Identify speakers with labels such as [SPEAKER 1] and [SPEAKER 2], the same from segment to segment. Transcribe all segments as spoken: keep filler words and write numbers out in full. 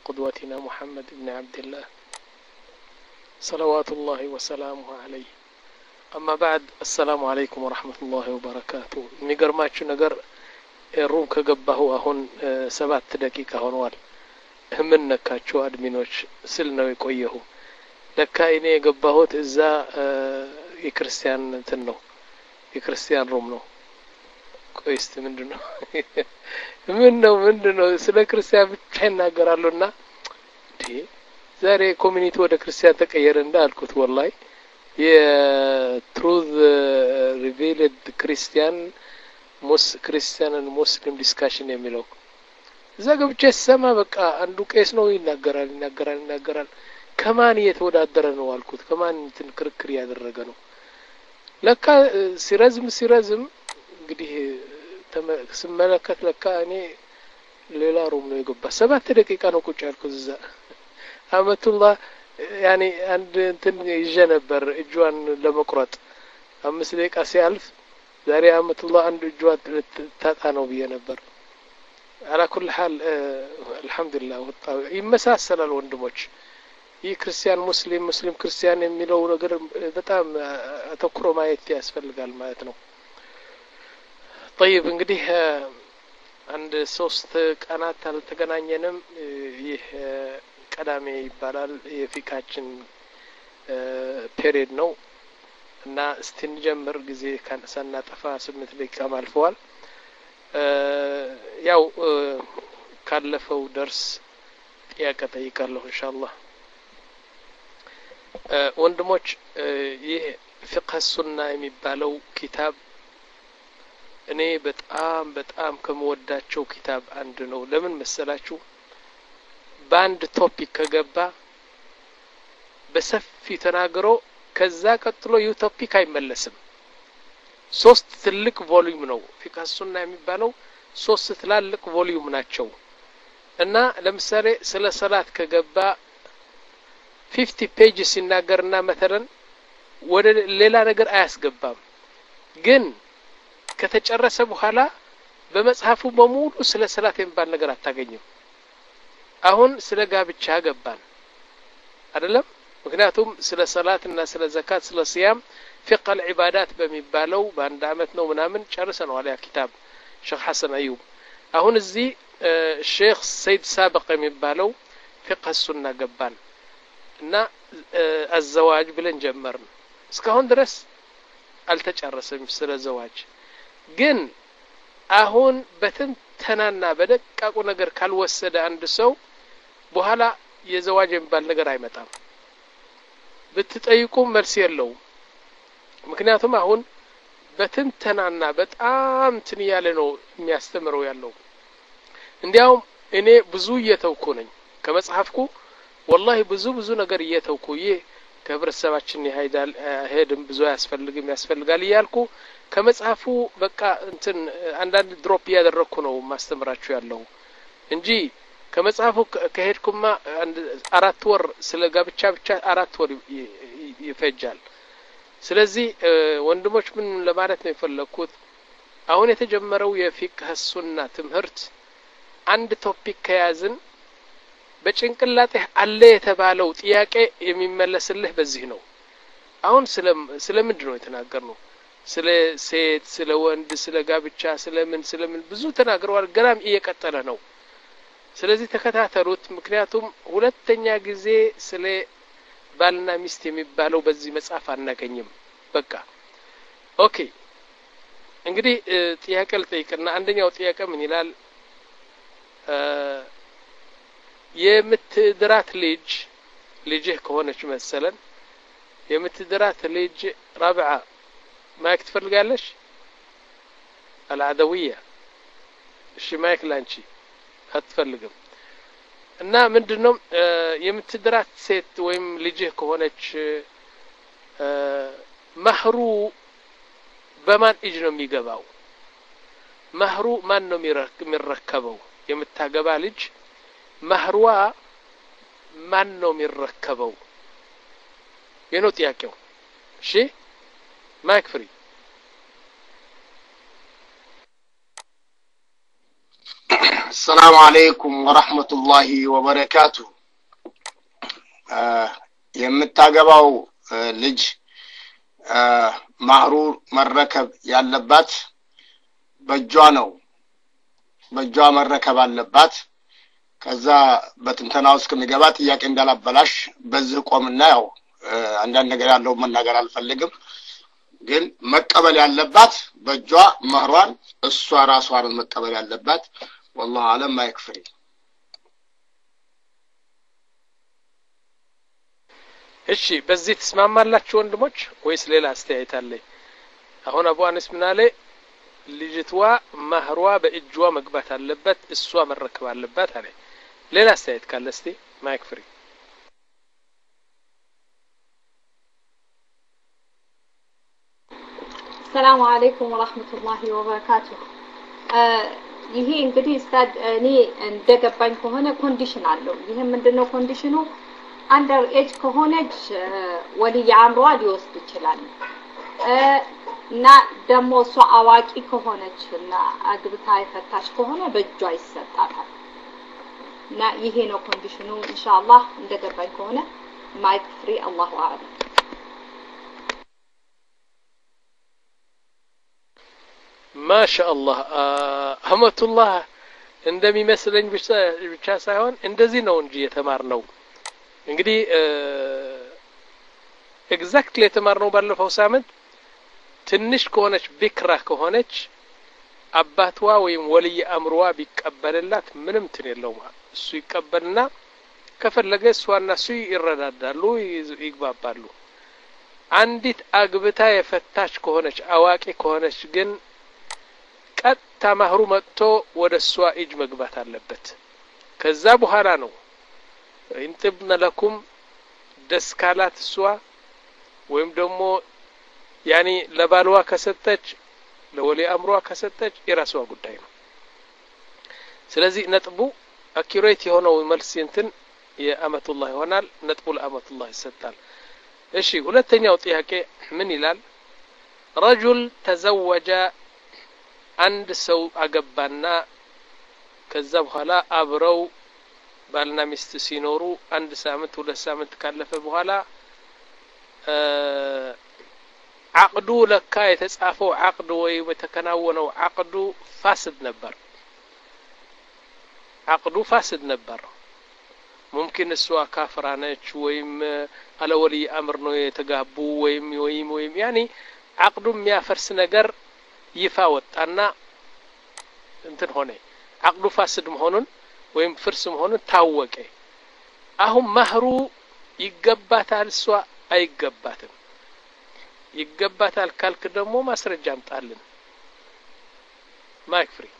[SPEAKER 1] وقدوتنا محمد بن عبد الله صلوات الله وسلامه عليه. أما بعد، السلام عليكم ورحمة الله وبركاته. ميقرماتشو نقر الروم كقبه أهون سبات دقيقة هونوال من نكاتشو أدمينوش سلنا ويقويه لكا إني قبهوت إزا يكريستيان تنو يكريستيان روم نو كويست ምንድነው ምን ነው ምንድነው ስለ ክርስቲያን ብቻ ይናገራሉና እንዴ ዛሬ ኮሚኒቲ ወደ ክርስቲያን ተቀየረ እንዳልኩት ወላሂ የትሩዝ ሪቪልድ ክርስቲያን ሙስ ክርስቲያን and ሙስሊም ዲስካሽን የሚለው እዛ ገብቼ ሰማ በቃ አንዱ ቄስ ነው ይናገራል ይናገራል ይናገራል ከማን እየተወዳደረ ነው አልኩት ከማን እንትን ክርክር ያደረገ ነው ለካ ሲረዝም ሲረዝም እንግዲህ ስመለከት ለካ እኔ ሌላ ሩም ነው የገባ ሰባት ደቂቃ ነው ቁጭ ያልኩት እዛ አመቱላህ ያኒ አንድ እንትን ይዤ ነበር እጇን ለመቁረጥ አምስት ደቂቃ ሲያልፍ ዛሬ አመቱላህ አንድ እጇን ታጣ ነው ብዬ ነበር على كل حال الحمد لله ይመሳሰላል ወንድሞች ይህ ክርስቲያን ሙስሊም ሙስሊም ክርስቲያን የሚለው ነገር በጣም አተኩሮ ማየት ያስፈልጋል ማለት ነው። طيب እንግዲህ አንድ ሶስት ቀናት አልተገናኘንም። ይህ ቀዳሜ ይባላል የፊካችን ፔሪድ ነው እና እስቲንጀምር ጊዜ ሳናጠፋ ስምንት ደቂቃ አልፈዋል። ያው ካለፈው ደርስ ጥያቄ ጠይቃለሁ ኢንሻአላህ። ወንድሞች ይህ ፍቅህ ሱና የሚባለው ኪታብ እኔ በጣም በጣም ከመወዳቸው ኪታብ አንዱ ነው። ለምን መሰላችሁ? በአንድ ቶፒክ ከገባ በሰፊ ተናግሮ ከዛ ቀጥሎ ይህ ቶፒክ አይመለስም። ሶስት ትልቅ ቮልዩም ነው ፍቅህ ሱና የሚባለው ሶስት ትላልቅ ቮልዩም ናቸው እና ለምሳሌ ስለ ሰላት ከገባ fifty pages ሲናገርና مثلا ወደ ሌላ ነገር አያስገባም። ግን ከተጨረሰ በኋላ በመጽሐፉ በሙሉ ስለ ሰላት የሚባል ነገር አታገኝም። አሁን ስለ ጋብቻ ገባን አይደለም? ምክንያቱም ስለ ሰላትና ስለ ዘካት ስለ ሲያም فقه العبادات በሚባለው በአንድ አመት ነው ምናምን ጨርሰናል ያ ኪታብ ሼክ ሐሰን አዩብ። አሁን እዚህ ሼክ ሰይድ ሳበቅ የሚባለው فقه السنة ገባን እና الزواج ብለን ጀመርን። እስካሁን ድረስ አልተጨረሰም ስለ ዘዋጅ። ግን አሁን በትንተናና በደቃቁ ነገር ካልወሰደ አንድ ሰው በኋላ የዘዋጅ የሚባል ነገር አይመጣም። ብትጠይቁ መልስ የለውም። ምክንያቱም አሁን በትንተናና በጣም ትን ያለ ነው የሚያስተምረው ያለው። እንዲያውም እኔ ብዙ እየተውኩ ነኝ ከመጽሐፍኩ والله ብዙ ብዙ ነገር እየተውኩ ይሄ ከህብረተሰባችን ይሄዳል ሄድም ብዙ ያስፈልግም ያስፈልጋል ይያልኩ ከመጽሐፉ በቃ እንትን አንዳንድ ድሮፕ ያደረኩ ነው ማስተምራችሁ ያለው እንጂ ከመጽሐፉ ከሄድኩማ አራት ወር ስለ ጋብቻ ብቻ አራት ወር ይፈጃል። ስለዚህ ወንድሞች ምን ለማለት ነው የፈለኩት? አሁን የተጀመረው የፊቅህ ሱና ትምህርት አንድ ቶፒክ ከያዝን በጭንቅላትህ አለ የተባለው ጥያቄ የሚመለስልህ በዚህ ነው። አሁን ስለ ስለምንድን ነው የተናገርነው? ስለ ሴት ስለ ወንድ ስለ ጋብቻ ስለምን ስለምን ብዙ ተናግረዋል። ገናም እየቀጠለ ነው። ስለዚህ ተከታተሉት። ምክንያቱም ሁለተኛ ጊዜ ስለ ባልና ሚስት የሚባለው በዚህ መጽሐፍ አናገኝም። በቃ ኦኬ። እንግዲህ ጥያቄ ልጠይቅና አንደኛው ጥያቄ ምን ይላል? የምትድራት ልጅ ልጅህ ከሆነች መሰለን የምትድራት ልጅ ረብዓ ማይክ ትፈልጋለሽ? አልዓደውያ እሺ ማይክ ላንቺ አትፈልግም እና ምንድነው የምትድራት ሴት ወይም ልጅህ ከሆነች መህሩ በማን እጅ ነው የሚገባው? መህሩ ማን ነው የሚረከበው? የምታገባ ልጅ መህሩዋ ማን ነው የሚረከበው? የነው ጥያቄው። እሺ ማይክ ፍሪ።
[SPEAKER 2] السلام عليكم ورحمة الله وبركاته. የምታገባው ልጅ ማህሩር መረከብ ያለባት በእጇ ነው በእጇ መረከብ አለባት ከዛ በትንተናው እስከሚገባ ጥያቄ እንዳላበላሽ በዚህ ቆምና ያው አንዳንድ ነገር ያለው መናገር አልፈልግም ግን መቀበል ያለባት በእጇ ማህሯን እሷ ራሷን መቀበል ያለባት والله اعلم ما يكفري
[SPEAKER 1] እሺ በዚህ ተስማማላችሁ ወንድሞች ወይስ ሌላ አስተያየት አለ አሁን አቡ አነስ ምን አለ ልጅቷ ማህሯ በእጇ መግባት አለበት እሷ መረከብ አለባት አለ ሌላ አስተያየት ካለ እስቲ ማይክ ፍሪ
[SPEAKER 3] السلام عليكم ورحمة الله وبركاته ይሄ እንግዲህ ስታድ እኔ እንደገባኝ ከሆነ ኮንዲሽን አለው ይሄ ምንድነው ኮንዲሽኑ አንደር ኤጅ ከሆነች ወልይ አምሯ ሊወስድ ይችላል እና ደሞ እሷ አዋቂ ከሆነችና አግብታ ይፈታሽ ከሆነ በእጇ ይሰጣታል እና ይሄ ነው ኮንዲሽኑ ኢንሻአላህ እንደገባኝ ከሆነ ማይክ ፍሪ አላሁ አዕለም
[SPEAKER 1] ما شاء الله احمد الله እንደሚመስለኝ ብቻ ሳይሆን እንደዚህ ነው እንጂ የተማርነው እንግዲህ ኤግዛክትሊ የተማርነው ባለፈው ሳምንት ትንሽ ከሆነች ቢክራ ከሆነች አባቷ ወይም ወልይ አምሯ ቢቀበልላት ምንም ትን የለውም እሱ ይቀበልና ከፈለገ እሷና እሱ ይረዳዳሉ ይግባባሉ አንዲት አግብታ የፈታች ከሆነች አዋቂ ከሆነች ግን ቀጥታ ማህሩ መጥቶ ወደሷ እጅ መግባት አለበት ከዛ በኋላ ነው እንጥብነ ለኩም ደስካላት እሷ ወይም ደግሞ ያኒ ለባልዋ ከሰጠች ለወሊ አምሯ ከሰጠች የራሷ ጉዳይ ነው ስለዚህ ነጥቡ አኪሬት የሆነው መልስ እንትን የአመቱላህ ይሆናል ነጥቡ ለአመቱላህ ይሰጣል እሺ ሁለተኛው ጥያቄ ምን ይላል رجل تزوج አንድ ሰው አገባና ከዛ በኋላ አብረው ባልና ሚስት ሲኖሩ አንድ ሳምንት ሁለት ሳምንት ካለፈ በኋላ አቅዱ ለካ የተጻፈው አቅዱ ወይ የተከናወነው አቅዱ ፋስድ ነበር አቅዱ ፋስድ ነበር ممكن እሷ ካፍራ ነች ወይም አለ ወልይ አምር ነው የተጋቡ ወይም ወይም ወይም يعني አቅዱ የሚያፈርስ ነገር ይፋ ወጣና እንትን ሆነ አቅዱ ፋስድ መሆኑን ወይም ፍርስ መሆኑን ታወቀ አሁን ማህሩ ይገባታል እሷ አይገባትም ይገባታል ካልክ ደግሞ ማስረጃ አምጣልን ማይክ ፍሪ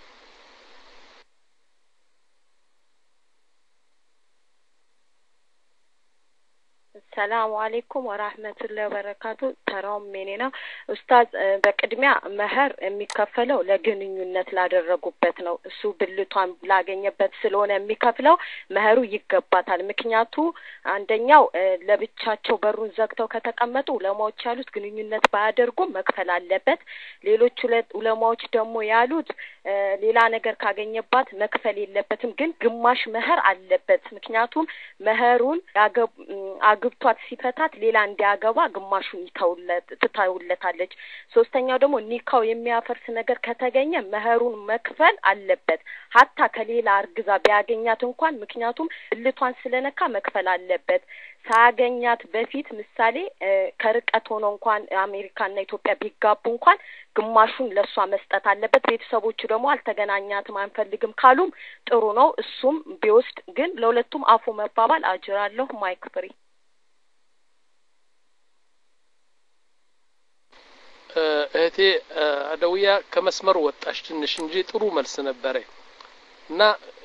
[SPEAKER 4] السلام عليكم ورحمة الله وبركاته ترام مننا أستاذ بقدميا مهر የሚከፈለው ለግንኙነት ላደረጉበት ነው እሱ ብልቷን ላገኘበት ስለሆነ የሚከፍለው መህሩ ይገባታል ምክንያቱ አንደኛው ለብቻቸው በሩን ዘግተው ከተቀመጡ ዑለማዎች ያሉት ግንኙነት ባያደርጉ መክፈል አለበት ሌሎች ዑለማዎች ደግሞ ያሉት ሌላ ነገር ካገኘባት መክፈል የለበትም ግን ግማሽ መህር አለበት ምክንያቱም መህሩን አግብቷት ሲፈታት ሌላ እንዲያገባ ግማሹን ይተውለት ትታውለታለች ሶስተኛው ደግሞ ኒካው የሚያፈርስ ነገር ከተገኘ መህሩን መክፈል አለበት hatta ከሌላ አርግዛ ቢያገኛት እንኳን ምክንያቱም ልቷን ስለነካ መክፈል አለበት ሳገኛት በፊት ምሳሌ ከርቀት ሆኖ እንኳን አሜሪካና ኢትዮጵያ ቢጋቡ እንኳን ግማሹን ለሷ መስጠት አለበት ቤተሰቦቹ ደግሞ አልተገናኛትም አንፈልግም ካሉም ጥሩ ነው እሱም ቢወስድ ግን ለሁለቱም አፉ መባባል አጅራለሁ ማይክ ፍሪ
[SPEAKER 1] እህቴ አደውያ ከመስመር ወጣሽ ትንሽ እንጂ ጥሩ መልስ ነበር እና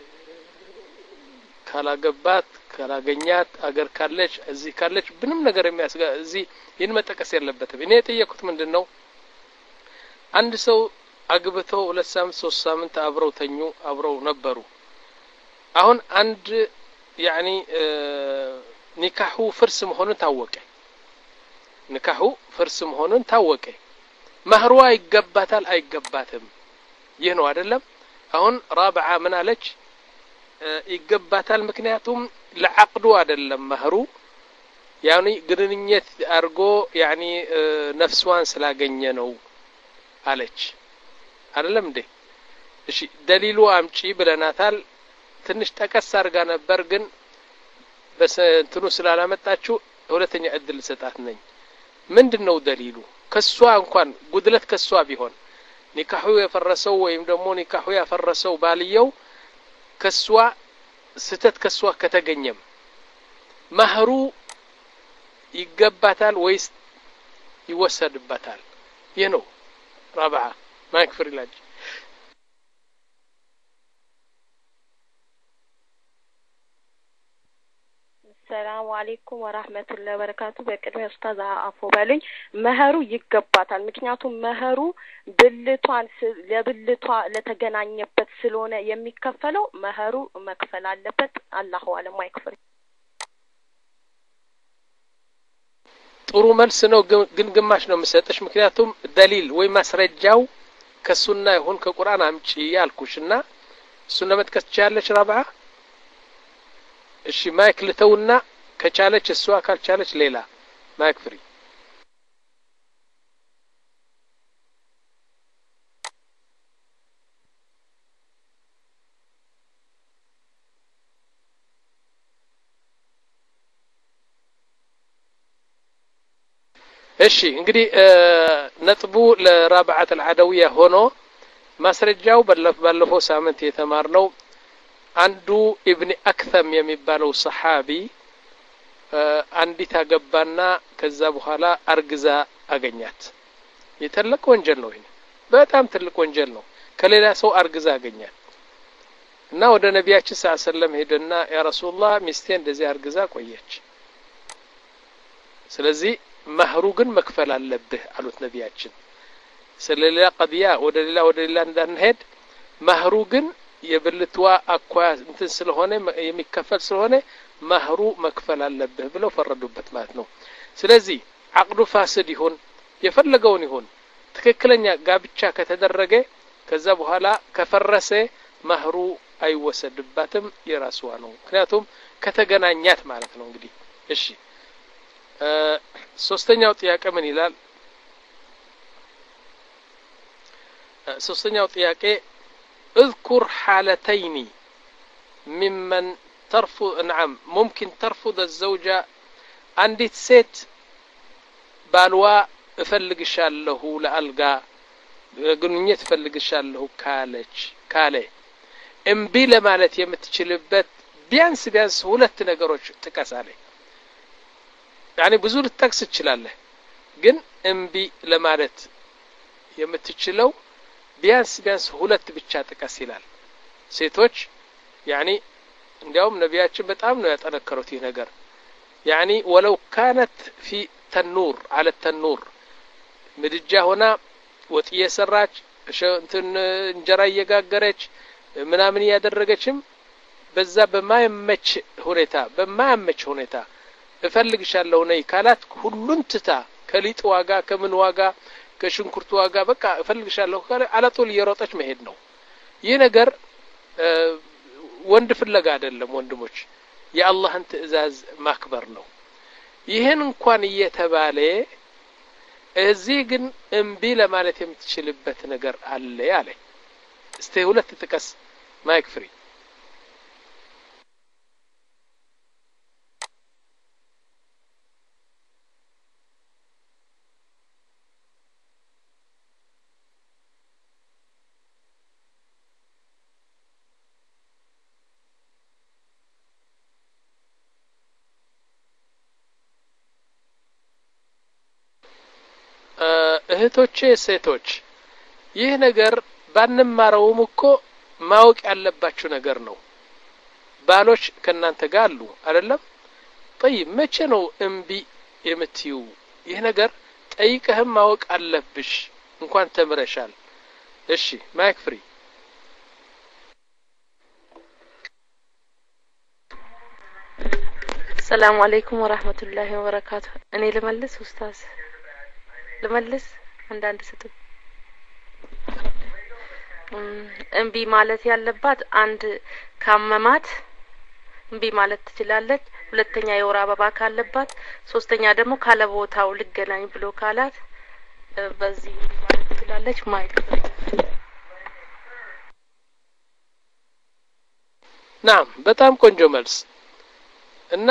[SPEAKER 1] ካላገባት ካላገኛት አገር ካለች እዚህ ካለች ምንም ነገር የሚያስጋ እዚህ ይሄን መጠቀስ የለበትም እኔ የጠየቁት ምንድነው አንድ ሰው አግብተው ሁለት ሳምንት ሶስት ሳምንት አብረው ተኙ አብረው ነበሩ አሁን አንድ يعني ኒካሁ ፍርስ መሆኑን ታወቀ ኒካሁ ፍርስ መሆኑን ታወቀ ማህሯ ይገባታል አይገባትም ይህ ነው አይደለም አሁን ራብዓ ምን አለች ይገባታል ምክንያቱም ለዓቅዱ አይደለም መህሩ ያኒ ግንኙነት አርጎ ያኒ ነፍስዋን ስላገኘ ነው አለች አይደለም እንዴ እሺ ደሊሉ አምጪ ብለናታል ትንሽ ተቀስ አርጋ ነበር ግን በሰንትኑ ስላላመጣችሁ ሁለተኛ እድል ሰጣት ነኝ ምንድነው ደሊሉ ከሷ እንኳን ጉድለት ከሷ ቢሆን ኒካሁ የፈረሰው ወይም ደግሞ ኒካሁ ያፈረሰው ባልየው ከሷ ስተት ከሷ ከተገኘም መህሩ ይገባታል ወይስ ይወሰድበታል ይሄ ነው ራብዓ ማይክፍር ይላል
[SPEAKER 4] ሰላም አለይኩም ወራህመቱላሂ ወበረካቱ በቅድሚያ ኡስታዝ አፎ ባለኝ መህሩ ይገባታል ምክንያቱም መህሩ ብልቷን ለብልቷ ለተገናኘበት ስለሆነ የሚከፈለው መህሩ መክፈል አለበት አላሁ አለም አይክፈል
[SPEAKER 1] ጥሩ መልስ ነው ግን ግማሽ ነው የምሰጥሽ ምክንያቱም ደሊል ወይ ማስረጃው ከሱና ይሁን ከቁርአን አምጪ ያልኩሽና እሱን ለመጥቀስ ትችያለሽ ራብዓ እሺ ማይክ ልተውና ከቻለች እሷ ካልቻለች ሌላ ማይክ ፍሪ እሺ እንግዲህ ነጥቡ ለራብዓት العدوية ሆኖ ማስረጃው ባለፈው ሳምንት የተማርነው አንዱ ኢብኑ አክተም የሚባለው ሰሃቢ አንዲት አገባና ከዛ በኋላ አርግዛ አገኛት የተለቀ ወንጀል ነው ይሄ በጣም ትልቅ ወንጀል ነው ከሌላ ሰው አርግዛ አገኛት እና ወደ ነብያችን ሰለላሁ ዐለይሂ ወሰለም ሄደና ያ ረሱላህ ሚስቴ እንደዚህ አርግዛ ቆየች ስለዚህ መህሩ ግን መክፈል አለብህ አሉት ነብያችን ስለሌላ ቀዲያ ወደ ሌላ ወደ ሌላ እንዳንሄድ መህሩ ግን የብልትዋ አኳያ እንትን ስለሆነ የሚከፈል ስለሆነ መህሩ መክፈል አለብህ ብለው ፈረዱበት ማለት ነው ስለዚህ አቅዱ ፋስድ ይሁን የፈለገውን ይሁን ትክክለኛ ጋብቻ ከተደረገ ከዛ በኋላ ከፈረሰ መህሩ አይወሰድባትም የራስዋ ነው ምክንያቱም ከተገናኛት ማለት ነው እንግዲህ እሺ ሶስተኛው ጥያቄ ምን ይላል ሶስተኛው ጥያቄ اذكر حالتين ممن ترفض نعم ممكن ترفض الزوجة عندي ست بالوا افلقشالله لالقا ግንኙነት ፈልግሻለሁ ካለች ካለ እምቢ ለማለት የምትችልበት ቢያንስ ቢያንስ ሁለት ነገሮች ጥቀሳለች يعني ብዙ ልትጠቅስ ትችላለህ ግን እምቢ ለማለት የምትችለው ቢያንስ ቢያንስ ሁለት ብቻ ጥቀስ ይላል ሴቶች يعني እንዲያውም ነብያችን በጣም ነው ያጠነከሩት ይሄ ነገር يعني ولو كانت في تنور على التنور ምድጃ ሆና ወጥ እየሰራች እንትን እንጀራ እየጋገረች ምናምን ያደረገችም በዛ በማይመች ሁኔታ በማይመች ሁኔታ እፈልግሻለሁ ነይ ካላት ሁሉን ትታ ከሊጥ ዋጋ ከምን ዋጋ ከሽንኩርት ዋጋ በቃ እፈልግሻለሁ ካለ አላጦል እየሮጠች መሄድ ነው ይሄ ነገር ወንድ ፍለጋ አይደለም ወንድሞች የአላህን ትእዛዝ ማክበር ነው ይሄን እንኳን እየተባለ እዚህ ግን እምቢ ለማለት የምትችልበት ነገር አለ ያለ እስቲ ሁለት ጥቀስ ማይክ ፍሪ እህቶቼ ሴቶች ይህ ነገር ባንማረውም እኮ ማወቅ ያለባችሁ ነገር ነው ባሎች ከናንተ ጋር አሉ አይደለም طيب መቼ ነው እምቢ የምትዩ ይህ ነገር ጠይቀህም ማወቅ አለብሽ እንኳን ተምረሻል እሺ ማይክ ፍሪ
[SPEAKER 5] السلام عليكم ورحمة الله وبركاته أنا لملس أستاذ لملس عند عند ستو እምቢ ማለት ያለባት አንድ ካመማት እምቢ ማለት ትችላለች ሁለተኛ የወር አበባ ካለባት ሶስተኛ ደግሞ ካለ ቦታው ልገናኝ ብሎ ካላት በዚህ ማለት ትችላለች ማይክ
[SPEAKER 1] ናም በጣም ቆንጆ መልስ እና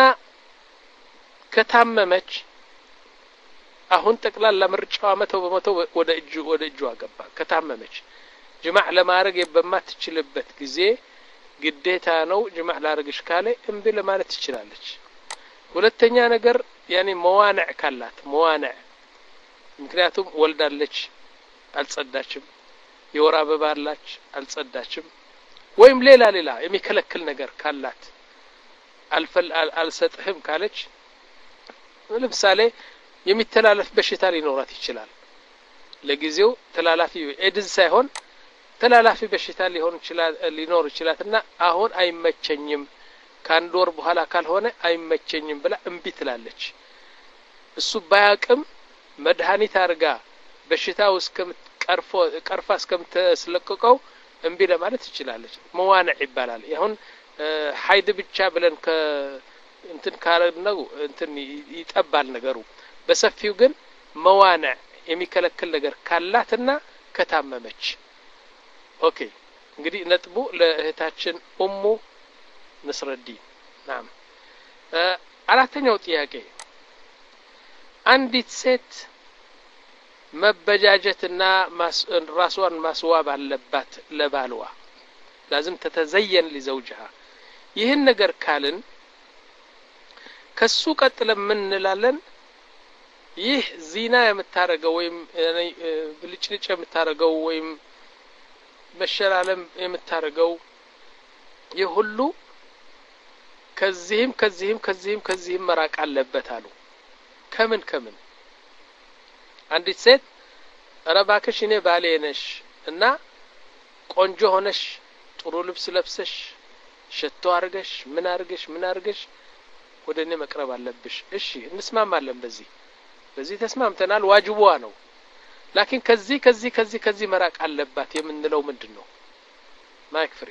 [SPEAKER 1] ከታመመች አሁን ጠቅላላ ምርጫዋ መቶ በመቶ ወደ እጁ ወደ እጁ አገባ ከታመመች ጅማዕ ለማድረግ በማትችልበት ጊዜ ግዴታ ነው ጅማዕ ላርግሽ ካለ እምቢ ለማለት ትችላለች ሁለተኛ ነገር ያኒ መዋንዕ ካላት መዋንዕ ምክንያቱም ወልዳለች አልጸዳችም የወር አበባ አላች አልጸዳችም ወይም ሌላ ሌላ የሚከለክል ነገር ካላት አልፈል አልሰጥህም ካለች ለምሳሌ የሚተላለፍ በሽታ ሊኖራት ይችላል ለጊዜው ተላላፊ ኤድስ ሳይሆን ተላላፊ በሽታ ሊሆን ይችላል ሊኖር ይችላልና አሁን አይመቸኝም ካንድ ወር በኋላ ካልሆነ አይመቸኝም ብላ እምቢ ትላለች እሱ ባያቅም መድኃኒት አርጋ በሽታው እስከምትቀርፎ ቀርፋ እስከምትስለቀቀው እምቢ ለማለት ትችላለች መዋንዕ ይባላል ይሁን ሀይድ ብቻ ብለን ከ እንትን ካረነው እንትን ይጠባል ነገሩ በሰፊው ግን መዋንዕ የሚከለክል ነገር ካላትና ከታመመች ኦኬ እንግዲህ ነጥቡ ለእህታችን ኡሙ ነስረዲ ናም አራተኛው ጥያቄ አንዲት ሴት መበጃጀትና ራስዋን ማስዋብ አለባት ለባልዋ لازم تتزين لزوجها ይህን ነገር ካልን ከሱ ቀጥለን ምን እንላለን ይህ ዚና የምታረገው ወይም ብልጭልጭ የምታረገው ወይም መሸላለም የምታረገው የሁሉ ከዚህም ከዚህም ከዚህም ከዚህም መራቅ አለበት አሉ ከምን ከምን አንዲት ሴት አረባከሽ እኔ ባሌ ነሽ እና ቆንጆ ሆነሽ ጥሩ ልብስ ለብሰሽ ሸቶ አርገሽ ምን አርገሽ ምን አርገሽ ወደኔ መቅረብ አለብሽ እሺ እንስማማለን በዚህ በዚህ ተስማምተናል ዋጅቧ ነው لكن ከዚህ ከዚህ ከዚህ ከዚህ መራቅ አለባት የምንለው ምንድነው ማይክ ፍሪ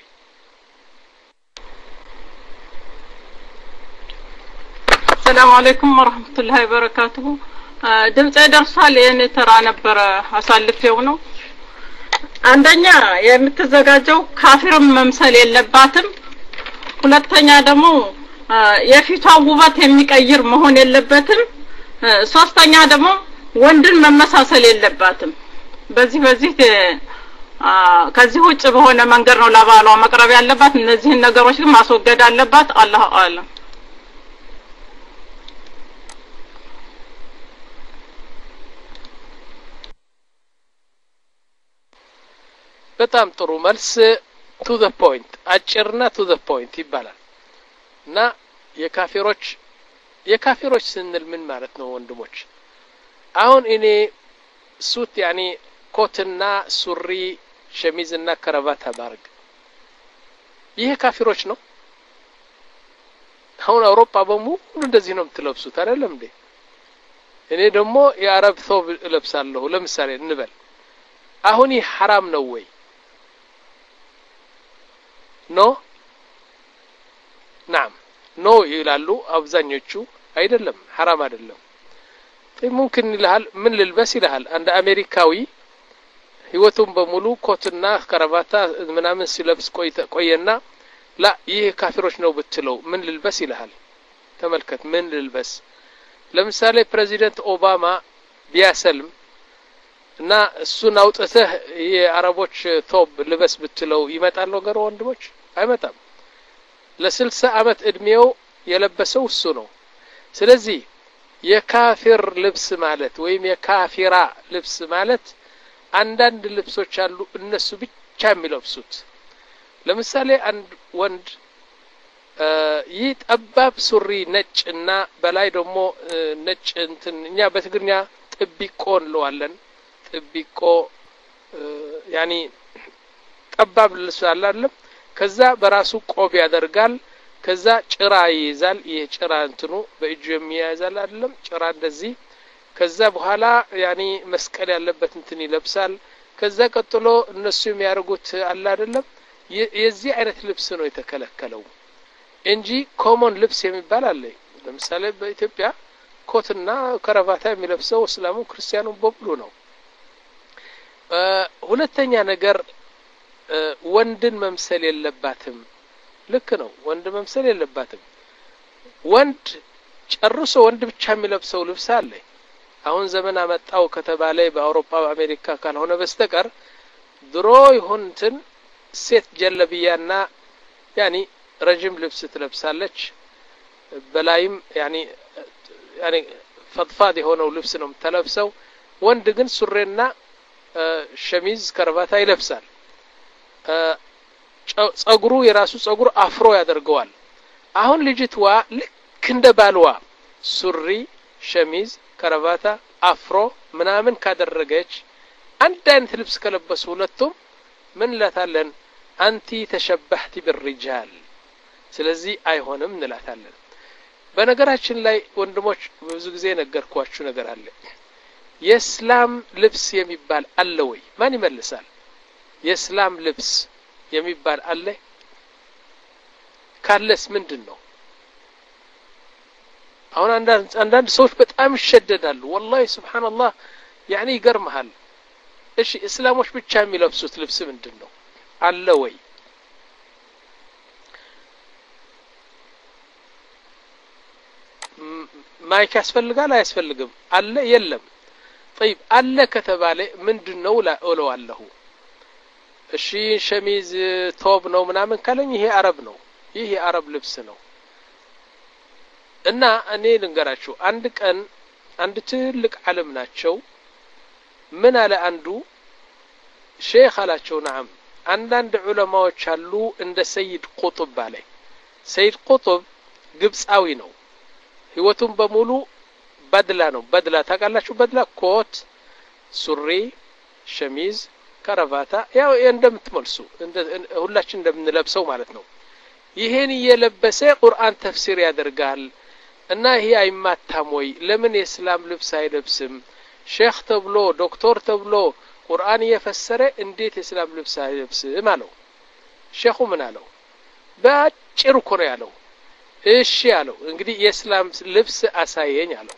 [SPEAKER 6] السلام عليكم ورحمة الله وبركاته ድምጽ ደርሷል የኔ ተራ ነበር አሳልፈው ነው አንደኛ የምትዘጋጀው ካፊርም መምሰል የለባትም ሁለተኛ ደግሞ የፊቷ ውበት የሚቀይር መሆን የለበትም ሶስተኛ ደግሞ ወንድን መመሳሰል የለባትም በዚህ በዚህ ከዚህ ውጭ በሆነ መንገድ ነው ለባሏ መቅረብ ያለባት እነዚህን ነገሮች ግን ማስወገድ አለባት አላህ አለም
[SPEAKER 1] በጣም ጥሩ መልስ to the point አጭርና to the point ይባላል እና የካፊሮች የካፊሮች ስንል ምን ማለት ነው ወንድሞች አሁን እኔ ሱት ያኒ ኮትና ሱሪ ሸሚዝና ከረባት አባርግ ይሄ ካፊሮች ነው አሁን አውሮፓ በሙሉ እንደዚህ ነው የምትለብሱት አይደለም እንዴ እኔ ደግሞ የአረብ ثوب ለብሳለሁ ለምሳሌ እንበል አሁን ይሄ حرام ነው ወይ ኖ ናም ኖ ይላሉ አብዛኞቹ አይደለም حرام አይደለም ممكن ይልሃል ምን ልልበስ ይልሃል አንድ አሜሪካዊ ህይወቱን በሙሉ ኮትና ከረባታ ምናምን ሲለብስ ቆየና ላ ይሄ ካፊሮች ነው ብትለው ምን ልልበስ ይልሃል ተመልከት ምን ልልበስ ለምሳሌ ፕሬዚደንት ኦባማ ቢያሰልም እና እሱን አውጥተህ የአረቦች ቶብ ልበስ ብትለው ይመጣል ነገር ወንድሞች አይመጣም ለ60 አመት እድሜው የለበሰው እሱ ነው ስለዚህ የካፊር ልብስ ማለት ወይም የካፊራ ልብስ ማለት አንዳንድ ልብሶች አሉ እነሱ ብቻ የሚለብሱት ለምሳሌ አንድ ወንድ ይጠባብ ሱሪ ነጭና በላይ ደግሞ ነጭ እንትን እኛ በትግርኛ ጥቢቆ እንለዋለን ጥቢቆ ያኒ ጠባብ ልብስ አላለም ከዛ በራሱ ቆብ ያደርጋል ከዛ ጭራ ይይዛል ይሄ ጭራ እንትኑ በእጁ የሚያዛል አይደለም ጭራ እንደዚህ ከዛ በኋላ ያኒ መስቀል ያለበት እንትን ይለብሳል ከዛ ቀጥሎ እነሱ የሚያርጉት አለ አይደለም የዚህ አይነት ልብስ ነው የተከለከለው እንጂ ኮመን ልብስ የሚባል አለ ለምሳሌ በኢትዮጵያ ኮትና ከረባታ የሚለብሰው እስላሙ ክርስቲያኑ በሙሉ ነው ሁለተኛ ነገር ወንድን መምሰል የለባትም ልክ ነው ወንድ መምሰል የለባትም ወንድ ጨርሶ ወንድ ብቻ የሚለብሰው ልብስ አለ አሁን ዘመን አመጣው ከተባለ በአውሮፓ በአሜሪካ ካልሆነ በስተቀር ድሮ ይሁንትን ሴት ጀለቢያና ያኒ ረጅም ልብስ ትለብሳለች በላይም ያኒ ያኒ ፈጥፋድ የሆነው ልብስ ነው የምትለብሰው ወንድ ግን ሱሪና ሸሚዝ ከረባታ ይለብሳል ጸጉሩ የራሱ ጸጉር አፍሮ ያደርገዋል አሁን ልጅትዋ ልክ እንደ ባልዋ ሱሪ ሸሚዝ ከረባታ አፍሮ ምናምን ካደረገች አንድ አይነት ልብስ ከለበሱ ሁለቱም ምን ላታለን አንቲ ተሸበህቲ بالرجال ስለዚህ አይሆንም እንላታለን በነገራችን ላይ ወንድሞች ብዙ ጊዜ ነገርኳችሁ ነገር አለ የእስላም ልብስ የሚባል አለ ወይ ማን ይመልሳል የእስላም ልብስ የሚባል አለ ካለስ ምንድነው አሁን አንዳንድ አንዳንድ ሰዎች በጣም ይሸደዳሉ والله سبحان الله يعني ይገርማል እሺ እስላሞች ብቻ የሚለብሱት ልብስ ምንድነው አለ ወይ ማይክ ያስፈልጋል አያስፈልግም አለ የለም طيب አለ ከተባለ ምንድነው ላውለዋለሁ እሺ ሸሚዝ ቶብ ነው ምናምን ካለኝ ይሄ አረብ ነው ይሄ አረብ ልብስ ነው እና እኔ ልንገራችሁ አንድ ቀን አንድ ትልቅ ዓለም ናቸው ምን አለ አንዱ ሼክ አላቸው نعم አንዳንድ ዑለማዎች አሉ እንደ ሰይድ ቁጥብ ባለ ሰይድ ቁጥብ ግብጻዊ ነው ህይወቱን በሙሉ በድላ ነው በድላ ታውቃላችሁ በድላ ኮት ሱሪ ሸሚዝ ከረባታ ያው እንደምትመልሱ ሁላችን እንደምንለብሰው ማለት ነው ይሄን እየለበሰ ቁርአን ተፍሲር ያደርጋል እና ይሄ አይማታም ወይ ለምን የእስላም ልብስ አይለብስም ሼክ ተብሎ ዶክተር ተብሎ ቁርአን እየፈሰረ እንዴት የእስላም ልብስ አይለብስም አለው ሼኹ ምን አለው ባጭሩ እኮ ነው ያለው እሺ አለው እንግዲህ የእስላም ልብስ አሳየኝ አለው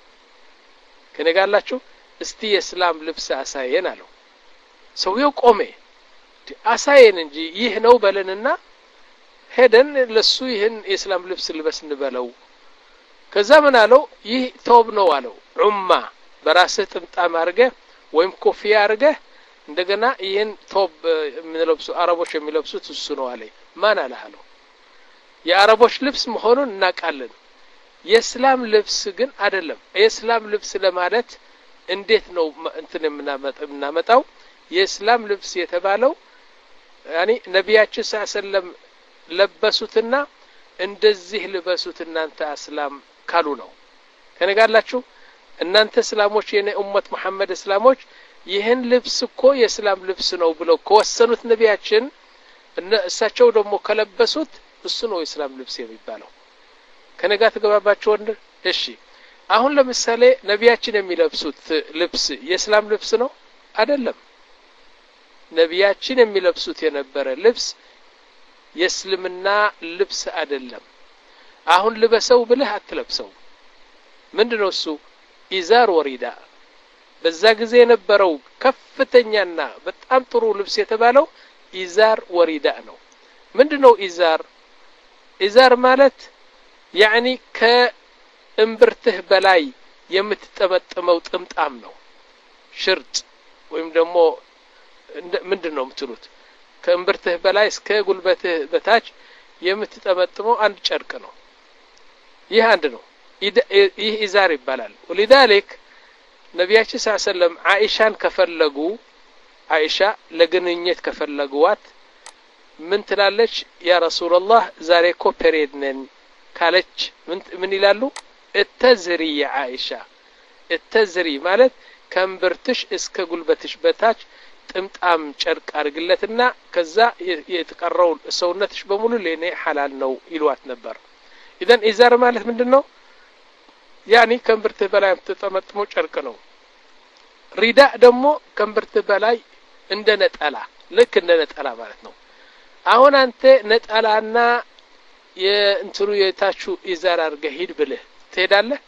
[SPEAKER 1] ከነጋላችሁ እስቲ የእስላም ልብስ አሳየን አለው ሰውየው ቆመ አሳየን እንጂ ይህ ነው በለንና ሄደን ለሱ ይህን የእስላም ልብስ ልበስ እንበለው ከዛ ምን አለው ይህ ቶብ ነው አለው ዑማ በራስህ ጥምጣም አርገህ ወይም ኮፊያ አርገህ እንደገና ይህን ቶብ የሚለብሱ አረቦች የሚለብሱት እሱ ነው አለ ማን አለ አለው የአረቦች ልብስ መሆኑን እናቃለን የእስላም ልብስ ግን አይደለም የእስላም ልብስ ለማለት እንዴት ነው እንትን የምናመጣው የእስላም ልብስ የተባለው ያኒ ነብያችን ሰለላሁ ለበሱትና እንደዚህ ልበሱት እናንተ እስላም ካሉ ነው ከነጋላችሁ እናንተ እስላሞች የኔ ኡመት መሐመድ እስላሞች ይህን ልብስ እኮ የእስላም ልብስ ነው ብለው ከወሰኑት ነብያችን እና እሳቸው ደግሞ ከለበሱት እሱ ነው የእስላም ልብስ የሚባለው ከነጋ ተገባባችሁ ወንድ እሺ አሁን ለምሳሌ ነብያችን የሚለብሱት ልብስ የእስላም ልብስ ነው አይደለም ነብያችን የሚለብሱት የነበረ ልብስ የእስልምና ልብስ አይደለም አሁን ልበሰው ብለህ አትለብሰው ምንድነው እሱ ኢዛር ወሪዳ በዛ ጊዜ የነበረው ከፍተኛና በጣም ጥሩ ልብስ የተባለው ኢዛር ወሪዳ ነው ምንድነው ኢዛር ኢዛር ማለት يعني ከእምብርትህ በላይ የምትጠመጥመው ጥምጣም ነው ሽርጥ ወይም ደግሞ ምንድነው የምትሉት ከእምብርትህ በላይ እስከ ጉልበትህ በታች የምትጠመጥመው አንድ ጨርቅ ነው ይህ አንድ ነው ይህ ኢዛር ይባላል ولذلك ነብያችን ሰለላሁ ዐለይሂ ወሰለም አይሻን ከፈለጉ አይሻ ለግንኙነት ከፈለጉዋት ምን ትላለች ያ ረሱላህ ዛሬ እኮ ፔሪድ ነን ካለች ምን ምን ይላሉ እተዝሪ ያ አይሻ እተዝሪ ማለት ከእምብርትሽ እስከ ጉልበትሽ በታች ጥምጣም ጨርቅ አርግለትና ከዛ የተቀረው ሰውነትሽ በሙሉ ለኔ ሐላል ነው ይሏት ነበር ኢዘን ኢዛር ማለት ምንድነው ያኒ ከእምብርትህ በላይ ተጠመጥሞ ጨርቅ ነው ሪዳ ደግሞ ከእምብርትህ በላይ እንደ ነጠላ ልክ እንደ ነጠላ ማለት ነው አሁን አንተ ነጠላና የእንትሩ የታቹ ኢዛር አድርገህ ሂድ ብለህ ትሄዳለህ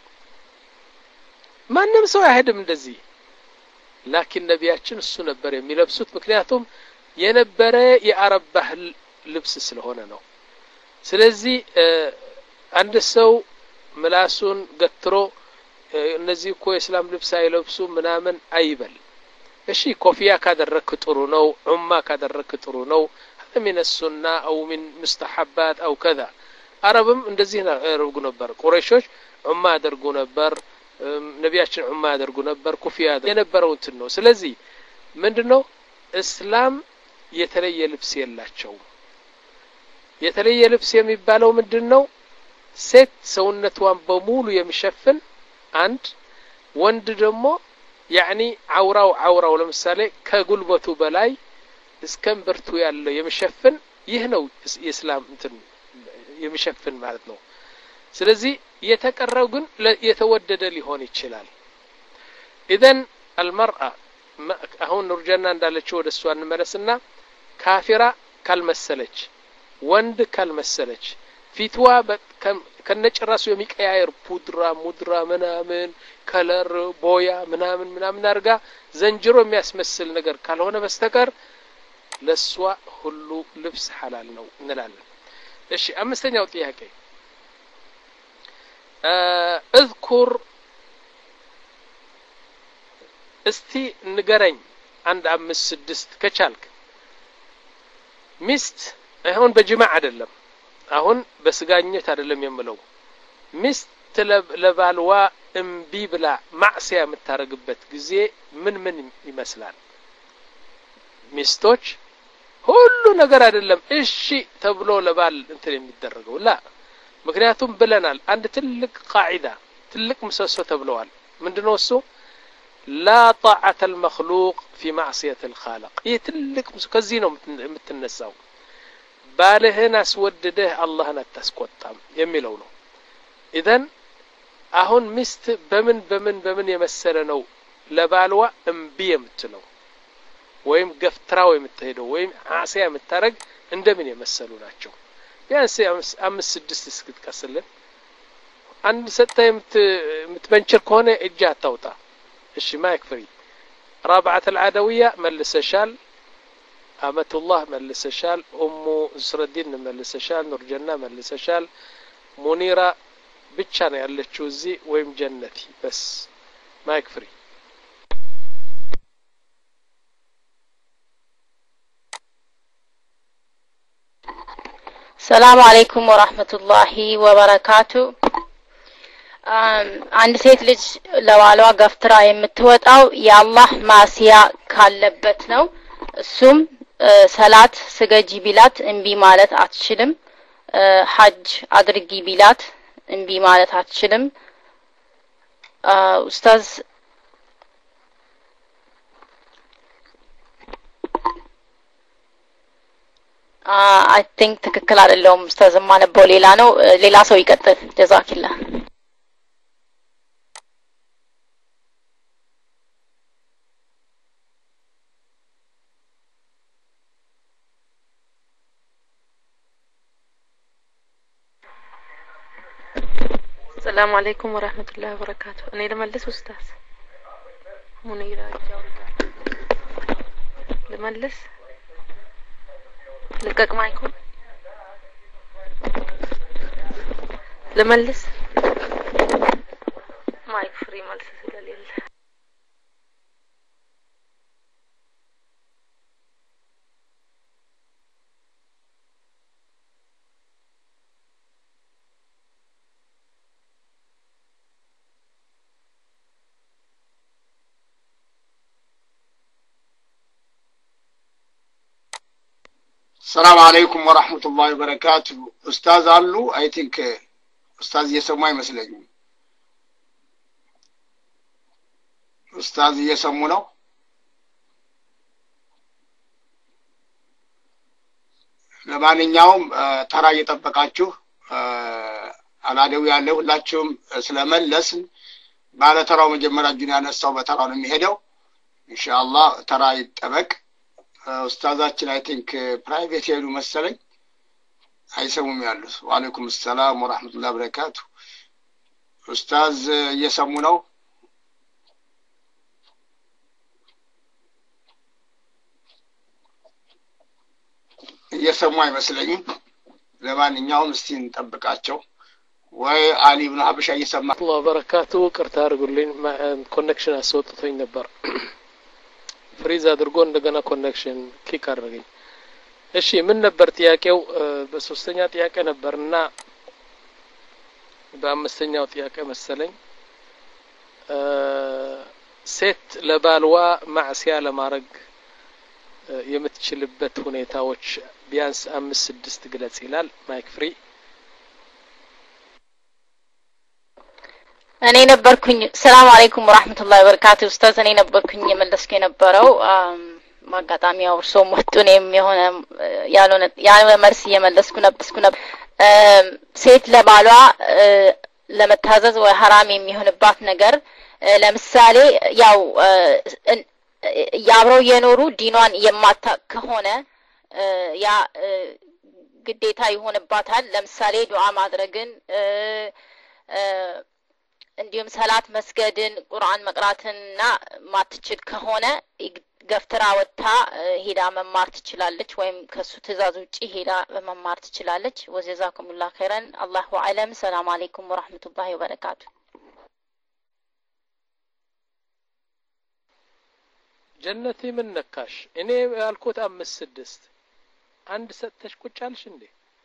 [SPEAKER 1] ማንም ሰው አይሄድም እንደዚህ ላኪን ነቢያችን እሱ ነበር የሚለብሱት ምክንያቱም የነበረ የአረብ ባህል ልብስ ስለሆነ ነው ስለዚህ አንድ ሰው ምላሱን ገትሮ እነዚህ እኮ የእስላም ልብስ አይለብሱ ምናምን አይበል እሺ ኮፊያ ካደረክ ጥሩ ነው ዑማ ካደረክ ጥሩ ነው من السنة أو من مستحبات أو كذا عربم እንደዚህ ያደርጉ ነበር ቁረይሾች ዑማ ያደርጉ ነበር ነቢያችን ዑማ ያደርጉ ነበር ኩፊያ የነበረው እንትን ነው ስለዚህ ምንድነው እስላም የተለየ ልብስ የላቸው የተለየ ልብስ የሚባለው ምንድነው ሴት ሰውነቷን በሙሉ የሚሸፍን አንድ ወንድ ደግሞ يعني عوراው عوراው ለምሳሌ ከጉልበቱ በላይ እስከምብርቱ ያለው የሚሸፍን ይህ ነው የእስላም እንትን የሚሸፍን ማለት ነው ስለዚህ የተቀረው ግን የተወደደ ሊሆን ይችላል اذا المرأة አሁን ኑርጀና እንዳለችው ወደሷ እንመለስና ካፊራ ካልመሰለች ወንድ ካልመሰለች ፊትዋ ከነጭራሱ የሚቀያየር ፑድራ ሙድራ ምናምን ከለር ቦያ ምናምን ምናምን አርጋ ዘንጅሮ የሚያስመስል ነገር ካልሆነ በስተቀር ለሷ ሁሉ ልብስ حلال ነው እንላለን እሺ አምስተኛው ጥያቄ اذكر እስቲ ንገረኝ አንድ አምስት ስድስት ከቻልክ ሚስት አሁን በጅማዕ አይደለም አሁን በስጋኘት አይደለም የምለው ሚስት ለባልዋ እምቢ ብላ ማዕሲያ የምታረግበት ጊዜ ምን ምን ይመስላል ሚስቶች ሁሉ ነገር አይደለም እሺ ተብሎ ለባል እንትን የሚደረገው ላ ምክንያቱም ብለናል አንድ ትልቅ ቃዒዳ ትልቅ ምሰሶ ተብለዋል ምንድነው እሱ لا طاعة المخلوق في معصية الخالق يتلك كزي ነው የምትነሳው ባልህን አስወድደህ አላህን አታስቆጣም የሚለው ነው اذا አሁን ሚስት በምን በምን በምን የመሰለ ነው ለባልዋ እምቢ የምትለው ወይም ገፍትራው የምትሄደው ወይም አሲያ የምታረግ እንደምን የመሰሉ ናቸው ቢያንስ አምስት ስድስት እስክትቀስልን አንድ ሰጣ የምትበንችር ከሆነ እጅ አታውጣ እሺ ما يكفي رابعة العدوية ملسشال أمة الله ملسشال أم زسر الدين ملسشال نور جنة ملسشال منيرة بتشان يالتشو زي ويم جنتي بس ما يكفي
[SPEAKER 7] السلام عليكم ورحمة الله وبركاته አንድ ሴት ልጅ ለባሏ ገፍትራ የምትወጣው የአላህ ማሲያ ካለበት ነው እሱም ሰላት ስገጂ ቢላት እንቢ ማለት አትችልም ሐጅ አድርጊ ቢላት እንቢ ማለት አትችልም ኡስታዝ አይ ቲንክ ትክክል አይደለም ኡስታዝ ማነበው ሌላ ነው ሌላ ሰው ይቀጥል ጀዛኪላህ
[SPEAKER 5] السلام عليكم ورحمة الله وبركاته أنا لملس أستاذ منيرة جاوبة لملس لقاك معكم لملس مايك فري ملس دليل
[SPEAKER 2] السلام عليكم ورحمة الله وبركاته أستاذ علو I think أستاذ يسمى مسلجين أستاذ يسمونه ለማንኛውም ተራ እየጠበቃችሁ አላደው ያለው ሁላችሁም ስለመለስን ባለ ተራው መጀመሪያ ጁን ያነሳው በተራው ነው የሚሄደው ኢንሻአላህ ተራ ይጠበቅ ኡስታዛችን አይ ቲንክ ፕራይቬት ሄዱ መሰለኝ አይሰሙም ያሉት። ወአለይኩም ሰላም ወራህመቱላሂ ወበረካቱ። ኡስታዝ እየሰሙ ነው? እየሰሙ አይመስለኝም። ለማንኛውም እስቲ እንጠብቃቸው። ወይ አሊ ኢብኑ ሀበሻ እየሰማ
[SPEAKER 1] አላህ በረካቱ። ቅርታ አድርጉልኝ ኮኔክሽን አስወጥቶኝ ነበር። ፍሪዝ አድርጎ እንደገና ኮኔክሽን ኪክ አድርገኝ። እሺ ምን ነበር ጥያቄው? በሶስተኛ ጥያቄ ነበርና በአምስተኛው ጥያቄ መሰለኝ ሴት ለባልዋ ማዕሲያ ለማድረግ የምትችልበት ሁኔታዎች ቢያንስ አምስት ስድስት ግለጽ ይላል። ማይክ ፍሪ።
[SPEAKER 7] እኔ ነበርኩኝ። ሰላም አለይኩም ወራህመቱላሂ ወበረካቱ። ኡስታዝ እኔ ነበርኩኝ የመለስኩ የነበረው ማጋጣሚ አውርሶ ወጥቶኔም የሆነ ያልሆነ ያልሆነ መልስ እየመለስኩ ነበርኩ ነበር። ሴት ለባሏ ለመታዘዝ ወይ ሐራም የሚሆንባት ነገር ለምሳሌ ያው ያብረው የኖሩ ዲኗን የማታውቅ ከሆነ ያ ግዴታ ይሆንባታል። ለምሳሌ ዱዓ ማድረግን እንዲሁም ሰላት መስገድን ቁርአን መቅራትና ማትችል ከሆነ ገፍትራ ወጣ ሄዳ መማር ትችላለች ወይም ከሱ ትእዛዝ ውጪ ሄዳ መማር ትችላለች። ወጀዛኩሙላህ ኸይራን። አላሁ አለም። ሰላም አለይኩም ወራህመቱላሂ ወበረካቱ።
[SPEAKER 1] ጀነቲ ምን ነካሽ? እኔ ያልኩት አምስት ስድስት አንድ ሰጥተሽ ቁጭ አልሽ እንዴ?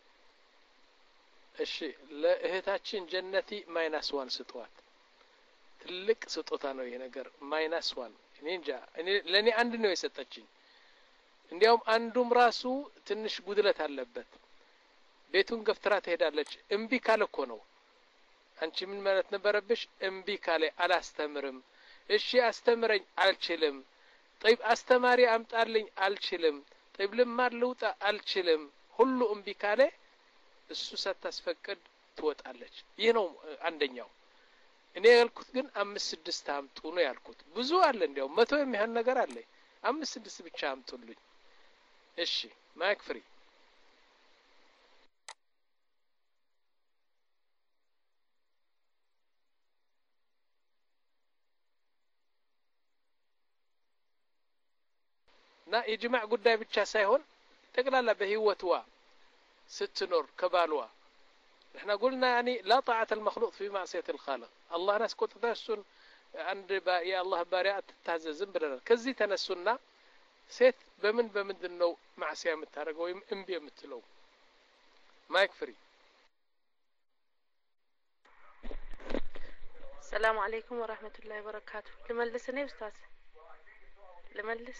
[SPEAKER 1] እሺ ለእህታችን ጀነቲ ማይነስ ዋን ስጧት። ትልቅ ስጦታ ነው ይሄ ነገር። ማይነስ ዋን እኔ እንጃ እኔ ለኔ አንድ ነው የሰጠችኝ። እንዲያውም አንዱም ራሱ ትንሽ ጉድለት አለበት። ቤቱን ገፍትራ ትሄዳለች። እምቢ ካለ እኮ ነው። አንቺ ምን ማለት ነበረብሽ? እምቢ ካለ አላስተምርም። እሺ አስተምረኝ፣ አልችልም። طيب አስተማሪ አምጣልኝ፣ አልችልም። طيب ልማር ልውጣ፣ አልችልም። ሁሉ እምቢ ካለ እሱ ሳታስፈቅድ ትወጣለች። ይሄ ነው አንደኛው። እኔ ያልኩት ግን አምስት ስድስት አምጡ ነው ያልኩት። ብዙ አለ እንዲያው መቶ የሚሆን ነገር አለ። አምስት ስድስት ብቻ አምጡልኝ። እሺ ማይክ ፍሪ። ና የጅማዕ ጉዳይ ብቻ ሳይሆን ጠቅላላ በህይወትዋ ስትኖር ከባልዋ احنا قلنا يعني لا طاعة المخلوق في معصية الخالق. الله ناس كنت تنسون عند يا الله بارئات تهززن بلنا كزي تنسونا سيت بمن بمن دنو معصية متارقوا انبي متلو ما يكفري.
[SPEAKER 5] السلام عليكم ورحمة الله وبركاته. لملسني أستاذ لملس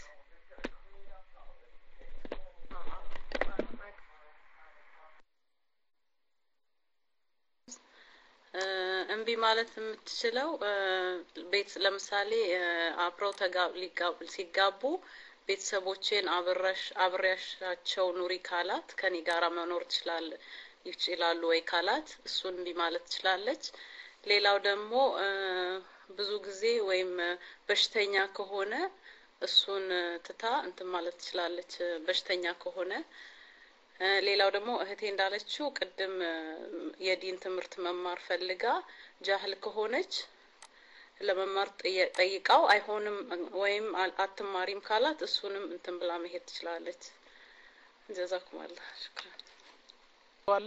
[SPEAKER 8] እምቢ ማለት የምትችለው ቤት ለምሳሌ አብረው ተጋብ ሲጋቡ ቤተሰቦቼን አብረሽ አብረሻቸው ኑሪ ካላት ከኔ ጋራ መኖር ይችላል ይችላሉ ወይ ካላት እሱን እምቢ ማለት ትችላለች። ሌላው ደግሞ ብዙ ጊዜ ወይም በሽተኛ ከሆነ እሱን ትታ እንትን ማለት ትችላለች በሽተኛ ከሆነ። ሌላው ደግሞ እህቴ እንዳለችው ቅድም የዲን ትምህርት መማር ፈልጋ ጃህል ከሆነች ለመማር ጠይቃው አይሆንም ወይም አትማሪም ካላት እሱንም እንትን ብላ መሄድ ትችላለች። ጀዛኩም አላህ ሽክራን።
[SPEAKER 1] ዋለ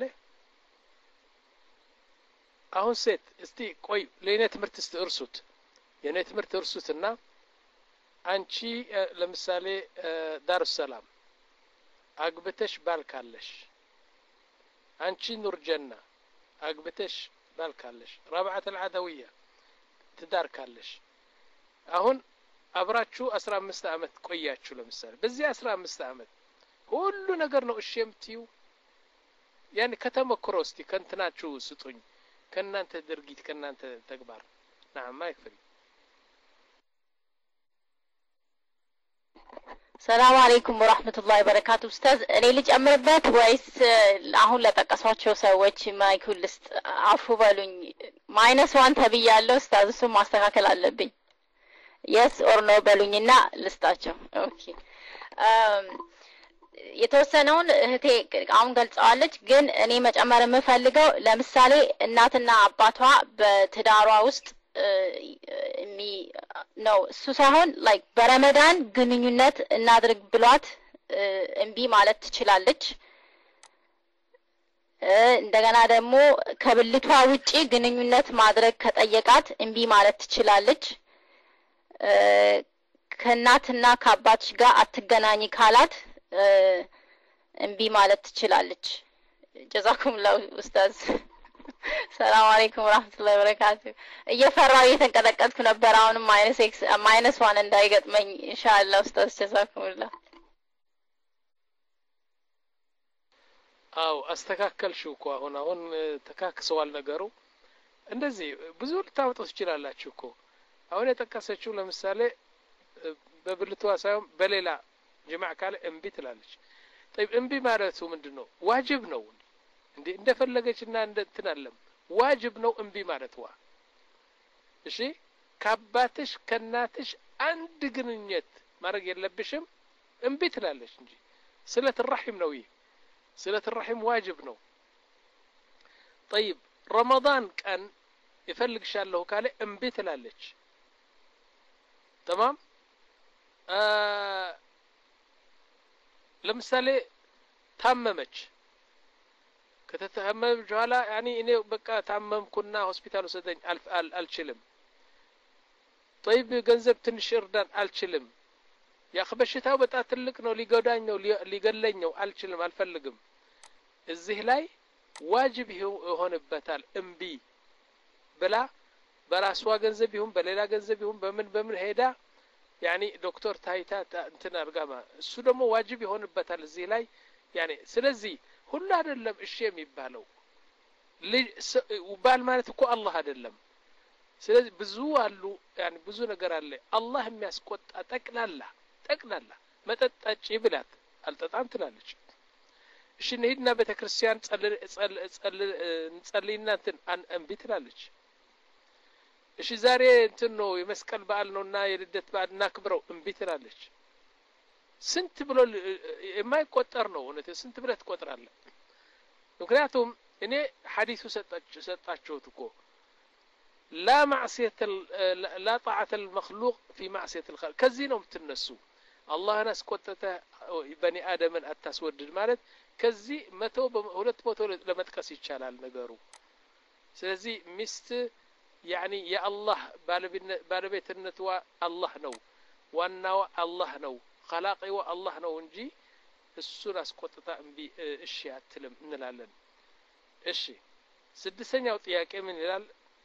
[SPEAKER 1] አሁን ሴት እስቲ ቆይ ለኔ ትምህርት እርሱት የኔ ትምህርት እርሱትና አንቺ ለምሳሌ ዳር ሰላም አግብተሽ ባልካለሽ አንቺ ኑር ጀና አግብተሽ ባልካለሽ ረብዓት العدوية ትዳር ካለሽ አሁን አብራችሁ አስራ አምስት አመት ቆያችሁ ለምሳሌ በዚህ አስራ አምስት አመት ሁሉ ነገር ነው እሺ የምትዩ ያን ከተመክሮ እስቲ ከንትናችሁ ስጡኝ ከናንተ ድርጊት ከናንተ ተግባር نعم ما يكفي.
[SPEAKER 7] ሰላም አለይኩም ወራህመቱላሂ ወበረካቱ። ኡስታዝ እኔ ልጅ አምርበት ወይስ አሁን ለጠቀሷቸው ሰዎች ማይኩል ልስጥ? አፉ በሉኝ ማይነስ ዋን ተብያለሁ ኡስታዝ፣ እሱ ማስተካከል አለብኝ። የስ ኦር ኖ በሉኝና ልስጣቸው። ኦኬ የተወሰነውን እህቴ አሁን ገልጸዋለች። ግን እኔ መጨመር የምፈልገው ለምሳሌ እናትና አባቷ በትዳሯ ውስጥ እሚ ነው እሱ ሳይሆን ላይክ በረመዳን ግንኙነት እናድርግ ብሏት እምቢ ማለት ትችላለች። እንደገና ደግሞ ከብልቷ ውጪ ግንኙነት ማድረግ ከጠየቃት እምቢ ማለት ትችላለች። ከእናትና ከአባትሽ ጋር አትገናኝ ካላት እምቢ ማለት ትችላለች። ጀዛኩም ላሁ ኡስታዝ። ሰላም አለይኩም ወራህመቱላሂ ወበረካቱ። እየፈራው እየተንቀጠቀጥኩ ነበር። አሁንም ማይነስ ኤክስ ማይነስ ዋን እንዳይገጥመኝ ኢንሻአላህ ኡስታዝ ጀዛኩሙላህ።
[SPEAKER 1] አው አስተካከልሽው እኮ አሁን አሁን ተካክሰዋል ነገሩ። እንደዚህ ብዙ ልታወጡ ትችላላችሁ እኮ። አሁን የጠቀሰችው ለምሳሌ በብልቷ ሳይሆን በሌላ ጅማዕ ካለ እምቢ ትላለች። طيب እምቢ ማለቱ ምንድነው? ዋጅብ ነው እንዴ? እንደፈለገችና እንደተናለም ዋጅብ ነው እምቢ ማለትዋ። እሺ ከአባትሽ ከናትሽ አንድ ግንኙነት ማድረግ የለብሽም እምቢ ትላለች እንጂ ስለት الرحم ነው። ይሄ ስለት الرحم ዋጅብ ነው። طيب ረመዳን ቀን ይፈልግሻለሁ ካለ እምቢ ትላለች። تمام ለምሳሌ ታመመች ከተታመመች በኋላ ያኒ እኔ በቃ ታመምኩና ሆስፒታል ወሰደኝ አልችልም። طيب ገንዘብ ትንሽ እርዳን አልችልም። ያخበሽታው በጣም ትልቅ ነው ሊጎዳኝ ነው ሊገለኝ ነው አልችልም አልፈልግም። እዚህ ላይ ዋጅብ ይሆንበታል እምቢ ብላ በራሷ ገንዘብ ይሁን በሌላ ገንዘብ ይሁን በምን በምን ሄዳ ያኒ ዶክተር ታይታ እንትን አርጋማ እሱ ደግሞ ዋጅብ ይሆንበታል እዚህ ላይ ያኒ። ስለዚህ ሁሉ አይደለም እሺ የሚባለው ባል ማለት እኮ አላህ አይደለም። ስለዚህ ብዙ አሉ ያኒ ብዙ ነገር አለ አላህ የሚያስቆጣ ጠቅላላ ጠቅላላ መጠጣጭ ይብላት አልጠጣም ትላለች። እሺ ነይድና ቤተክርስቲያን ጸል ጸል ጸል እንጸልይና እንትን እምቢ ትላለች። እሺ ዛሬ እንትን ነው የመስቀል በዓል ነውና የልደት በዓል እናክብረው እምቢ ትላለች። ስንት ብሎ የማይቆጠር ነው እውነት ስንት ብለህ ትቆጥራለህ? ምክንያቱም እኔ ሐዲሱ ሰጣች ሰጣችሁት እኮ لا معصيه لا طاعه المخلوق في معصيه الخالق ከዚህ ነው የምትነሱ። አላህን አስቆጥተ በኒ አደምን አታስወድድ ማለት ከዚህ መቶ ሁለት መቶ ለመጥቀስ ይቻላል ነገሩ። ስለዚህ ሚስት ያኒ የአላህ ባለቤትነትዋ አላህ ነው ዋናው አላህ ነው خلاقيው አላህ ነው እንጂ እሱን አስቆጥታ እምቢ እሺ አትልም እንላለን። እሺ ስድስተኛው ጥያቄ ምን ይላል?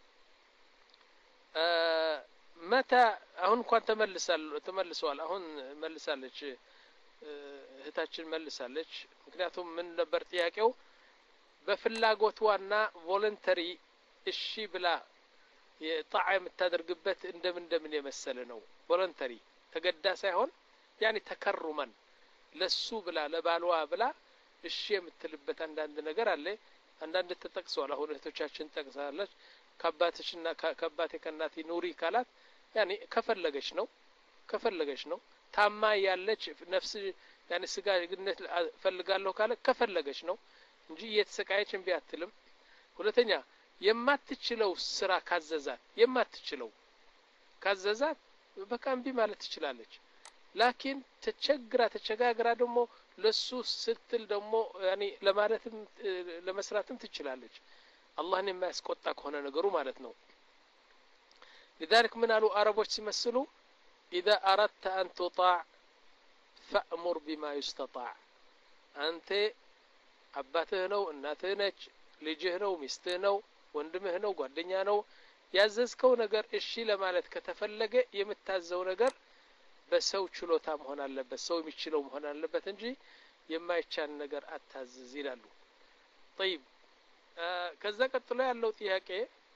[SPEAKER 1] متى አሁን እንኳን ተመልሳል ተመልሰዋል አሁን መልሳለች እህታችን መልሳለች። ምክንያቱም ምን ነበር ጥያቄው? በፍላጎቷና ቮለንተሪ እሺ ብላ የጣዓ የምታደርግበት እንደምን እንደምን የመሰለ ነው። ቮለንተሪ ተገዳ ሳይሆን ያኒ ተከሩመን ለሱ ብላ ለባልዋ ብላ እሺ የምትልበት አንዳንድ ነገር አለ። አንዳንድ ተጠቅሰዋል። አሁን እህቶቻችን ጠቅሳለች። ከአባትሽና ከአባቴ ከናቴ ኑሪ ካላት ያኒ ከፈለገች ነው ከፈለገች ነው። ታማ ያለች ነፍስ ያኒ ስጋ ግንኙነት ፈልጋለሁ ካለ ከፈለገች ነው እንጂ እየተሰቃየች እምቢ አትልም። ሁለተኛ የማትችለው ስራ ካዘዛት የማትችለው ካዘዛት በቃ እምቢ ማለት ትችላለች። ላኪን ተቸግራ ተቸጋግራ ደግሞ ለሱ ስትል ደግሞ ያኒ ለማለትም ለመስራትም ትችላለች። አላህን የማያስቆጣ ከሆነ ነገሩ ማለት ነው። لذلك من قالوا عربوች ሲመስሉ اذا اردت ان تطاع فأمر بما يستطاع አንተ አባትህ ነው እናትህ ነች ልጅህ ነው ሚስትህ ነው ወንድምህ ነው ጓደኛ ነው ያዘዝከው ነገር እሺ ለማለት ከተፈለገ የምታዘው ነገር በሰው ችሎታ መሆን አለበት ሰው የሚችለው መሆን አለበት እንጂ የማይቻል ነገር አታዝዝ ይላሉ። طيب ከዛ ቀጥሎ ያለው ጥያቄ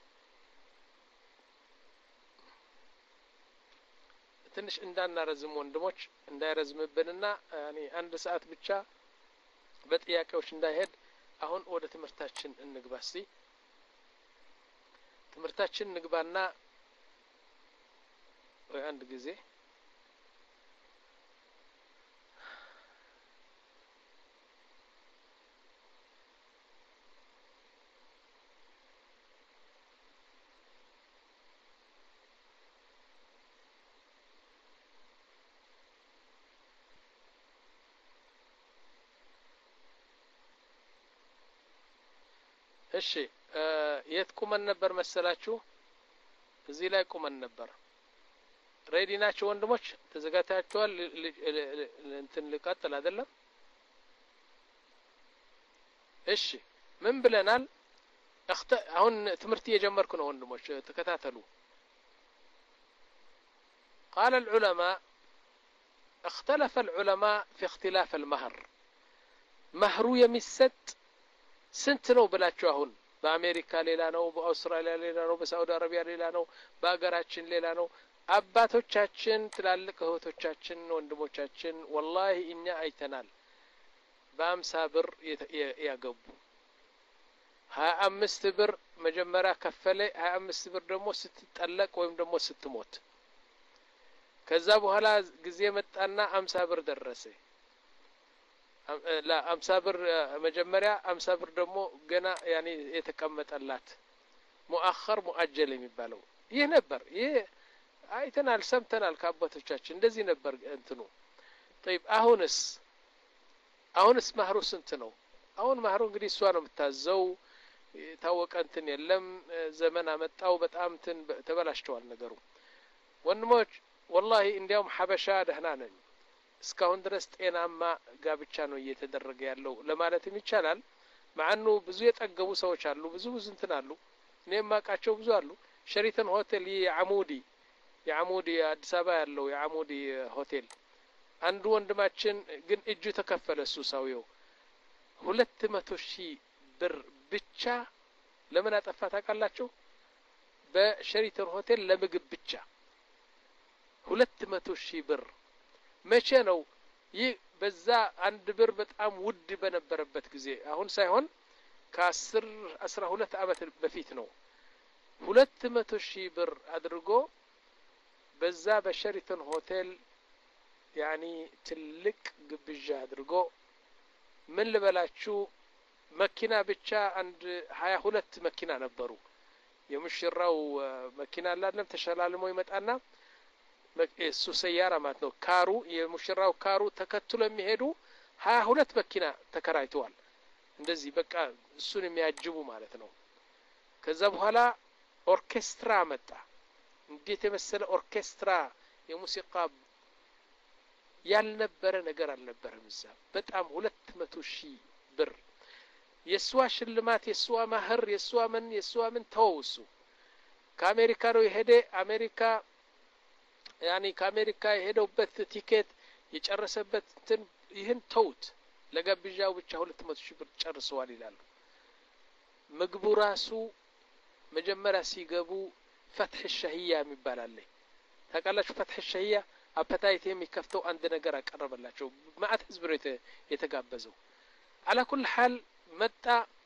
[SPEAKER 1] ትንሽ እንዳናረዝም ወንድሞች እንዳይረዝምብንና ያኒ አንድ ሰዓት ብቻ በጥያቄዎች እንዳይሄድ አሁን ወደ ትምህርታችን እንግባ። እስቲ ትምህርታችን እንግባና ወይ አንድ ጊዜ እሺ የት ቁመን ነበር መሰላችሁ? እዚህ ላይ ቁመን ነበር። ሬዲ ናችሁ ወንድሞች? ተዘጋጅታችኋል? እንትን ልቀጥል አይደለም? እሺ ምን ብለናል? እخت አሁን ትምህርት እየጀመርኩ ነው ወንድሞች ተከታተሉ። قال العلماء اختلف العلماء في اختلاف المهر مهر የሚሰጥ ስንት ነው ብላችሁ አሁን በአሜሪካ ሌላ ነው፣ በአውስትራሊያ ሌላ ነው፣ በሳውዲ አረቢያ ሌላ ነው፣ በአገራችን ሌላ ነው። አባቶቻችን ትላልቅ እህቶቻችን ወንድሞቻችን ወላሂ እኛ አይተናል በአምሳ ብር ያገቡ ሀያ አምስት ብር መጀመሪያ ከፈለ ሀያ አምስት ብር ደግሞ ስትጠለቅ ወይም ደግሞ ስትሞት ከዛ በኋላ ጊዜ መጣና አምሳ ብር ደረሰ። لا አምሳ ብር መጀመሪያ አምሳ ብር ደግሞ ገና ያኒ የተቀመጠላት ሙአخر ሙአጀል የሚባለው ይህ ነበር። ይህ አይተናል ሰምተናል ከአባቶቻችን እንደዚህ ነበር እንትኑ። طيب አሁንስ አሁንስ ማህሩ ስንት ነው? አሁን ማህሩ እንግዲህ እሷ ነው የምታዘው። ታወቀ እንትን የለም ዘመን አመጣው በጣም እንትን ተበላሽቷል ነገሩ ወንድሞች። والله እንዲያውም ሐበሻ ደህና ነን እስካሁን ድረስ ጤናማ ጋብቻ ነው እየተደረገ ያለው ለማለትም ይቻላል። ማዕኑ ብዙ የጠገቡ ሰዎች አሉ፣ ብዙ ብዙ እንትን አሉ። እኔም ማቃቸው ብዙ አሉ። ሸሪተን ሆቴል የአሙዲ የአሙዲ አዲስ አበባ ያለው የአሙዲ ሆቴል አንዱ ወንድማችን ግን እጁ ተከፈለ እሱ ሰውየው ሁለት መቶ ሺህ ብር ብቻ ለምን አጠፋ ታውቃላችሁ? በሸሪተን ሆቴል ለምግብ ብቻ ሁለት መቶ ሺህ ብር መቼ ነው? ይህ በዛ አንድ ብር በጣም ውድ በነበረበት ጊዜ አሁን ሳይሆን ከአስር አስራ ሁለት አመት በፊት ነው። ሁለት መቶ ሺህ ብር አድርጎ በዛ በሸሪተን ሆቴል ያኒ ትልቅ ግብዣ አድርጎ ምን ልበላችሁ መኪና ብቻ አንድ ሀያ ሁለት መኪና ነበሩ። የሙሽራው መኪና አላለም ተሸላልሞ ይመጣና እሱ ሰያራ ማለት ነው። ካሩ የሙሽራው ካሩ ተከትሎ የሚሄዱ ሀያ ሁለት መኪና ተከራይተዋል። እንደዚህ በቃ እሱን የሚያጅቡ ማለት ነው። ከዛ በኋላ ኦርኬስትራ መጣ። እንዴት የመሰለ ኦርኬስትራ የሙዚቃ ያልነበረ ነገር አልነበረም እዛ። በጣም ሁለት መቶ ሺህ ብር የሷ ሽልማት የሷ ማህር የሷ ምን የሷ ምን ተወሱ። ከአሜሪካ ነው የሄደ አሜሪካ ያኒ ከአሜሪካ የሄደውበት ቲኬት የጨረሰበት እንትን ይህን ተውት ለጋብዣው ብቻ ሁለት መቶ ሺህ ብር ጨርሰዋል ይላሉ። ምግቡ ራሱ መጀመሪያ ሲገቡ ፈትህ ሸህያ የሚባል አለ ታውቃላችሁ? ፈትህ ሸህያ አፐታይት የሚከፍተው አንድ ነገር አቀረበላቸው። ማአት ህዝብ ነው የተጋበዘው። على كل حال መጣ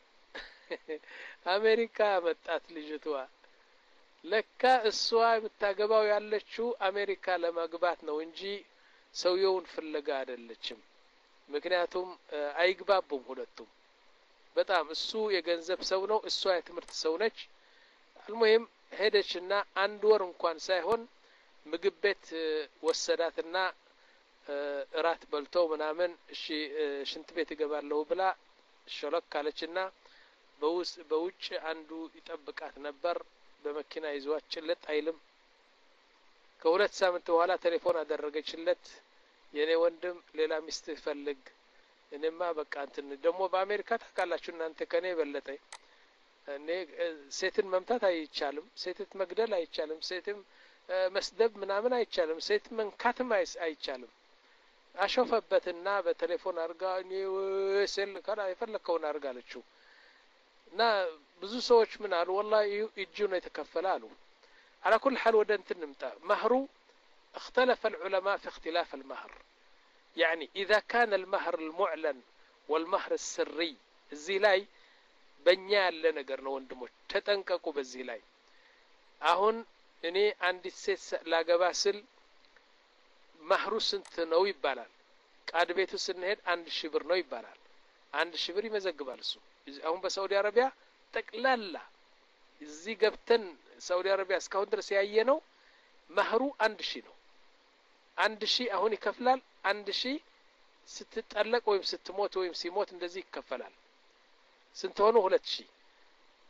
[SPEAKER 1] አሜሪካ መጣት ልጅቷ ለካ እሷ የምታገባው ያለችው አሜሪካ ለማግባት ነው እንጂ ሰውየውን ፍለጋ አይደለችም። ምክንያቱም አይግባቡም ሁለቱም። በጣም እሱ የገንዘብ ሰው ነው፣ እሷ የትምህርት ሰው ነች። አልሙሂም ሄደችና አንድ ወር እንኳን ሳይሆን ምግብ ቤት ወሰዳትና እራት በልተው ምናምን እሺ ሽንት ቤት ይገባለሁ ብላ ሸለክ አለችና በውስ በውጭ አንዱ ይጠብቃት ነበር። በመኪና ይዟት ጭልጥ አይልም። ከሁለት ሳምንት በኋላ ቴሌፎን አደረገችለት። የኔ ወንድም ሌላ ሚስት ፈልግ። እኔማ በቃ እንትን ደግሞ በአሜሪካ ታውቃላችሁ እናንተ ከኔ በለጠ እኔ ሴትን መምታት አይቻልም፣ ሴትን መግደል አይቻልም፣ ሴትን መስደብ ምናምን አይቻልም፣ ሴት መንካትም አይቻልም። አሾፈበትና በቴሌፎን አርጋ እኔ ወሰል ከላ የፈለከውን አርጋለችው። እና ብዙ ሰዎች ምን አሉ والله እጁ ነው የተከፈላሉ። على كل حال ወደ እንትን እንምጣ። مهر اختلف العلماء في اختلاف المهر يعني اذا كان المهر المعلن والمهر السري እዚህ ላይ በእኛ ያለ ነገር ነው ወንድሞች ተጠንቀቁ። በዚህ ላይ አሁን እኔ አንዲት ሴት ላገባ ስል ማህሩ ስንት ነው ይባላል። ቃድ ቤቱ ስንሄድ አንድ ሺህ ብር ነው ይባላል። አንድ ሺህ ብር ይመዘግባል እሱ። አሁን በሳውዲ አረቢያ ጠቅላላ እዚህ ገብተን ሳውዲ አረቢያ እስካሁን ድረስ ያየነው ማህሩ አንድ ሺህ ነው። አንድ ሺህ አሁን ይከፍላል። አንድ ሺህ ስትጠለቅ ወይም ስትሞት ወይም ሲሞት እንደዚህ ይከፈላል። ስንት ሆነ? ሁለት ሺህ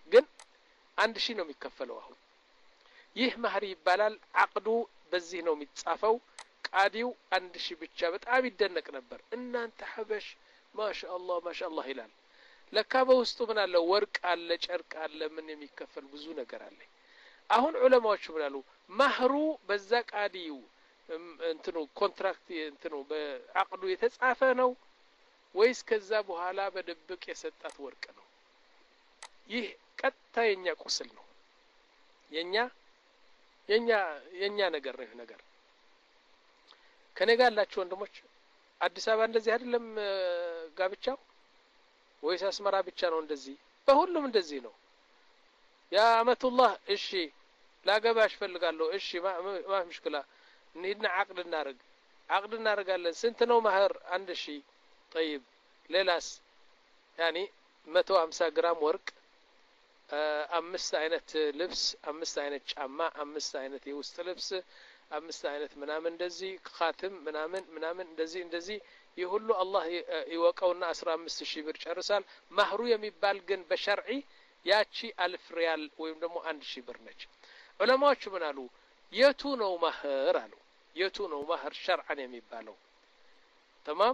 [SPEAKER 1] ግን አንድ ሺህ ነው የሚከፈለው አሁን ይህ መህር ይባላል አቅዱ በዚህ ነው የሚጻፈው ቃዲው አንድ ሺህ ብቻ በጣም ይደነቅ ነበር እናንተ ሐበሽ ማሻአላህ ማሻአላህ ይላል ለካ በውስጡ ምን አለ ወርቅ አለ ጨርቅ አለ ምን የሚከፈል ብዙ ነገር አለ አሁን ዑለማዎች ምን አሉ መህሩ በዛ ቃዲው እንትኑ ኮንትራክት እንትኑ በአቅዱ የተጻፈ ነው ወይስ ከዛ በኋላ በድብቅ የሰጣት ወርቅ ነው ይህ ቀጥታ የኛ ቁስል ነው የኛ የኛ የኛ ነገር ነው ነገር ከኔ ጋር ያላችሁ ወንድሞች አዲስ አበባ እንደዚህ አይደለም ጋብቻው ወይስ አስመራ ብቻ ነው እንደዚህ በሁሉም እንደዚህ ነው ያ አመቱላህ እሺ ላገባሽ ፈልጋለሁ እሺ ማ ምሽክላ እንሂድና አቅድ እናርግ አቅድ እናርጋለን ስንት ነው መህር አንድ ሺህ طيب ሌላስ يعني መቶ ሃምሳ ግራም ወርቅ አምስት አይነት ልብስ አምስት አይነት ጫማ አምስት አይነት የውስጥ ልብስ አምስት አይነት ምናምን እንደዚህ ኻትም ምናምን ምናምን እንደዚህ እንደዚህ ይሁሉ አላህ ይወቀውና አስራ አምስት ሺህ ብር ጨርሳል መህሩ የሚባል ግን በሸርዒ ያቺ አልፍ ሪያል ወይም ደግሞ አንድ ሺህ ብር ነች ዑለማዎች ምን አሉ የቱ ነው መህር አሉ የቱ ነው መህር ሸርዓን የሚባለው تمام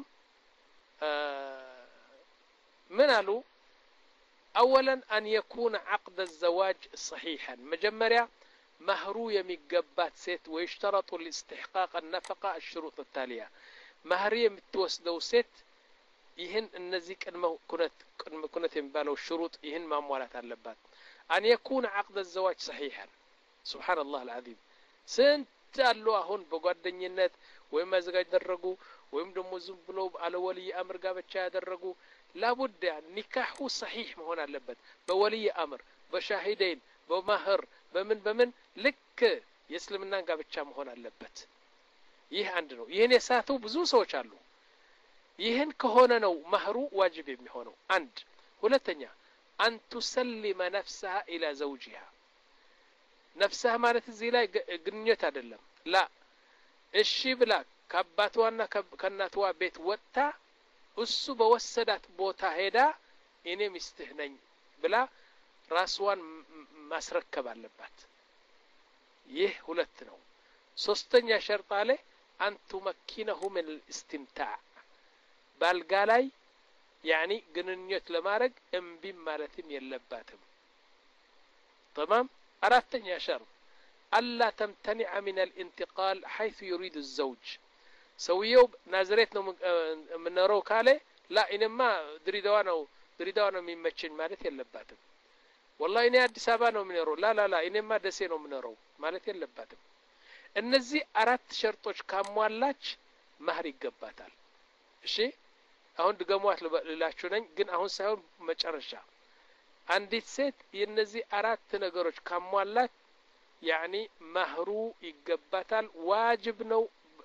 [SPEAKER 1] من قالوا اولا ان يكون عقد الزواج صحيحا مجمريا مهرو يميقبات سيت ويشترط لاستحقاق النفقة الشروط التالية مهر يمتوسدو سيت يهن النزيك انما كنت كنت ينبالو الشروط يهن ما موالات اللبات ان يكون عقد الزواج صحيحا سبحان الله العظيم سنت قالوا هون بጓደኝነት ወይም ማዘጋጅ ደረጉ ወይም ደግሞ ዝም ብሎ አለ ወልይ አምር ጋብቻ ያደረጉ لابد نكاحه صحيح መሆን አለበት በወልይ አምር በሻሂደን በመህር በምን በምን ልክ የእስልምናን ጋብቻ መሆን አለበት ይህ አንድ ነው ይሄን የሳቱ ብዙ ሰዎች አሉ ይሄን ከሆነ ነው መህሩ ዋጅብ የሚሆነው አንድ ሁለተኛ أن تسلم نفسها إلى زوجها نفسها ማለት እዚህ ላይ ግንኙነት አይደለም لا እሺ ብላ ከአባቷና ከእናቷ ቤት ወጣ እሱ በወሰዳት ቦታ ሄዳ እኔ ሚስትህ ነኝ ብላ ራስዋን ማስረከብ አለባት ይህ ሁለት ነው ሶስተኛ ሸርጥ አለ أن تمكنه من الاستمتاع ባልጋ ላይ يعني ግንኙነት ለማድረግ እምቢ ማለትም የለባትም تمام አራተኛ ሸርጥ ألا تمتنع من الانتقال حيث يريد الزوج سويو نازريت ነው ምንረው ካለ لا انما ድሪዳዋ ነው ድሪዳዋ ነው የሚመቸኝ ማለት የለባትም والله እኔ አዲስ አበባ ነው ምንረው لا لا لا انما ደሴ ነው ምንረው ማለት የለባትም እነዚህ አራት ሸርጦች ካሟላች መህር ይገባታል እሺ አሁን ድገሟት ልላችሁ ነኝ ግን አሁን ሳይሆን መጨረሻ አንዲት ሴት የነዚህ አራት ነገሮች ካሟላች يعني مهرو يقباتال واجب نو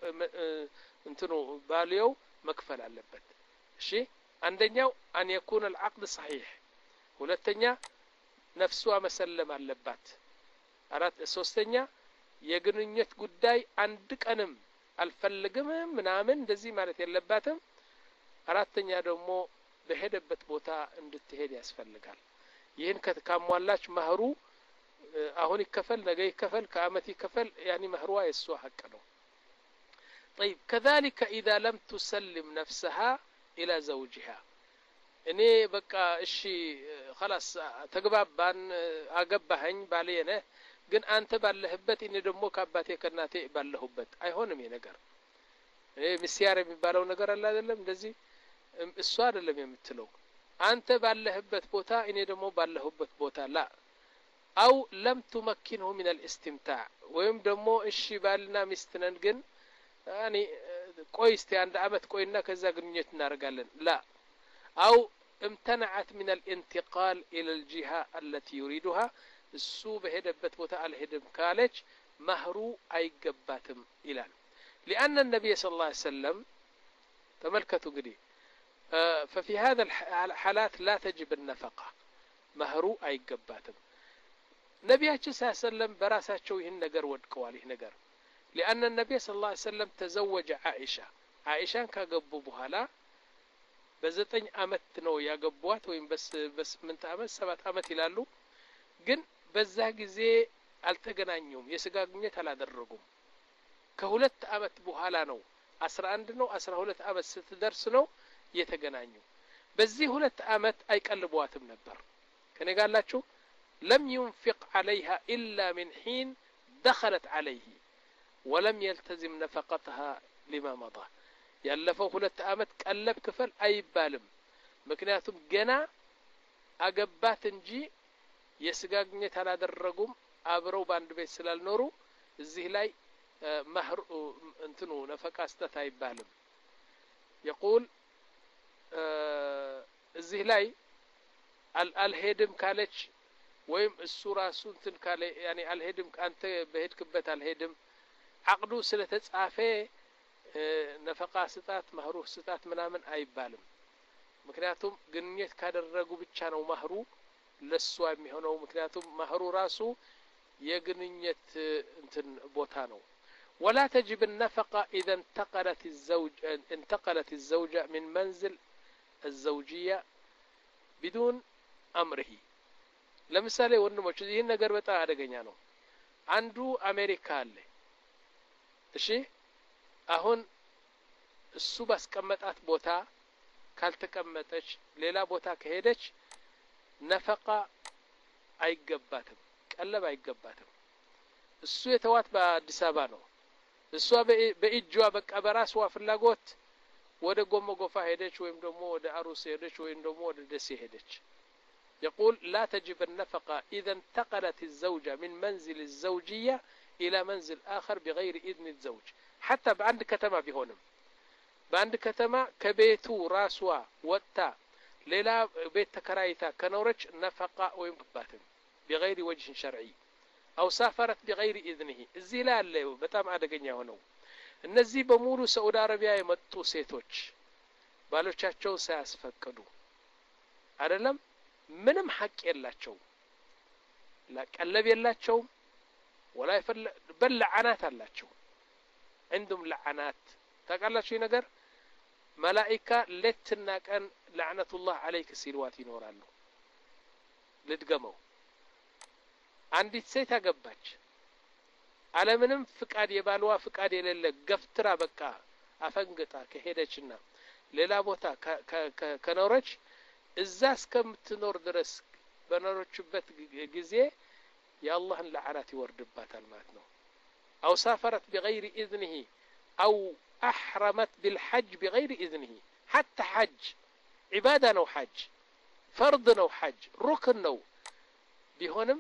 [SPEAKER 1] انتنو باليو مكفل علبت شي عندنيو أن يكون العقد صحيح ولتنيا نفسها مسلم علبات أرات سوستنيا يقننيت قداي عندك أنم الفلقم منامن دزي مالت يلباتم أراتنيا دمو بهدبت بوتا اندتهد يسفلقال يهن كاموالاش مهرو አሁን ይከፈል ነገ ይከፈል ከአመት ይከፈል يعني مهرዋ የሷ ሐቅ ነው طيب كذلك اذا لم تسلم نفسها الى زوجها እኔ በቃ እሺ خلاص ተግባባን አገባኸኝ ባለየነ ግን አንተ ባለህበት እኔ ደግሞ ከአባቴ ከናቴ ባለሁበት አይሆንም ይሄ ነገር እኔ ምስያር የሚባለው ነገር አለ አይደለም እንደዚህ እሷ አይደለም የምትለው አንተ ባለህበት ቦታ እኔ ደግሞ ባለሁበት ቦታ ላ أو لم تمكنه من الاستمتاع ويم دمو إشي بالنا مستنن جن يعني كويستي عند أمت كوينا كذا جنيت نارجالن لا أو امتنعت من الانتقال إلى الجهة التي يريدها السوب هدب بتبوتا الهدم كالج مهرو أي جباتم إلى لأن النبي صلى الله عليه وسلم تملكته قدي آه ففي هذا الحالات لا تجب النفقة مهرو أي جباتم نبياتنا صلى الله عليه وسلم براساتشو ይህን ነገር ወድቀዋል ይህ ነገር لأن النبي صلى الله عليه وسلم تزوج عائشة عائشة ካገቡ በኋላ በዘጠኝ አመት ነው ያገቧት ወይም በስ በስምንት አመት ሰባት አመት ይላሉ ግን በዛ ጊዜ አልተገናኙም የስጋ ግንኙነት አላደረጉም ከሁለት አመት በኋላ ነው አስራ አንድ ነው አስራ ሁለት አመት ስትደርስ ነው የተገናኙ በዚህ ሁለት አመት አይቀልቧትም ነበር ከኔ ጋላችሁ لم ينفق عليها إلا من حين دخلت عليه ولم يلتزم نفقتها لما مضى ያለፈው ሁለት አመት ቀለብ ክፈል አይባልም ምክንያቱም ገና አገባት እንጂ የስጋ ግንኙነት አላደረጉም አብረው ባንድ ቤት ስላልኖሩ እዚህ ላይ መህር እንትኑ ነፈቃ አስተታ አይባልም يقول እዚህ ላይ አልሄድም ካለች ወይም እሱ ራሱ እንትን ካለ ያኒ አልሄድም አንተ በሄድክበት አልሄድም አቅዱ ስለተጻፈ ነፈቃ ስጣት መህሩ ስጣት ምናምን አይባልም ምክንያቱም ግንኙነት ካደረጉ ብቻ ነው መህሩ ለሷ የሚሆነው ምክንያቱም መህሩ ራሱ የግንኙነት እንትን ቦታ ነው ولا تجب النفقة إذا انتقلت الزوج انتقلت الزوجة من منزل الزوجية بدون أمره ለምሳሌ ወንድሞች ይሄን ነገር በጣም አደገኛ ነው አንዱ አሜሪካ አለ እሺ አሁን እሱ ባስቀመጣት ቦታ ካልተቀመጠች ሌላ ቦታ ከሄደች ነፈቃ አይገባትም ቀለብ አይገባትም እሱ የተዋት በአዲስ አበባ ነው እሷ በእጇ በቃ በራሷ ፍላጎት ወደ ጎሞጎፋ ሄደች ወይም ደግሞ ወደ አሩስ ሄደች ወይም ደግሞ ወደ ደሴ ሄደች يقول لا تجب النفقة إذا انتقلت الزوجة من منزل الزوجية إلى منزل آخر بغير إذن الزوج حتى بعند كتما بهونم بعند كتما كبيتو راسوا وتا ليلا بيت تكرايتا كنورج نفقة ويمكباتم بغير وجه شرعي أو سافرت بغير إذنه الزلال له بتام أدقنيا هنو النزي بمولو سعود عربيا يمتو سيتوش بالوچاچو سياسفقدو አይደለም ምንም ሐቅ የላቸው ለቀለብ የላቸው ولا يفل بل لعنات አላቸው عندهم لعنات ታቃላችሁ ነገር መላእክት ለትና ቀን لعنቱላህ عليك ሲልዋት ይኖራሉ ልድገመው አንዲት ሴት አገባች ዓለምንም ፍቃድ የባልዋ ፍቃድ የሌለ ገፍትራ በቃ አፈንግጣ ከሄደችና ሌላ ቦታ ከኖረች እዛ እስከምትኖር ድረስ በኖረችበት ጊዜ የአላህን ለዓናት ይወርድባታል ማለት ነው أو سافرت بغير إذنه أو أحرمت بالحج بغير إذنه حتى حج عبادة نو حج فرض نو حج ركن نو بهونم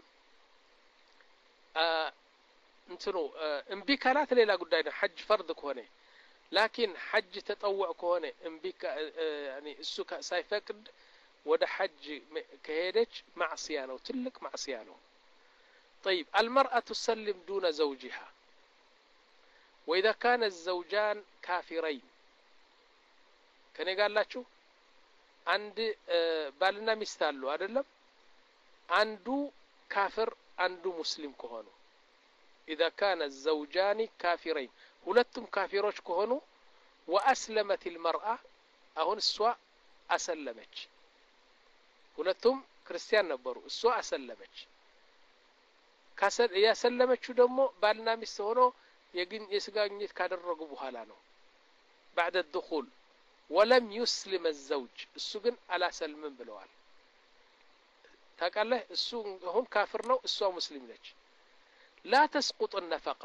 [SPEAKER 1] آه انتنو آه انبكالات ليلا قدائنا حج فرض كونه لكن حج تطوع كونه انبكا آه يعني السكا سايفقد وده حج كهيدج معصيانه تلك معصيانه طيب المرأة تسلم دون زوجها وإذا كان الزوجان كافرين كان يقال لا شو عند بالنا مستالو أدلم عنده كافر عنده مسلم كهونو إذا كان الزوجان كافرين ولتم كافروش كهونو وأسلمت المرأة أهون السواء أسلمت ولتم كريستيان نبرو السواء أسلمت كسر يا سلمتشو دمو بالنا مستهونو يجن يسقانيت كادرقو بحالا نو بعد الدخول ولم يسلم الزوج السجن على سلم بلوال تقال له السو هم كافر نو السو مسلم لك لا تسقط النفقة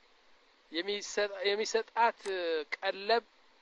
[SPEAKER 1] يميسطات قلب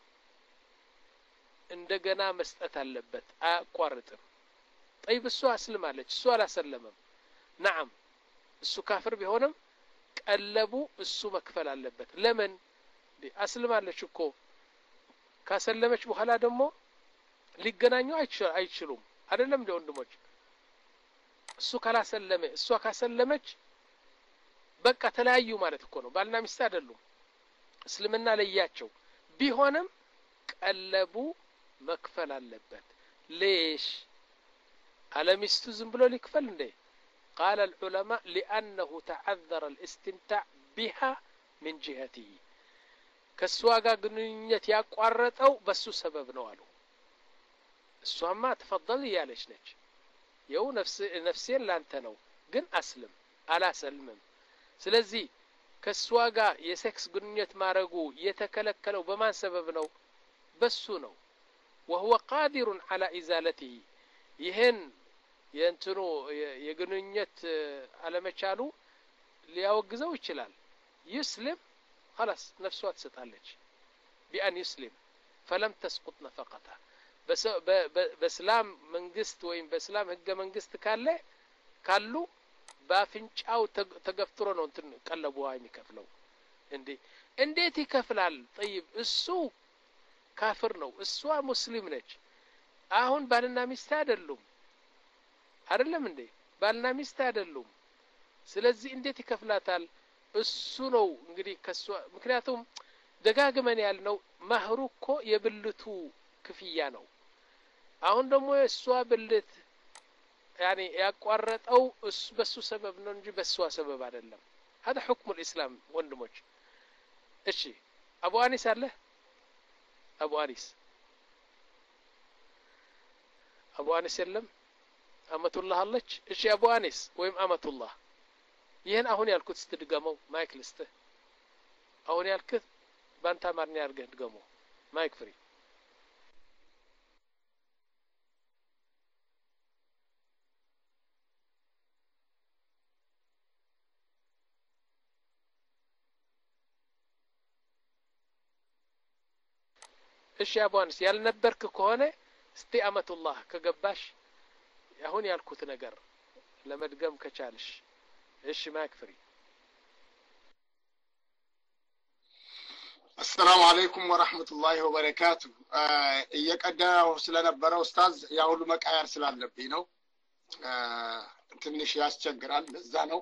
[SPEAKER 1] እንደገና መስጠት አለበት አቋርጥም طيب እሱ አስልማለች እሱ አላሰለመም نعم እሱ ካፍር ቢሆንም ቀለቡ እሱ መክፈል አለበት ለምን አስልማለች እኮ ካሰለመች በኋላ ደግሞ ሊገናኙ አይችሉም አይደለም እንደ ወንድሞች እሱ ካላሰለመ እሷ ካሰለመች በቃ ተለያዩ ማለት እኮ ነው ባልና ሚስት አይደሉም እስልምና ለያቸው ቢሆንም ቀለቡ መክፈል አለበት ليش على ሚስቱ ዝም ብሎ ሊክፈል እንዴ قال العلماء لأنه تعذر الاستمتاع بها من جهته كسواغا ግንኙነት ያቋረጠው በሱ ሰበብ ነው አሉ እሷማ ተፈضل ያለች ነች የው ነፍስ ነፍሴን ላንተ ነው ግን አስልም አላሰልምም ስለዚህ ከሷ ጋር የሴክስ ግንኙነት ማረጉ የተከለከለው በማን ሰበብ ነው በሱ ነው وهو قادر على ازالته ይሄን የእንትኑ የግንኙነት አለመቻሉ ሊያወግዘው ይችላል يسلم خلاص نفسه ትሰጣለች بأن يسلم فلم تسقط نفقتها بس በእስላም መንግስት ወይም በእስላም ህገ መንግስት ካለ ካሉ ባፍንጫው ተገፍትሮ ነው እንትን ቀለቡ የሚከፍለው እንዴ እንዴት ይከፍላል طيب እሱ ካፍር ነው እሷ ሙስሊም ነች አሁን ባልና ሚስት አይደሉም አይደለም እንዴ ባልና ሚስት አይደሉም ስለዚህ እንዴት ይከፍላታል እሱ ነው እንግዲህ ከሷ ምክንያቱም ደጋግመን ያልነው ማህሩ እኮ የብልቱ ክፍያ ነው አሁን ደግሞ እሷ ብልት يعني ያቋረጠው እሱ በሱ ሰበብ ነው እንጂ በሷ ሰበብ አይደለም هذا حكم الاسلام ወንድሞች እሺ አቡ አኒስ አለ አቡ አኒስ አቡ አኒስ የለም አመቱላህ አለች እሺ አቡ አኒስ ወይም አመቱላህ ይሄን አሁን ያልኩት ስትድገመው ማይክ ልስተ አሁን ያልኩት ባንታ ማርኛ አርገህ ድገመው ማይክ ፍሪ እሺ አባንስ ያልነበርክ ከሆነ እስቲ አመቱላህ ከገባሽ አሁን ያልኩት ነገር ለመድገም ከቻልሽ እሺ ማክፍሪ
[SPEAKER 2] السلام عليكم ورحمة الله وبركاته እየቀዳው ስለነበረ ኡስታዝ ያ ሁሉ መቃየር ስላለብኝ ነው ትንሽ ያስቸግራል ለዛ ነው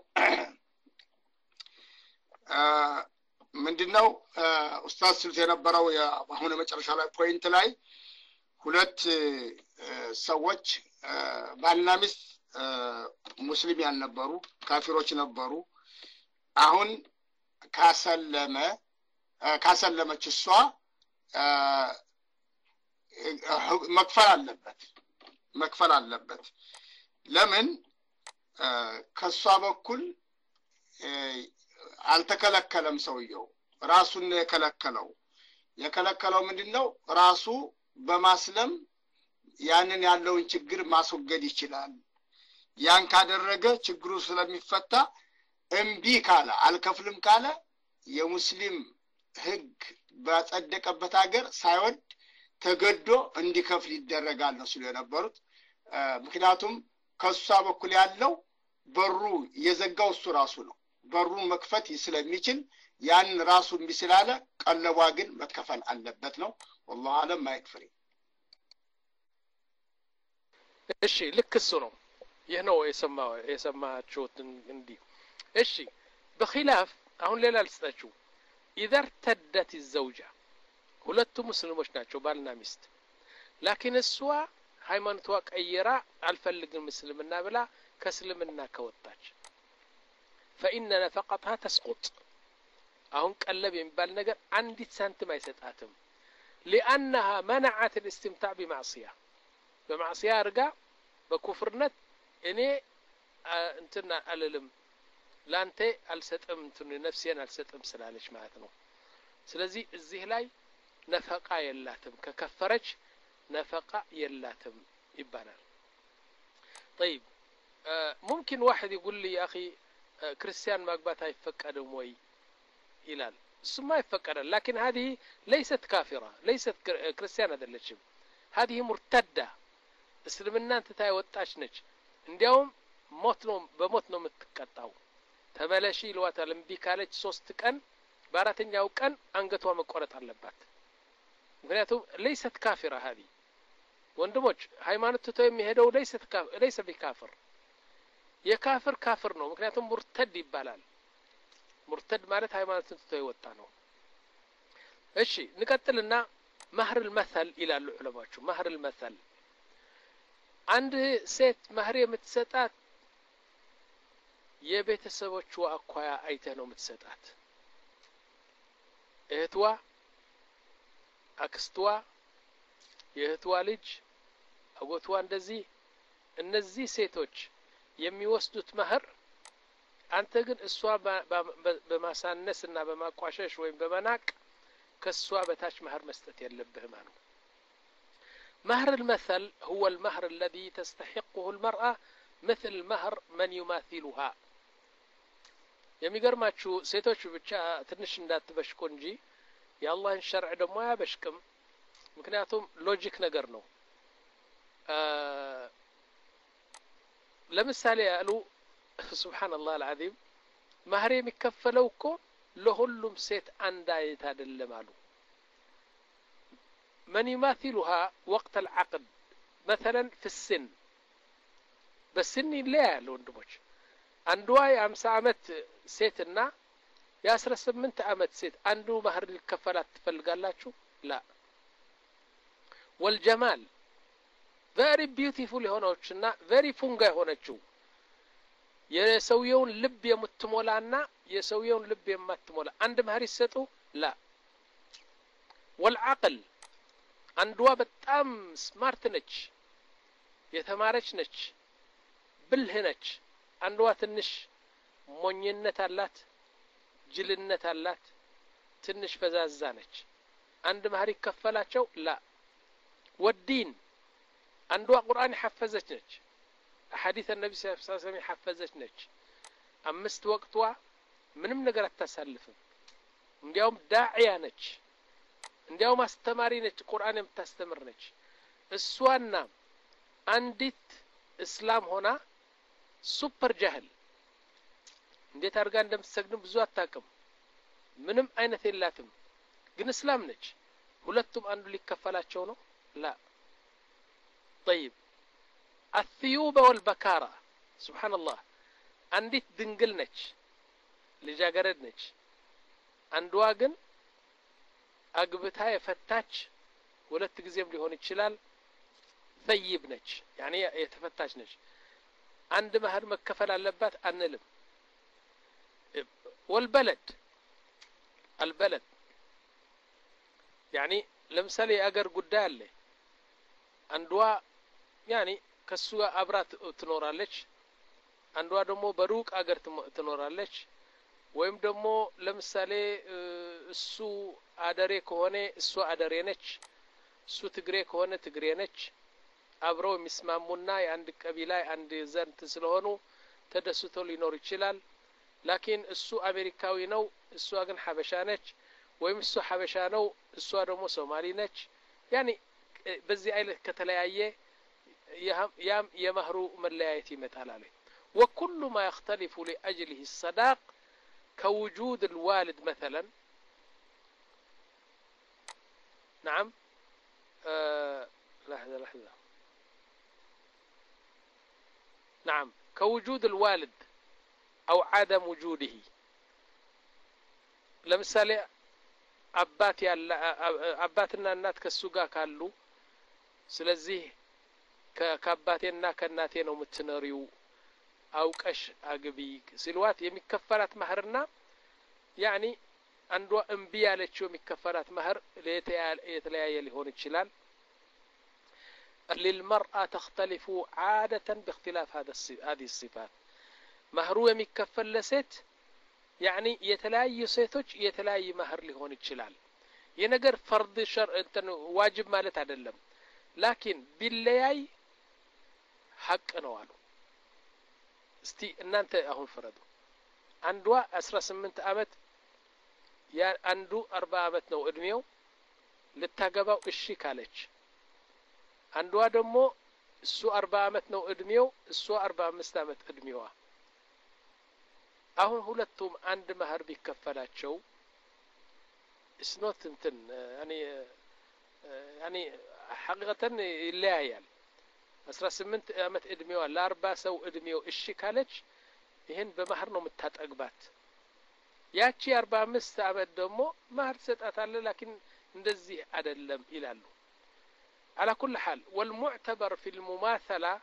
[SPEAKER 2] ምንድነው ኡስታዝ ስልት የነበረው አሁን መጨረሻ ላይ ፖይንት ላይ ሁለት ሰዎች ባልና ሚስት ሙስሊም ያልነበሩ ካፊሮች ነበሩ አሁን ካሰለመ ካሰለመች እሷ መክፈል አለበት መክፈል አለበት ለምን ከሷ በኩል አልተከለከለም ሰውየው ራሱን የከለከለው የከለከለው ምንድነው ራሱ በማስለም ያንን ያለውን ችግር ማስወገድ ይችላል ያን ካደረገ ችግሩ ስለሚፈታ እምቢ ካለ አልከፍልም ካለ የሙስሊም ህግ ባጸደቀበት ሀገር ሳይወድ ተገዶ እንዲከፍል ይደረጋል ነው ሲሉ የነበሩት ምክንያቱም ከሷ በኩል ያለው በሩ የዘጋው እሱ ራሱ ነው በሩን መክፈት ስለሚችል ያን ራሱ ቢስላለ ቀለቧ ግን መከፈል አለበት ነው والله አለም ማይክፍሪ
[SPEAKER 1] እሺ ልክ እሱ ነው ይሄ ነው የሰማው የሰማችሁት እንዲ እሺ በخلاف አሁን ሌላ ልስጣችሁ اذا ارتدت الزوجه ሁለቱ ሙስሊሞች ናቸው ባልና ሚስት لكن እሷ ሃይማኖቷ ቀይራ አልፈልግም እስልምና ብላ ከእስልምና ከወጣች فإن نفقتها تسقط አሁን ቀለብ የሚባል ነገር አንዲት ሳንቲም አይሰጣትም لأنها منعت الاستمتاع بمعصية بمعصية አርጋ በኩፍርነት እኔ እንትና አለልም ላንተ አልሰጥም እንትን ነፍሴን አልሰጥም ስላለች ማለት ነው ስለዚህ እዚህ ላይ ነፈቃ የላትም ከከፈረች ነፈቃ የላትም ይባላል طيب ممكن واحد يقول لي يا أخي كريستيان ማግባት አይፈቀድም ወይ ይላል እሱማ ይፈቀዳል لكن هذه ليست كافرة ليست كريستيان አይደለችም هذه مرتدة እስልምናን ትታይ ወጣች ነች እንዲያውም ሞት ነው በሞት ነው የምትቀጣው ተመለሺ ይሏታል እምቢ ካለች ሶስት ቀን በአራተኛው ቀን አንገቷ መቆረጥ አለባት ምክንያቱም ليست كافرة هذه ወንድሞች ሃይማኖት ትቶ የሚሄደው ليست ليس بكافر የካፍር ካፍር ነው ምክንያቱም ሙርተድ ይባላል ሙርተድ ማለት ሃይማኖትን ትቶ ይወጣ ነው እሺ ንቀጥልና ማህር المثل ይላሉ ዑለማዎቹ ማህር المثل አንድ ሴት ማህር የምትሰጣት የቤተሰቦቿ አኳያ አይተ ነው የምትሰጣት እህትዋ አክስትዋ የእህትዋ ልጅ አጎትዋ እንደዚህ እነዚህ ሴቶች የሚወስዱት መህር አንተ ግን እሷ በማሳነስና በማቋሸሽ ወይም በመናቅ ከሷ በታች መህር መስጠት የለብህም አሉ مهر المثل هو المهر الذي تستحقه المرأة مثل مهر من يماثلها የሚገርማችሁ ሴቶች ብቻ ትንሽ እንዳትበሽቁ እንጂ የአላህን ሸርዕ ደግሞ አያበሽቅም ምክንያቱም ሎጂክ ነገር ነው ለምሳሌ ያሉ ሱብሃንአላህ አልዓዚም ማህር የሚከፈለው እኮ ለሁሉም ሴት አንድ አይነት አይደለም አሉ من يماثلها وقت العقد مثلا في السن በስን ይለያያሉ ወንድሞች አንዷ የ50 አመት ሴትና የ18 አመት ሴት አንዱ ማህር ሊከፈላት ትፈልጋላችሁ ላ والجمال very beautiful የሆነችና very ፉንጋ የሆነችው የሰውየውን ልብ የምትሞላና የሰውየውን ልብ የማትሞላ አንድ ማህር ይሰጡ ላ والعقل አንዷ በጣም ስማርት ነች የተማረች ነች ብልህ ነች አንዷ ትንሽ ሞኝነት አላት ጅልነት አላት ትንሽ ፈዛዛ ነች አንድ ማህር ይከፈላቸው ላ والدين አንዷ ቁርአን ሐፈዘች ነች ሐዲስ النبي صلى الله عليه وسلم ሐፈዘች ነች አምስት ወቅቷ ምንም ነገር አታሳልፍም እንዲያውም ዳዒያ ነች እንዲያውም አስተማሪ ነች ቁርአን የምታስተምር ነች እሷና አንዲት እስላም ሆና ሱፐር ጃህል እንዴት አርጋ እንደምትሰግድ ብዙ አታውቅም ምንም አይነት የላትም ግን እስላም ነች ሁለቱም አንዱ ሊከፈላቸው ነው لا طيب الثيوب والبكارة سبحان الله አንዲት ድንግል ነች ልጃገረድ ነች አንዷ ግን አግብታ የፈታች ሁለት ጊዜም ሊሆን ይችላል ثيب ነች يعني የተፈታች ነች አንድ ማህር መከፈል አለባት አንልም والبلد البلد يعني ለምሳሌ አገር ጉዳይ አለ አንዷ يعني ከሱ አብራት ትኖራለች አንዷ ደግሞ በሩቅ አገር ትኖራለች ወይም ደግሞ ለምሳሌ እሱ አደሬ ከሆነ እሱ አደሬ ነች እሱ ትግሬ ከሆነ ትግሬ ነች አብረው የሚስማሙና የአንድ ቀቢላ አንድ ዘንት ስለሆኑ ተደስቶ ሊኖር ይችላል ላኪን እሱ አሜሪካዊ ነው እሷ ግን ሐበሻ ነች ወይም እሱ ሐበሻ ነው እሷ ደግሞ ሶማሊ ነች يعني በዚህ አይነት ከተለያየ ያም የመህሩ መለያየት ይመጣል አለ وكل ما يختلف لاجله الصداق كوجود الوالد مثلا نعم آه لحظة لحظة نعم كوجود الوالد أو عدم وجوده لمثال አባት ያለ አባትና እናት ከሱ ጋር ካሉ ስለዚህ ከአባቴና ከእናቴ ነው የምትኖሪው አውቀሽ አግቢ ሲልዋት የሚከፈላት ማህርና يعني አንዷ እንቢ ያለችው የሚከፈላት ማህር የተለያየ ሊሆን ይችላል للمرأة تختلف عادة باختلاف هذا هذه الصفات مهر የሚከፈል ለሴት يعني የተለያዩ ሴቶች የተለያየ ማህር ሊሆን ይችላል የነገር فرض شرع እንትን ዋጅብ ማለት አይደለም ላኪን ቢለያይ ሐቅ ነው አሉ እስቲ እናንተ አሁን ፍረዱ አንዷ አስራ ስምንት አመት ያ አንዱ አርባ አመት ነው እድሜው ልታገባው እሺ ካለች አንዷ ደግሞ እሱ አርባ አመት ነው እድሜው እሱ አርባ አምስት አመት እድሜዋ አሁን ሁለቱም አንድ ማህር ቢከፈላቸው እስኖት እንትን يعني يعني حقيقة ይለያያል አስራ ስምንት አመት እድሜዋ ለአርባ ሰው እድሜው እሺ ካለች ይሄን በማህር ነው የምታጠግባት ያቺ አርባ አምስት አመት ደግሞ ማህር ሰጣታለ ላኪን እንደዚህ አይደለም ይላሉ على كل حال والمعتبر في المماثلة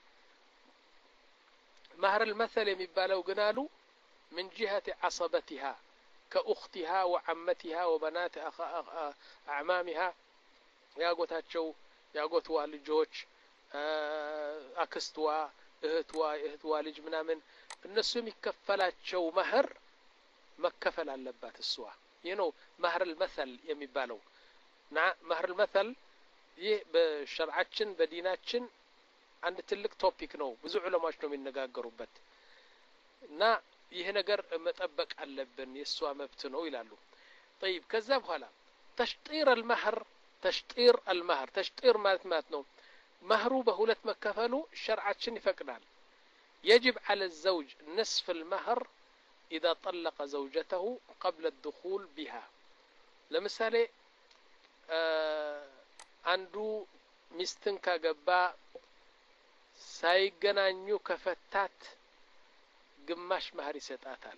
[SPEAKER 1] مهر المثل የሚባለው ግን አሉ من جهة عصبتها كأختها وعمتها وبنات أعمامها ያጎታቸው ያጎትዋ ልጆች አክስቷ እህትዋ እህትዋ ልጅ ምናምን እነሱ የሚከፈላቸው መህር መከፈል አለባት እሷ። ይህ ነው መህር المثل የሚባለው። ና መህር المثل ይህ በሸርዓችን በዲናችን አንድ ትልቅ ቶፒክ ነው። ብዙ ዑለማዎች ነው የሚነጋገሩበት እና ይህ ነገር መጠበቅ አለብን የሷ መብት ነው ይላሉ። طيب ከዛ በኋላ تشطير المهر تشطير المهر تشطير ማለት ማለት ነው مهሩ በሁለት መከፈሉ ሸርዓችን ይፈቅዳል። يجب على الزوج نصف المهر إذا طلق زوجته قبل الدخول بها. ለምሳሌ አንዱ ሚስትን ካገባ ሳይገናኙ ከፈታት ግማሽ መህር ይሰጣታል።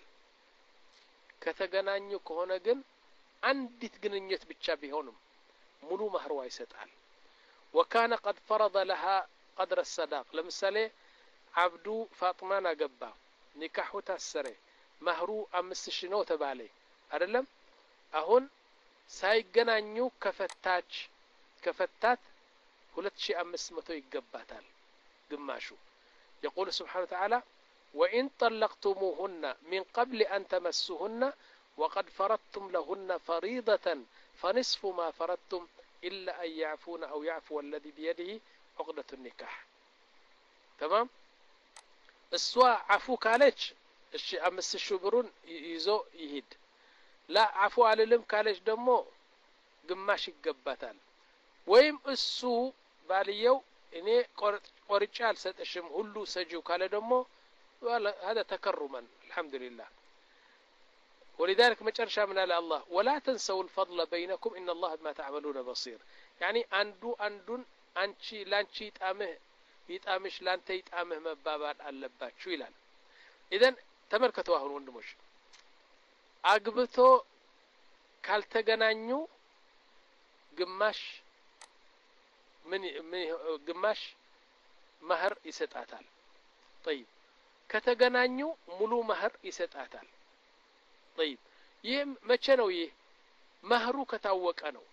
[SPEAKER 1] ከተገናኙ ከሆነ ግን አንዲት ግንኙነት ብቻ ቢሆንም ሙሉ መህሯ ይሰጣል። وكان قد فرض لها قدر الصداق ለምሳሌ አብዱ ፋጥማን አገባ ኒካሁ ታሰረ መህሩ አምስት ሺህ ነው ተባለ አይደለም። አሁን ሳይገናኙ ከፈታች ከፈታት ሁለት ሺህ አምስት መቶ ይገባታል ግማሹ። يقول سبحانه وتعالى وإن طلقتموهن من قبل أن تمسوهن وقد فرضتم لهن فريضة فنصف ما فرضتم إلا أن يعفون أو يعفو الذي بيده عقدة النكاح. تمام. السوا عفو كالج الشيء أمس الشبرون يزو يهيد لا عفو على لم كالج دمو قماش يقبتال ويم السو باليو إني قريتشال ستشم هلو سجو كاله دمو هذا تكرما الحمد لله. ولذلك مجرشا من الله ولا تنسوا الفضل بينكم إن الله بما تعملون بصير. يعني أندو أندون أنشي لانشي يتأمه يتأمش لانتي يتأمه مبابات اللبات شو يلان. إذن تمركتوا هون وندموش أقبتو كالتغنانيو قماش من قماش مهر يسطاتال. طيب ከተገናኙ ሙሉ መህር ይሰጣታል። طيب ይህ መቼ ነው? ይህ መህሩ ከታወቀ ነው።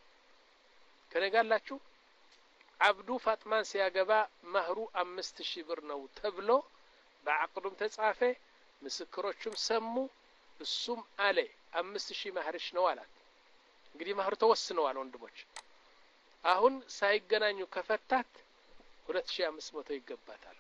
[SPEAKER 1] ከነጋላችሁ አብዱ ፋጥማን ሲያገባ መህሩ አምስት ሺህ ብር ነው ተብሎ በአቅዱም ተጻፈ፣ ምስክሮቹም ሰሙ፣ እሱም አለ አምስት ሺህ መህርሽ ነው አላት። እንግዲህ መህሩ ተወስነዋል ወንድሞች። አሁን ሳይገናኙ ከፈታት ሁለት ሺህ አምስት መቶ ይገባታል።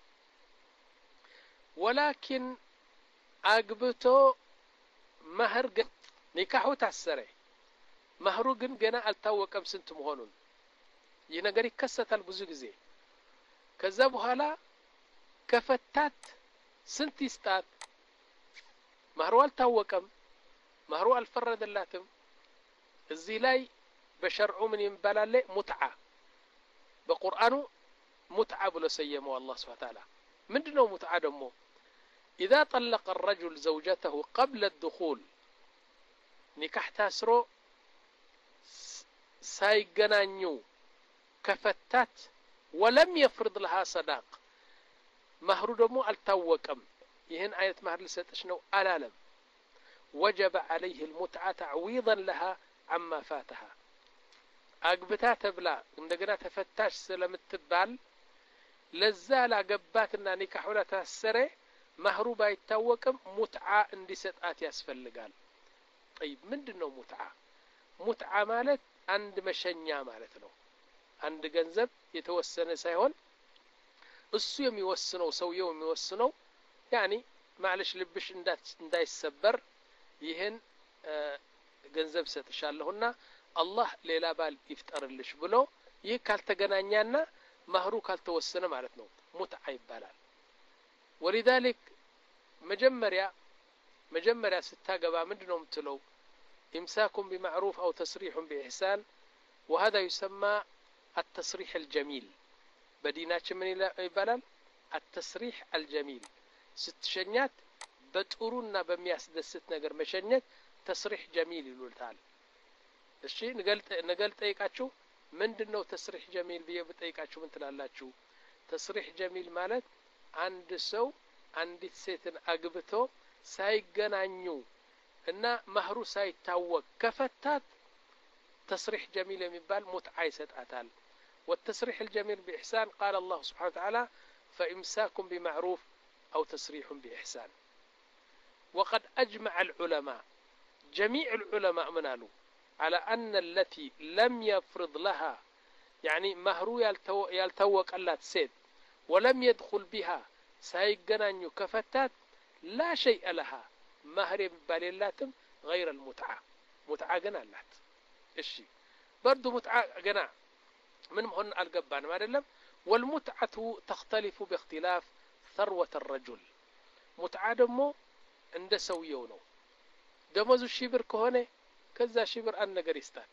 [SPEAKER 1] ولكن አግብቶ መህር ኒካሁ ታሰረ መህሩ ግን ገና አልታወቀም ስንት መሆኑን። ይህ ነገር ይከሰታል ብዙ ጊዜ። ከዛ በኋላ ከፈታት ስንት ይስጣት? መህሩ አልታወቀም፣ መህሩ አልፈረደላትም። እዚህ ላይ በሸርዑ ምን ይባላል? ሙትዓ። በቁርአኑ ሙትዓ ብሎ ሰየመው አላህ ሱብሓነሁ ወተዓላ። ምንድነው ሙትዓ ደግሞ? إذا طلق الرجل زوجته قبل الدخول نكاح تاسرو سايغنانيو كفتات ولم يفرض لها صداق مهر دمو التوكم يهن آية مهر لساتش نو ألالم وجب عليه المتعة تعويضا لها عما فاتها. أقبتا تبلا عندنا تفتاش سلمتبال لزال أقباتنا نكاح ولا تاسره መህሩ ባይታወቅም ሙትዓ እንዲሰጣት ያስፈልጋል። طيب ምንድነው ሙትዓ? ሙትዓ ማለት አንድ መሸኛ ማለት ነው። አንድ ገንዘብ የተወሰነ ሳይሆን እሱ የሚወስነው ሰውየው የሚወስነው ያኒ ማለሽ ልብሽ እንዳይሰበር ይህን ገንዘብ ሰጥሻለሁና አላህ ሌላ ባል ይፍጠርልሽ ብሎ ይህ ካልተገናኛና መህሩ ካልተወሰነ ማለት ነው ሙትዓ ይባላል። ولذلك مجمريا مجمريا ستاقبا مدنو متلو إمساك بمعروف أو تصريح بإحسان، وهذا يسمى التصريح الجميل. بدينات من يبالال التصريح الجميل. ست شنيات بتقرونا بمياس دست نجر مشنيات تصريح جميل يقول تعالى. الشيء نقلت نقلت أيكاتشو من دنو تصريح جميل بيه بتأيكاتشو من تلالاتشو. تصريح جميل مالت عند سو عندت سيتن أقبتو سايقنانيو إن مهرو سايتاوق كفتات تصريح جميل يمبال متعايسة أتال. والتصريح الجميل بإحسان قال الله سبحانه وتعالى فإمساك بمعروف أو تسريح بإحسان. وقد أجمع العلماء جميع العلماء منالو على أن التي لم يفرض لها يعني مهرو يالتو يالتوق ألات سيد ولم يدخل بها سايقنانيو كفتات لا شيء لها مهر باللاتم غير المتعة. متعة قنا لات الشي برضو متعة قنا من هن القبان ما دلم. والمتعة تختلف باختلاف ثروة الرجل. متعة دمو عند سويونو دموزو شبر كهونه كذا شبر أن نقريستان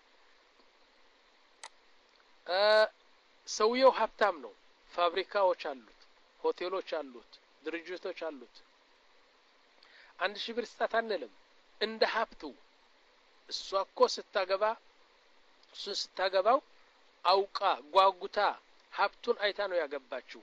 [SPEAKER 1] أه سويو هبتام نو فابريكاዎች አሉት ሆቴሎች አሉት ድርጅቶች አሉት አንድ ሺህ ብር ስጣት አንልም እንደ ሀብቱ እሷ እኮ ስታገባ እሱ ስታገባው አውቃ ጓጉታ ሀብቱን አይታ ነው ያገባችው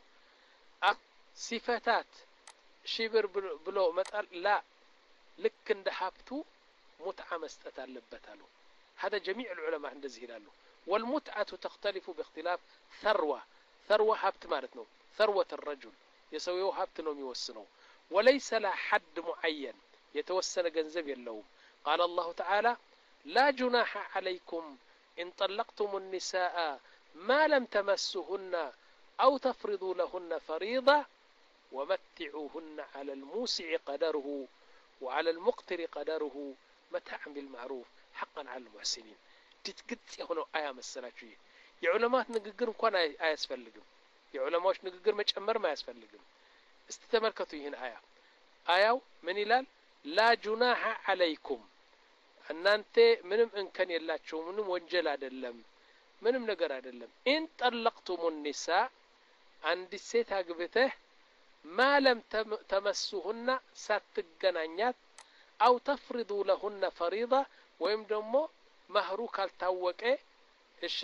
[SPEAKER 1] ሲፈታት ሺህ ብር ብሎ መጣል ላ ልክ እንደ ሀብቱ ሙትዓ መስጠት አለበት አሉ هذا جميع العلماء እንደዚህ ይላሉ والمتعة تختلف باختلاف ثروة ثروة هبت مالتنا ثروة الرجل يسويه هبت نوم يوسنه وليس لا حد معين يتوسن جنزب اللوم. قال الله تعالى لا جناح عليكم إن طلقتم النساء ما لم تمسهن أو تفرضوا لهن فريضة ومتعوهن على الموسع قدره وعلى المقتر قدره متاعا بالمعروف حقا على المحسنين. تتقط يهونو آية مسلاችሁ የዑለማት ንግግር እንኳን አያስፈልግም የዑለማዎች ንግግር መጨመር ማያስፈልግም እስቲ ተመልከቱ ይህን አያ አያው ምን ይላል ላ ጁናሃ አለይኩም እናንተ ምንም እንከን የላችሁ ምንም ወንጀል አይደለም ምንም ነገር አይደለም ኢን ጠለቅቱም النساء አንድ ሴት አግብተህ ማለም ተመስሁና ሳትገናኛት አው ተፍሪዱ ለሁነ ፈሪዳ ወይም ደግሞ መህሩ ካልታወቀ እሺ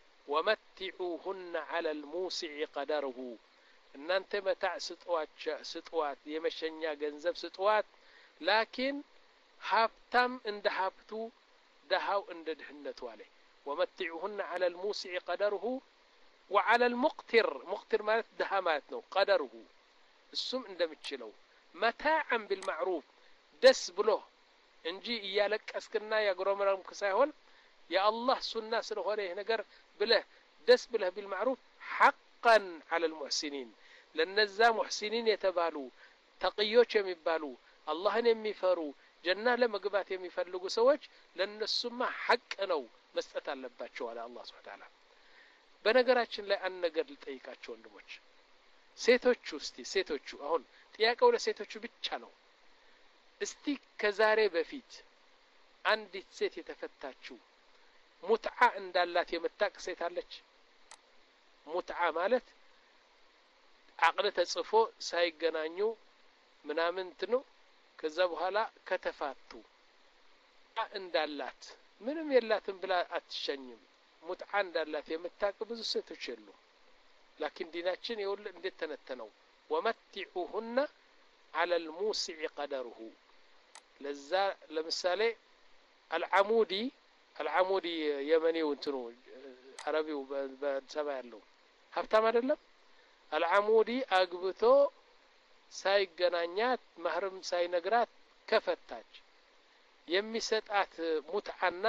[SPEAKER 1] ومتعوهن على الموسع قدره እናንተ መታዕ ስጧች ስጧት የመሸኛ ገንዘብ ስጧት ላኪን ሀብታም እንደ ሀብቱ ደሃው እንደ ድህነቱ አለ ومتعوهن على الموسع قدره وعلى المقتر مقتر ማለት ደሃ ማለት ነው قدره እሱም እንደምችለው متاعا بالمعروف ደስ ብሎ እንጂ እያለቀስክና ያግሮመረምክ ሳይሆን يا الله سنة ስለሆነ ይሄ ነገር ብለህ ደስ ብለህ بالمعروف حقا على المحسنين ለነዛ ሙህሲኒን የተባሉ ተቅዮች የሚባሉ አላህን የሚፈሩ ጀና ለመግባት የሚፈልጉ ሰዎች ለነሱማ ሐቅ ነው መስጠት አለባቸው አለ አላህ Subhanahu Wa Ta'ala። በነገራችን ላይ አንድ ነገር ልጠይቃቸው ወንድሞች ሴቶቹ እስቲ ሴቶቹ አሁን ጥያቄው ለሴቶቹ ብቻ ነው እስቲ ከዛሬ በፊት አንዲት ሴት የተፈታችው ሙትዓ እንዳላት የምታቅ ሴት አለች? ሙትዓ ማለት አቅለ ተጽፎ ሳይገናኙ ምናምን እንትኑ ከዛ በኋላ ከተፋቱ እንዳላት ምንም የላትም ብላ አትሸኝም ሙትዓ እንዳላት የምታቅ ብዙ ሴቶች የሉ لكن ديناችን ይወል እንዴት ተነተነው ومتعوهن على الموسع قدره ለዛ ለምሳሌ العمودي العمودي يمني وانتنو عربي بسبع ያለው ሀብታም አይደለም العمودي አግብቶ ሳይገናኛት ማህረም ሳይነግራት ከፈታች የሚሰጣት ሙትዓና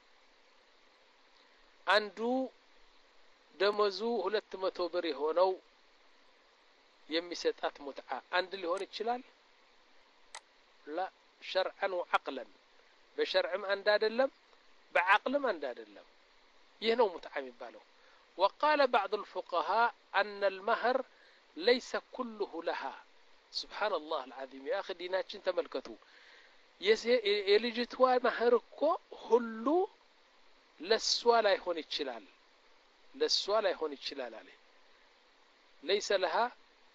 [SPEAKER 1] አንዱ ደመዙ ሁለት መቶ ብር የሆነው የሚሰጣት ሙትዓ አንድ ሊሆን ይችላል لا شرعا وعقلا بشرعም አንድ አይደለም بعقلም አንድ አይደለም ይህ ነው ሙትዓ የሚባለው وقال بعض الفقهاء أن المهر ليس كله لها سبحان الله العظيم يا أخي ديناتችን ተመልከቱ የልጅቷ መህር እኮ ሁሉ ለሷ ላይ ሆነ ይችላል ለሷ ላይ ሆነ ይችላል አለ ليس لها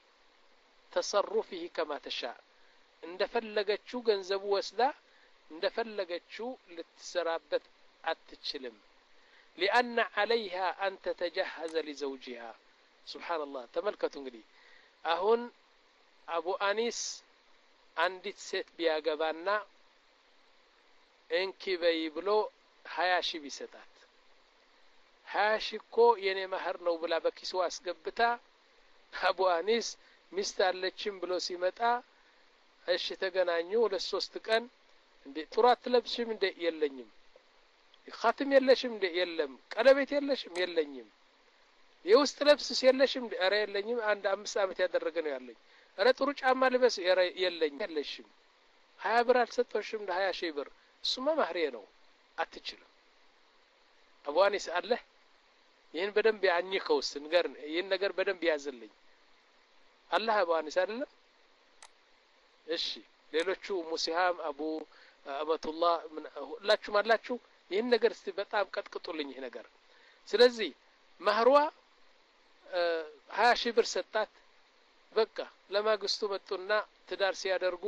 [SPEAKER 1] تصرفه كما تشاء እንደፈለገችው ገንዘቡ ወስዳ እንደፈለገችው ልትሰራበት አትችልም لأن عليها أن تتجهز لزوجها سبحان الله ተመልከቱ እንግዲህ አሁን አቡ አኒስ አንዲት ሴት ቢያገባና እንኪ በይ ብሎ ሀያ ሺህ ቢሰጣት ሀያ ሺህ እኮ የኔ መህር ነው ብላ በኪስዋ አስገብታ አቡ አኒስ ሚስት አለችም ብሎ ሲመጣ እሺ ተገናኙ ለሶስት ቀን እንዴ ጡራት ለብሽም እንዴ የለኝም ኻትም የለሽም እንዴ የለም ቀለበት የለሽም የለኝም የውስጥ ልብስ የለሽም እንዴ አረ የለኝም አንድ አምስት አመት ያደረገ ነው ያለኝ አረ ጥሩ ጫማ ልበስ የለኝ የለሽም ሀያ ብር አልሰጠሽም እንደ ሀያ ሺህ ብር እሱማ ማህሬ ነው አትችልም አቧኒስ አለ ይሄን በደንብ ያኝከውስ ንገር ይሄን ነገር በደንብ ያዝልኝ አላህ አቧኒስ አይደለም እሺ ሌሎቹ ሙሲሃም አቡ አበቱላህ ምን ሁላችሁ ማላችሁ ይሄን ነገር እስቲ በጣም ቀጥቅጡልኝ ይሄ ነገር ስለዚህ ማህሯ ሀያ ሺህ ብር ሰጣት በቃ ለማግስቱ መጡና ትዳር ሲያደርጉ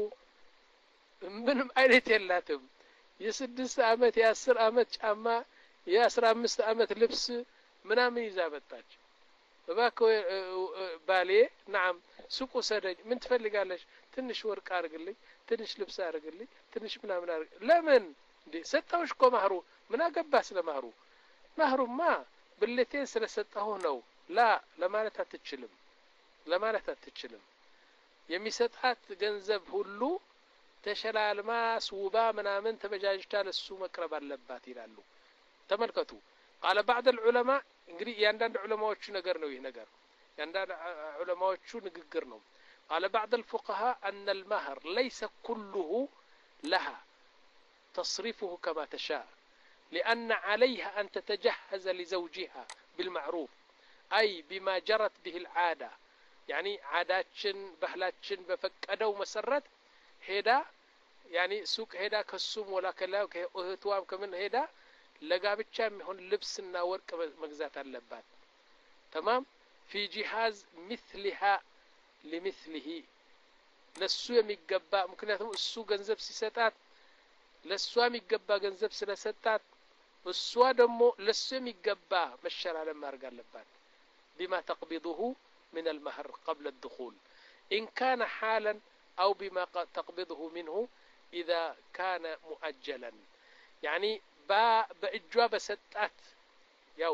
[SPEAKER 1] ምንም አይነት የላትም የስድስት አመት የአስር አመት ጫማ የአስራ አምስት አመት ልብስ ምናምን ይዛ መጣች እባክህ ባሌ نعم ሱቁ ሰደኝ ምን ትፈልጋለሽ ትንሽ ወርቅ አርግልኝ ትንሽ ልብስ አርግልኝ ትንሽ ምናምን አርግ ለምን እንዴ ሰጣውሽ እኮ ማህሩ ምን አገባ ስለ ማህሩ ማህሩማ ብለቴን ስለሰጣሁ ነው ላ ለማለት አትችልም ለማለት አትችልም የሚሰጣት ገንዘብ ሁሉ ተሸላልማ ሱባ ምናምን ተበጃጅታ ለሱ መቅረብ አለባት ይላሉ ተመልከቱ قال بعض العلماء እንግዲህ ያንዳንድ ዑለማዎቹ ነገር ነው ይሄ ነገር ያንዳንድ ዑለማዎቹ ንግግር ነው قال بعض الفقهاء أن المهر ليس كله لها تصرفه كما تشاء لأن عليها أن تتجهز لزوجها بالمعروف أي بما جرت به العادة يعني عاداتشن بهلاتشن بفقدوا مسرت هدا يعني سوق هدا كسوم ولا كلا كهتوام كمن هدا ለጋብቻ የሚሆን ልብስና ወርቅ መግዛት አለባት تمام في جهاز مثلها لمثله ለሱ የሚገባ ምክንያቱም እሱ ገንዘብ ሲሰጣት ለሷ የሚገባ ገንዘብ ስለሰጣት እሷ ደግሞ ለሱ የሚገባ መሸራለም ማድረግ አለባት بما تقبضه من المهر قبل الدخول إن كان حالا أو بما تقبضه منه إذا كان مؤجلا يعني በእጇ በሰጣት ያው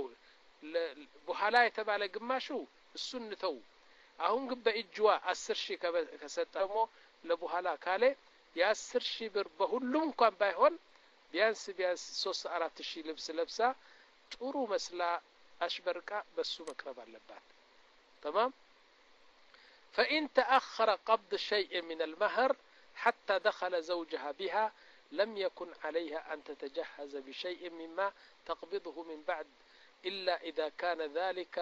[SPEAKER 1] በኋላ የተባለ ግማሹ እሱን ተው አሁን ግን በእጇ አስር ሺህ ከሰጠሞ ለበኋላ ካለ የ10 ሺህ ብር በሁሉም እንኳን ባይሆን ቢያንስ ቢያንስ ሶስት አራት ሺህ ልብስ ለብሳ ጥሩ መስላ አሽበርቃ በሱ መቅረብ አለባት تمام فإن تأخر قبض شيء من المهر حتى دخل زوجها بها لم يكن عليها أن تتجهز بشيء مما تقبضه من بعد إلا إذا كان ذلك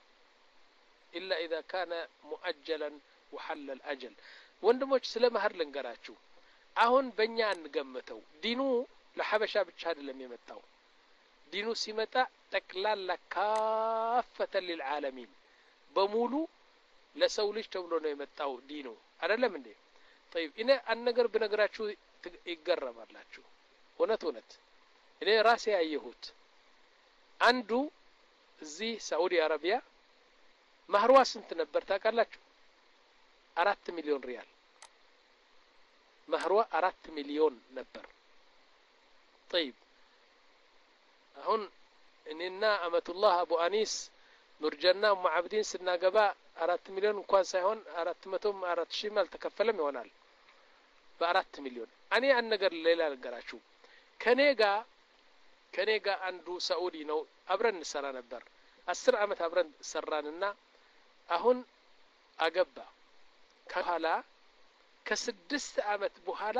[SPEAKER 1] إلا إذا كان مؤجلا وحل الأجل ወንድሞች ስለ መህር ልንገራችሁ አሁን በእኛ እንገምተው ዲኑ ለሐበሻ ብቻ አይደለም የመጣው ዲኑ ሲመጣ ጠቅላላ ካፈተ للعالمين በሙሉ ለሰው ልጅ ተብሎ ነው የመጣው ዲኑ አይደለም እንዴ طيب እኔ አንድ ነገር ብነግራችሁ ይገረማላችሁ እውነት እውነት እኔ ራሴ ያየሁት አንዱ እዚህ ሳዑዲ አረቢያ ማህሯ ስንት ነበር ታውቃላችሁ አራት ሚሊዮን ሪያል ማህሯ አራት ሚሊዮን ነበር طيب አሁን እኔና አመቱላህ አቡ አኒስ ኑርጀና ሙዓብዲን ስናገባ አራት ሚሊዮን እንኳን ሳይሆን አራት መቶም አራት ሺህ ማል ተከፈለም ይሆናል በአራት ሚሊዮን እኔ አንድ ነገር ሌላ ነገራችሁ ከኔጋ ከኔጋ አንዱ ሳዑዲ ነው አብረን ሰራ ነበር አስር አመት አብረን ሰራንና አሁን አገባ ከኋላ ከስድስት አመት በኋላ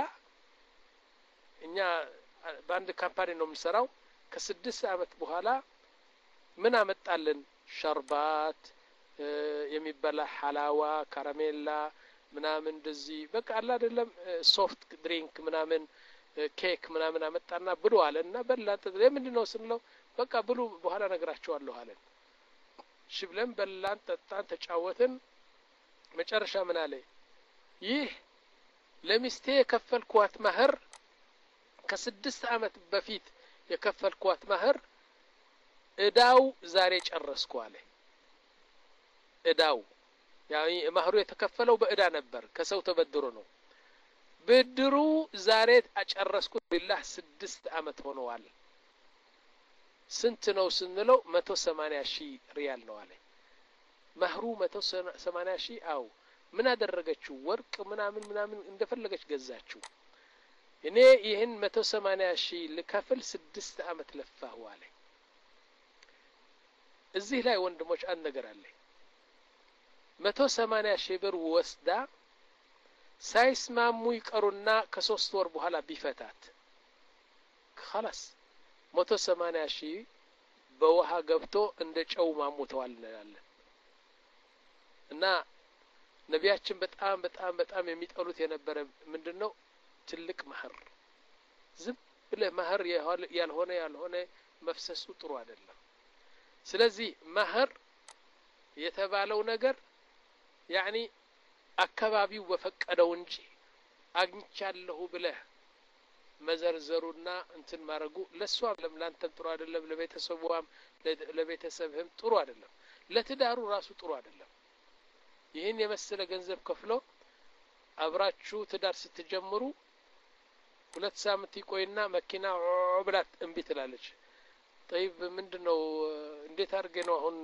[SPEAKER 1] እኛ ባንድ ካምፓኒ ነው የምንሰራው ከስድስት አመት በኋላ ምን አመጣልን ሸርባት የሚበላ ሐላዋ ካራሜላ ምናምን እንደዚህ በቃ አለ አይደለም ሶፍት ድሪንክ ምናምን ኬክ ምናምን አመጣና ብሉ አለና በላን ለምንድነው ስንለው በቃ ብሉ በኋላ ነግራቸዋለሁ አለን ሽብለን በላን ጠጣን ተጫወትን መጨረሻ ምን አለ ይህ ለሚስቴ የከፈልኳት ማህር ከስድስት አመት በፊት የከፈልኳት ማህር እዳው ዛሬ ጨረስኩ አለ እዳው ያኒ ማህሩ የተከፈለው በእዳ ነበር ከሰው ተበድሮ ነው ብድሩ ዛሬ አጨረስኩ ቢላህ ስድስት አመት ሆነዋል ስንት ነው ስንለው መቶ ሰማንያ ሺህ ሪያል ነው አለ ማህሩ መቶ ሰማንያ ሺህ አው ምን አደረገችው? ወርቅ ምናምን ምናምን እንደፈለገች ገዛችው። እኔ ይህን መቶ ሰማንያ ሺህ ልከፍል ስድስት አመት ለፋሁ አለ። እዚህ ላይ ወንድሞች አንድ ነገር አለ። መቶ ሰማንያ ሺህ ብር ወስዳ ሳይስማሙ ይቀሩና ከሶስት ወር በኋላ ቢፈታት خلاص መቶ ሰማንያ ሺህ በውሃ ገብቶ እንደ ጨው ማሙተዋል እንላለን። እና ነቢያችን በጣም በጣም በጣም የሚጠሉት የነበረ ምንድነው? ትልቅ መህር። ዝም ብለህ መህር ያልሆነ ያልሆነ መፍሰሱ ጥሩ አይደለም። ስለዚህ መህር የተባለው ነገር ያኒ አካባቢው በፈቀደው እንጂ አግኝቻለሁ ብለህ መዘርዘሩና እንትን ማረጉ ለሷ ለምላንተም ጥሩ አይደለም፣ ለቤተሰቧም ለቤተሰብህም ጥሩ አይደለም፣ ለትዳሩ ራሱ ጥሩ አይደለም። ይህን የመሰለ ገንዘብ ከፍሎ አብራችሁ ትዳር ስትጀምሩ ሁለት ሳምንት ይቆይና መኪና ብላት እምቢ ትላለች። طيب ምንድነው እንዴት አድርገ ነው አሁን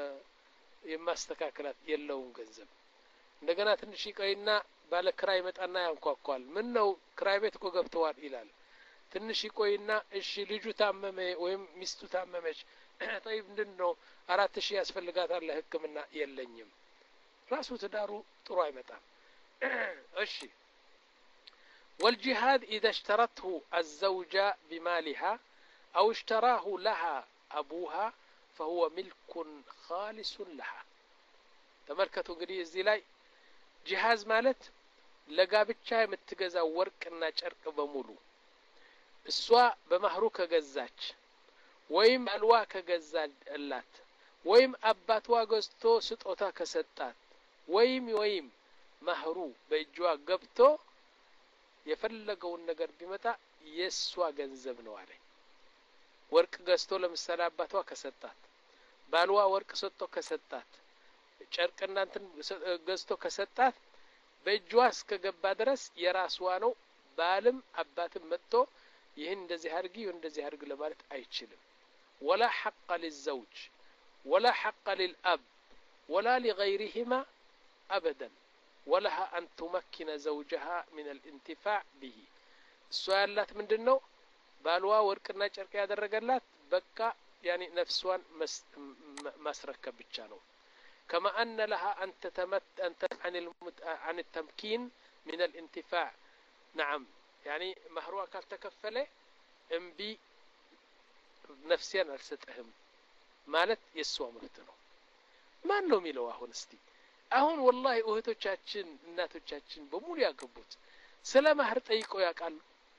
[SPEAKER 1] የማስተካከላት? የለውም ገንዘብ። እንደገና ትንሽ ይቆይና ባለ ክራይ መጣና ያንኳኳል። ምን ነው ክራይ ቤት እኮ ገብተዋል ይላል። ትንሽ ይቆይና እሺ ልጁ ታመመ ወይም ሚስቱ ታመመች። طيب ምንድነው አራት ሺህ ያስፈልጋታል ለሕክምና። የለኝም። ራሱ ትዳሩ ጥሩ አይመጣም። እሺ والجهاد إذا اشترته الزوجة بمالها أو اشتراه لها أبوها فهو ملك خالص لها. تملكتوا እንግዲህ እዚህ ላይ ጂሃዝ ማለት ለጋብቻ የምትገዛው ወርቅና ጨርቅ በሙሉ እሷ በማህሩ ከገዛች ወይም አልዋ ከገዛላት ወይም አባቷ ገዝቶ ስጦታ ከሰጣት ወይም ወይም ማህሩ በእጇ ገብቶ የፈለገውን ነገር ቢመጣ የሷ ገንዘብ ነው አለ። ወርቅ ገዝቶ ለምሳሌ አባቷ ከሰጣት፣ ባልዋ ወርቅ ሰጥቶ ከሰጣት፣ ጨርቅና እንትን ገዝቶ ከሰጣት በእጇ እስከገባ ድረስ የራስዋ ነው። ባልም አባትም መጥቶ ይህን እንደዚህ አድርጊ እንደዚህ አድርግ ለማለት አይችልም። ولا حق للزوج ولا حق للأب ولا لغيرهما أبدا ولها أن تمكن زوجها من الانتفاع به. السؤالات من دنو بالوا ورقنا ጨርቅ ያደረገላት በቃ يعني نفسوان مسركب ብቻ ነው። كما أن لها أن تتمت أن عن المت... عن التمكين من الانتفاع. نعم يعني مهرها كالتكفله انبي نفسيا አልሰጠህም ማለት የሷ መብት ነው። ማን ነው የሚለው? አሁን እስቲ አሁን والله እህቶቻችን እናቶቻችን በሙሉ ያገቡት ስለ ማህር ጠይቀው ያውቃሉ?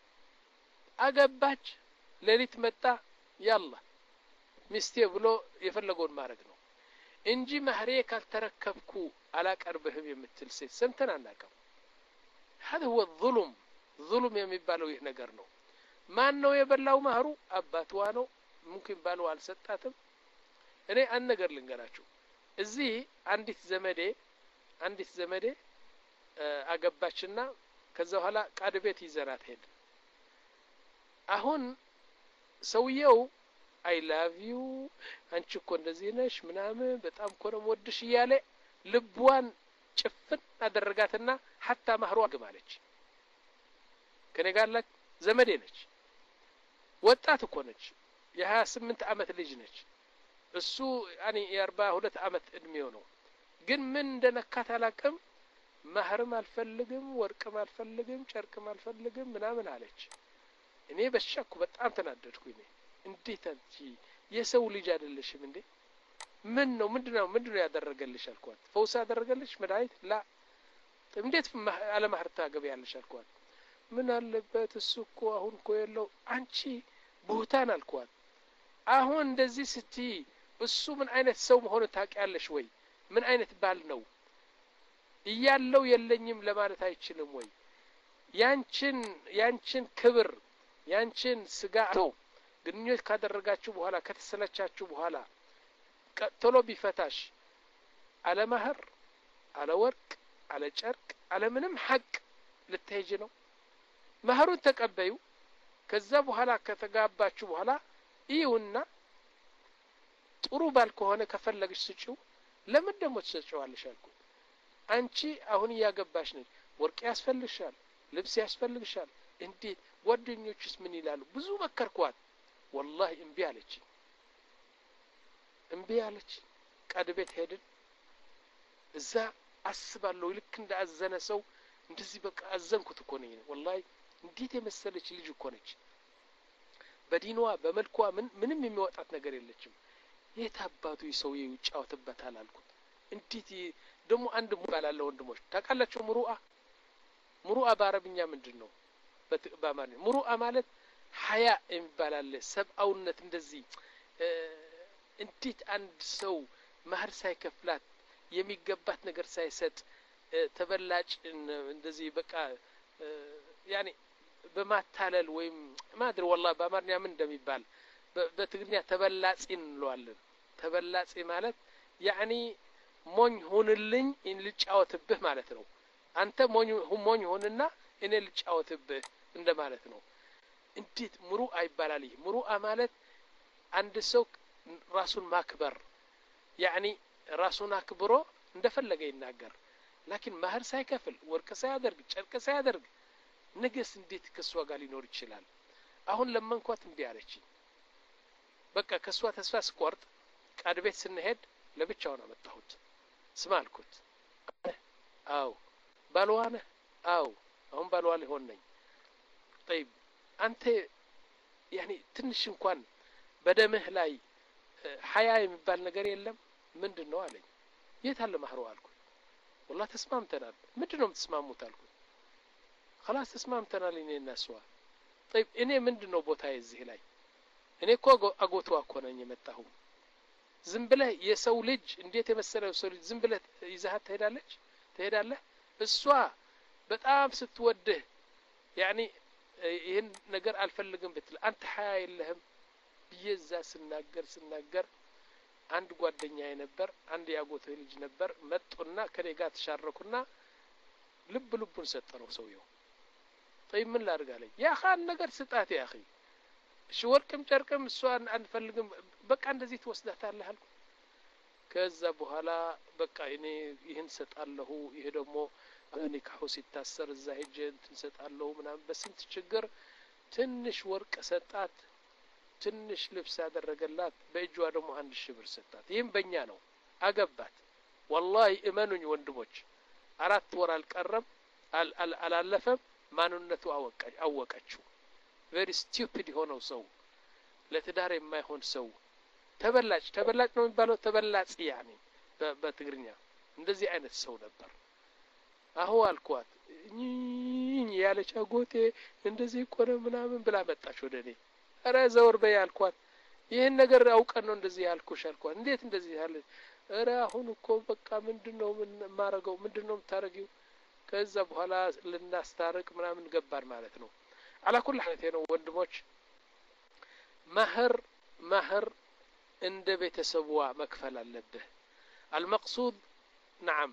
[SPEAKER 1] አገባች ሌሊት መጣ ያላ ሚስቴ ብሎ የፈለገውን ማድረግ ነው እንጂ ማህሬ ካልተረከብኩ አላቀርብህም የምትል ሴት ሰምተን አናውቅም። هذا هو الظلم ظلم የሚባለው ይህ ነገር ነው። ማን ነው የበላው ማህሩ? አባቷ ነው። ሙምኪን ባለው አልሰጣትም። እኔ አንድ ነገር ልንገራችሁ። እዚህ አንዲት ዘመዴ አንዲት ዘመዴ አገባችና ከዛ በኋላ ቃድ ቤት ይዘራት ሄደ። አሁን ሰውየው አይ ላቭ ዩ አንቺ እኮ እንደዚህ ነሽ ምናምን በጣም እኮ ነው ወድሽ እያለ ልቧን ጭፍን አደረጋትና hatta ማህሯ ግማለች። ከኔ ጋር ላት ዘመዴ ነች። ወጣት እኮ ነች። የሀያ ስምንት አመት ልጅ ነች። እሱ ያኒ የአርባ ሁለት አመት እድሜው ነው። ግን ምን እንደነካት አላቅም። ማህርም አልፈልግም፣ ወርቅም አልፈልግም፣ ጨርቅም አልፈልግም ምናምን አለች። እኔ በሻኩ በጣም ተናደድኩኝ። እንዴት አንቺ የሰው ልጅ አይደለሽም እንዴ? ምን ነው ምንድነው ምንድነው ያደረገልሽ አልኳት። ፈውስ ያደረገልሽ መድኃኒት ላ እንዴት አለ ማህር ታገቢያለሽ አልኳት። ምን አለበት እሱ እኮ አሁን እኮ የለው አንቺ ቡህታን አልኳት። አሁን እንደዚህ ስቲ እሱ ምን አይነት ሰው መሆኑ ታውቂያለሽ ወይ? ምን አይነት ባል ነው እያለው የለኝም ለማለት አይችልም ወይ? ያንቺን ያንቺን ክብር ያንቺን ስጋ ነው ግንኙነት ካደረጋችሁ በኋላ ከተሰለቻችሁ በኋላ ቀጥሎ ቢፈታሽ አለ ማህር አለ ወርቅ አለ ጨርቅ አለ ምንም ሐቅ ልትሄጂ ነው? ማህሩን ተቀበዩ። ከዛ በኋላ ከተጋባችሁ በኋላ ይሁንና ጥሩ ባል ከሆነ ከፈለግሽ ስጪው። ለምን ደግሞ ትሰጪዋለሽ አልኩት። አንቺ አሁን ያገባሽ ነሽ ወርቅ ያስፈልግሻል ልብስ ያስፈልግሻል እንዴት ጓደኞችስ ምን ይላሉ ብዙ መከርኳት والله እምቢ አለች እምቢ አለች ቃድ ቤት ሄድን እዛ አስባለሁ ልክ እንዳዘነ ሰው እንደዚህ በቃ አዘንኩት እኮ ነኝ والله እንዴት የመሰለች ልጅ እኮ ነች በዲኗ በመልኳ ምን ምንም የሚወጣት ነገር የለችም የታባቱ ሰው ይጫወትበታል አልኩት እንዴት ደግሞ አንድ ሙባላለ ወንድሞች ታውቃላችሁ ሙሩአ ሙሩአ በአረብኛ ምንድነው በአማርኛ ሙሩአ ማለት ሐያ የሚባላል ሰብአውነት እንደዚህ እንዴት አንድ ሰው ማህር ሳይከፍላት የሚገባት ነገር ሳይሰጥ ተበላጭ እንደዚህ በቃ ያኒ በማታለል ወይም ማድር والله በአማርኛ ምን እንደሚባል በትግርኛ ተበላጺ እንለዋለን ተበላጺ ማለት ያኒ ሞኝ ሆንልኝ እን ልጫወትብህ ማለት ነው አንተ ሞኝ ሞኝ ሆንና እኔ ልጫወትብህ እንደማለት ነው እንዴት ሙሩአ ይባላል ሙሩአ ማለት አንድ ሰው ራሱን ማክበር ያኒ ራሱን አክብሮ እንደፈለገ ይናገር ላኪን ማህር ሳይከፍል ወርቅ ሳያደርግ ጨርቅ ሳያደርግ ንግስ እንዴት ከሷ ጋር ሊኖር ይችላል አሁን ለመንኳት እንዴ አለች በቃ ከሷ ተስፋ ስቆርጥ ቃድ ቤት ስንሄድ ለብቻው ነው መጣሁት ስማልኩት አው ባልዋነ አው አሁን ባልዋለ ሆነኝ طيب አንተ ያኒ ትንሽ እንኳን በደምህ ላይ ሐያ የሚባል ነገር የለም ምንድነው አለኝ የት አለ ማህሩ አልኩት والله ተስማምተናል ምንድነው ተስማሙት አልኩት خلاص ተስማምተናል እኔና እሷ طيب እኔ ምንድነው ቦታዬ እዚህ ላይ እኔ እኮ አጎቷ እኮ ነኝ የመጣሁ ዝም ብለህ የሰው ልጅ እንዴት የመሰለው ሰው ልጅ ዝም ብለህ ይዘሃት ትሄዳለች ትሄዳለህ እሷ በጣም ስትወድህ ያኒ ይሄን ነገር አልፈልግም ብትል አንተ ሐያ የለህም በየዛ ስናገር ስናገር አንድ ጓደኛዬ ነበር አንድ ያጎቴ ልጅ ነበር መጡና ከኔ ጋር ተሻረኩና ልብ ልቡን ሰጠነው ሰውየው طيب ምን ላድርጋለኝ ያ ኻን ነገር ስጣት ያ اخي እሺ ወርቅም ጨርቅም እሷን አንፈልግም በቃ እንደዚህ ትወስዳታለህ አልኩ ከዛ በኋላ በቃ እኔ ይሄን ሰጣለሁ ይሄ ደግሞ ኒካሁ ሲታሰር እዛ ሄጄ እንትን ሰጣለሁ ምናምን በስንት ችግር ትንሽ ወርቅ ሰጣት ትንሽ ልብስ አደረገላት በእጇ ደግሞ አንድ ሺህ ብር ሰጣት ይሄም በእኛ ነው አገባት والله እመኑኝ ወንድሞች አራት ወር አልቀረም አላለፈም ማንነቱ አወቀች አወቀችው very stupid ሆነው ሰው ለትዳር የማይሆን ሰው ተበላጭ ተበላጭ ነው የሚባለው ተበላጭ ያኒ በትግርኛ እንደዚህ አይነት ሰው ነበር አሁ አልኳት እኝ ያለች አጎቴ እንደዚህ ቆረ ምናምን ብላ መጣች ወደኔ አረ ዘወር በይ አልኳት ይሄን ነገር አውቀን ነው እንደዚህ ያልኩሽ አልኳት እንዴት እንደዚህ ያለ አረ አሁን እኮ በቃ ምንድነው ምን ማረገው ምንድነው ታረጊው ከዛ በኋላ ልናስታርቅ ምናምን ገባር ማለት ነው على كل حال ነው ወንድሞች ማህር ማህር እንደ ቤተሰብዋ መክፈል አለበት المقصود نعم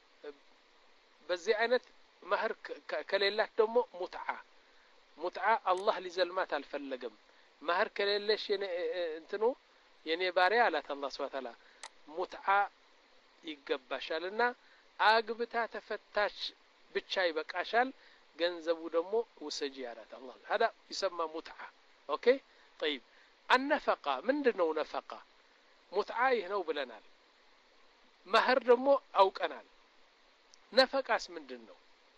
[SPEAKER 1] በዚህ አይነት ማህር ከሌላት ደግሞ ሙትዓ ሙትዓ አላህ ሊዘልማት አልፈለገም ማህር ከሌለሽ እንትኑ የኔ ባሪያ አላት አላህ Subhanahu Ta'ala ሙትዓ ይገባሻልና አግብታ ተፈታች ብቻ ይበቃሻል ገንዘቡ ደግሞ ወሰጂ ያላት አላህ هذا يسمى متعه اوكي طيب النفقه ምንድነው نفقه ሙትዓ ይህ ነው ብለናል ማህር ደግሞ አውቀናል نفقاس ምንድነው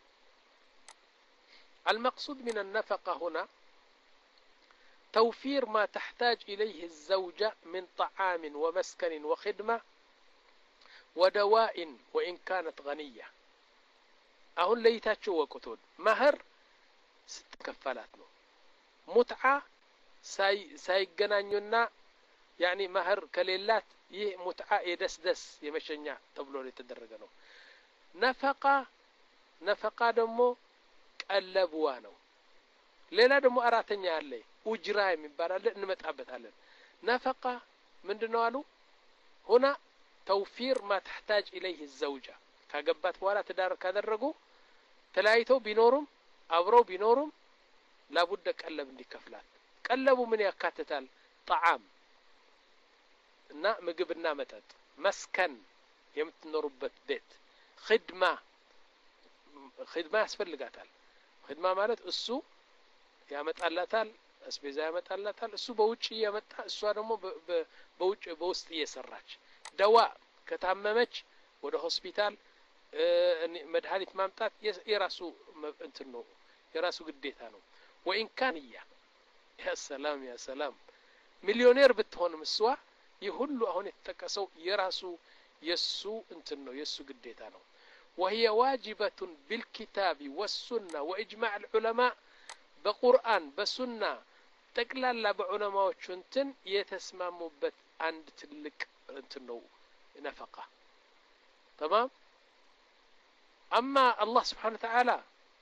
[SPEAKER 1] المقصود من النفقه هنا توفير ما تحتاج إليه الزوجة من طعام ومسكن وخدمة ودواء وإن كانت غنية أهون ليتاتشو وكتون مهر ست كفالات نو متعة ساي ساي جنانيونا يعني مهر كليلات يه متعة يدس دس يمشينا تبلو لتدرجنو نفقة نفقة دمو قلبوانو ሌላ ደግሞ አራተኛ አለ ኡጅራ የሚባል አለ እንመጣበታለን ነፈቃ ምንድነው አሉ هنا توفير ما تحتاج اليه الزوجه ካገባት በኋላ ትዳር ካደረጉ ተላይተው ቢኖሩም አብረው ቢኖሩም لابد ቀለብ እንዲከፍላት ቀለቡ ምን ያካትታል طعام እና ምግብና መጠጥ መስከን የምትኖሩበት ቤት خدمة خدمة ያስፈልጋታል خدمة ማለት እሱ ያመጣላታል አስቤዛ ያመጣላታል እሱ በውጭ ያመጣ እሷ ደግሞ በውጭ በውስጥ እየሰራች ደዋ ከታመመች ወደ ሆስፒታል መድኃኒት ማምጣት የራሱ እንትን ነው የራሱ ግዴታ ነው ወኢን ካንያ ያ ሰላም ያ ሰላም ሚሊዮኔር ብትሆንም እሷ ይሁሉ አሁን የተጠቀሰው የራሱ የሱ እንትን ነው የሱ ግዴታ ነው وهي واجبة بالكتاب والسنة وإجماع العلماء بقرآن بسنة تقلال بعلماء انتن يتسمموا بت عند تلك انتنو نفقة تمام أما الله سبحانه وتعالى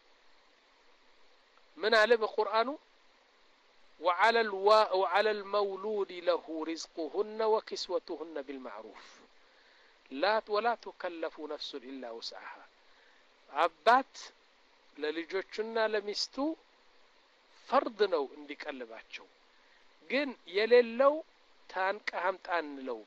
[SPEAKER 1] من على بقرآنه وعلى الوا وعلى المولود له رزقهن وكسوتهن بالمعروف لا ولا تكلف نفس إلا وسعها عبات للجوجنا لمستو فرض ነው እንዲቀልባቸው ግን የሌለው ታንቀ ሀምጣ አንለው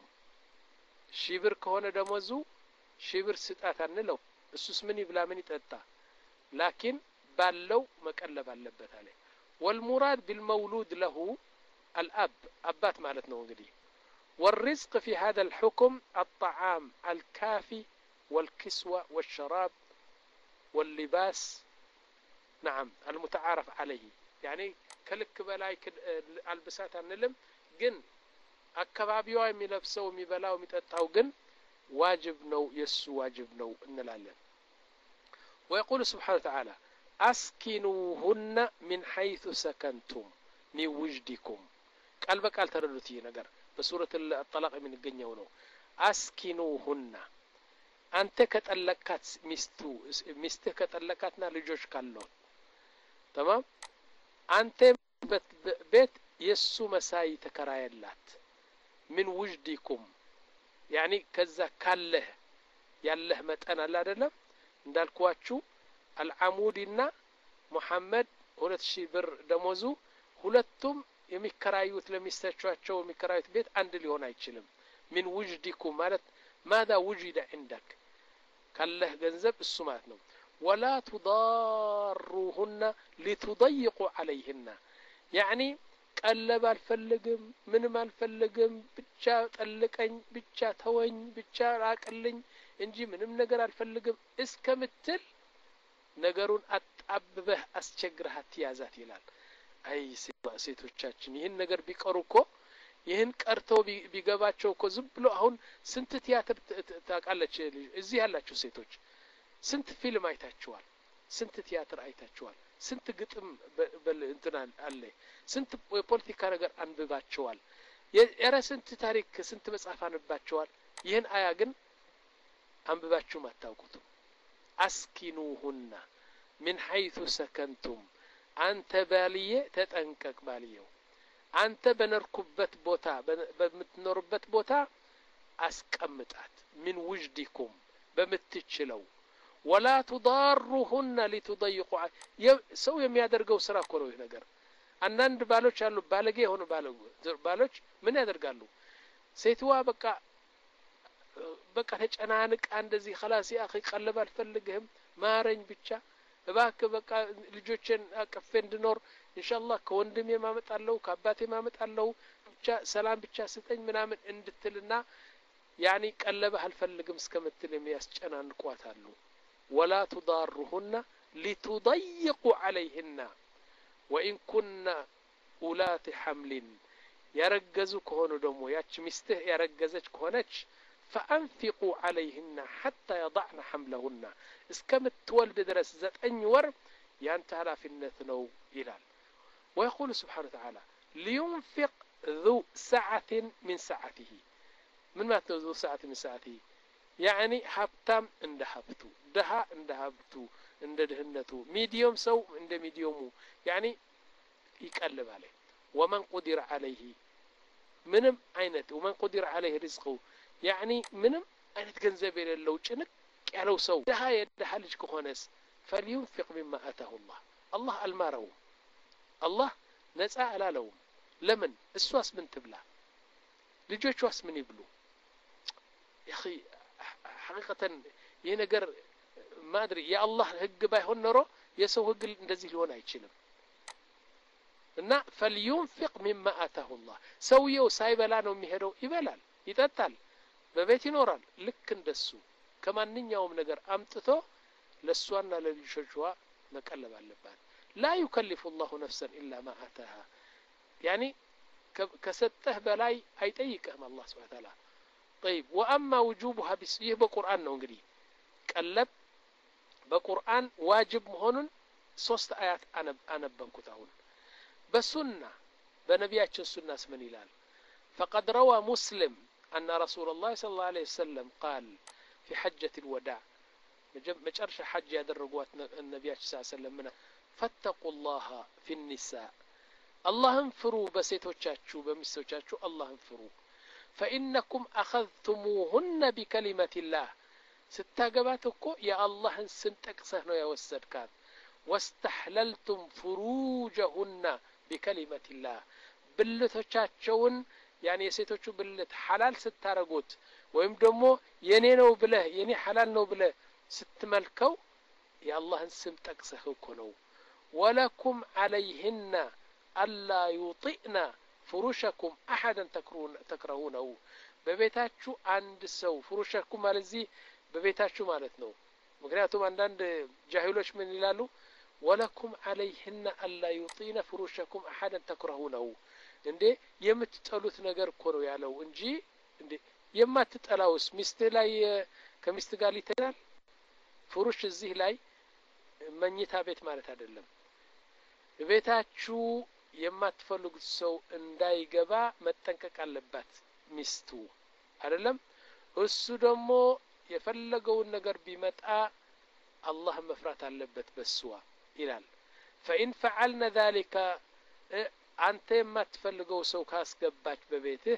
[SPEAKER 1] ሺብር ከሆነ ደሞዙ ሺብር ስጣት አንለው እሱስ ምን ይብላ ምን ይጠጣ ላኪን ባለው መቀለብ አለበት አለ والمراد بالمولود له الأب أبات مالتنا انجدي والرزق في هذا الحكم الطعام الكافي والكسوة والشراب واللباس نعم المتعارف عليه يعني كلك بلاي البسات انلم جن አካባቢው የሚለብሰው የሚበላው የሚጠጣው ግን واجب ነው የሱ واجب ነው እንላለን ويقول سبحانه وتعالى أسكنوهن من حيث سكنتم من وجدكم قال بقال تردت ይሄ ነገር በሱረት الطلاق የሚገኘው ነው أسكنوهن አንተ ከጠለቃት ሚስቱ ሚስትህ ከጠለቃትና ልጆች ካለው تمام አንተ ቤት የሱ መሳይ ተከራየላት من وجدكم يعني ከዛ ካለህ ያለህ መጠን አለ አይደለም እንዳልኳችሁ አልዓሙዲና መሐመድ ሁለት ሺህ ብር ደሞዙ ሁለቱም የሚከራዩት ለሚስታቸው የሚከራዩት ቤት አንድ ሊሆን አይችልም من وجدكم ማለት ماذا وجد عندك ካለህ ገንዘብ እሱ ማለት ነው ولا تضاروهن لتضيقوا عليهن يعني ቀለብ አልፈልግም ምንም አልፈልግም ብቻ ጠልቀኝ ብቻ ተወኝ ብቻ ራቅልኝ እንጂ ምንም ነገር አልፈልግም እስከምትል ነገሩን አጣብበህ አስቸግረህ አትያዛት ይላል አይ ሴቶቻችን ይህን ነገር ቢቀሩኮ ይህን ቀርተው ቢገባቸው እኮ ዝም ብሎ አሁን ስንት ቲያትር ታቃለች እዚህ ያላችሁ ሴቶች ስንት ፊልም አይታችኋል ስንት ቲያትር አይታችኋል ስንት ግጥም እንትና አለ ስንት ፖለቲካ ነገር አንብባቸዋል የራ ስንት ታሪክ ስንት መጽሐፍ አንብባቸዋል ይህን አያ ግን አንብባችሁ ማታውቁት አስኪኑሁና من حيث سكنتم አንተ ባልየ ተጠንቀቅ ባልየው አንተ በነርኩበት ቦታ በምትኖርበት ቦታ አስቀምጣት من وجدكم በምትችለው ولا تضاروهن لتضيقوا ሰው የሚያደርገው ስራ እኮ ነው ይሄ ነገር አንዳንድ ባሎች አሉ ባለጌ ሆነ ባሎች ምን ያደርጋሉ ሴትዋ በቃ በቃ ተጨናንቃ እንደዚህ خلاص يا اخي ቀለብ አልፈልግህም ማረኝ ብቻ እባክህ በቃ ልጆችን አቀፌ እንድኖር ኢንሻአላህ ከወንድሜ ማመጣለው ከአባቴ ማመጣለው ብቻ ሰላም ብቻ ስጠኝ ምናምን እንድትልና ያኒ ቀለብ አልፈልግም እስከምትል የሚያስጨናንቋት አሉ ولا تضارهن لتضيقوا عليهن وإن كنا أولات حمل يرجزوا كهونو دمو ياتش مسته يرجزج كهونش فأنفقوا عليهن حتى يضعن حملهن اسكمت تولد درس ذات أنور ينتهى في النثنو إلال ويقول سبحانه وتعالى لينفق ذو سعة من سعته من ما ذو سعة من سعته يعني حبتم عند حبتو دها عند حبتو عند دهنتو ميديوم سو عند ميديومو يعني يقلب عليه ومن قدر عليه منم عينت ومن قدر عليه رزقه يعني منم عينت ገንዘብ የሌለው ጭንቅ ያለው ሰው ደሃ የደሃ ልጅ ከሆነስ فلينفق مما آتاه الله الله አልማረው الله ነፃ አላለው ለምን እሷስ ምን ትብላ ልጆቿስ ምን ይብሉ يا اخي حقيقة ይሄ ነገር ማድሪ የአላህ ህግ ባይሆን ኖሮ የሰው ህግ እንደዚህ ሊሆን አይችልም እና فلينفق مما آتاه الله ሰውየው ሳይበላ ነው የሚሄደው ይበላል ይጠጣል በቤት ይኖራል ልክ እንደሱ ከማንኛውም ነገር አምጥቶ ለሷና ለልጆቿ መቀለብ አለባት لا يكلف الله نفسا إلا ما آتاها يعني كسته بلاي አይጠይቅህም الله سبحانه وتعالى طيب واما وجوبها بسيه በቁርአን ነው እንግዲህ ቀለብ በቁርአን ዋጅብ መሆኑን ሶስት አያት አነበብኩት አሁን በሱና በነቢያችን ሱናስ ምን ይላል فقد روى مسلم أن رسول الله صلى الله عليه وسلم قال في حجة الوداع مجرش حج يدرقوات النبي صلى الله عليه وسلم منه فاتقوا الله في النساء الله انفروا بسيتوچاچو بمسوچاچو الله انفروا فإنكم أخذتموهن بكلمة الله ستاقبات اكو يا الله سم تقصه ነው ያወሰድካት واستحللتم فروجهن بكلمة الله ብልቶቻቸውን يعني የሴቶቹ ብልት ሐላል ስታረጉት ወይም ደግሞ የኔ ነው ብለህ የኔ ሐላል ነው ብለህ ስትመልከው የአላህን ስም ጠቅሰህ እኮ ነው ولكم عليهن ألا يطئن فرشكم أحدا تكرهونه በቤታችሁ አንድ ሰው ፍሩሸኩም ማለት እዚህ በቤታችሁ ማለት ነው ምክንያቱም አንዳንድ ጃሂሎች ምን ይላሉ ولكم عليهن ألا يطئن فرشكم أحدا تكرهونه እንዴ የምትጠሉት ነገር እኮ ነው ያለው እንጂ እንዴ የማትጠላውስ ሚስት ላይ ከሚስት ጋር ሊተናል ፍሩሽ እዚህ ላይ መኝታ ቤት ማለት አይደለም ቤታችሁ የማትፈልጉት ሰው እንዳይገባ መጠንቀቅ አለባት ሚስቱ አይደለም እሱ ደግሞ የፈለገውን ነገር ቢመጣ አላህ መፍራት አለበት በስዋ ይላል فإن فعلنا ذلك አንተ የማትፈልገው ሰው ካስገባች በቤትህ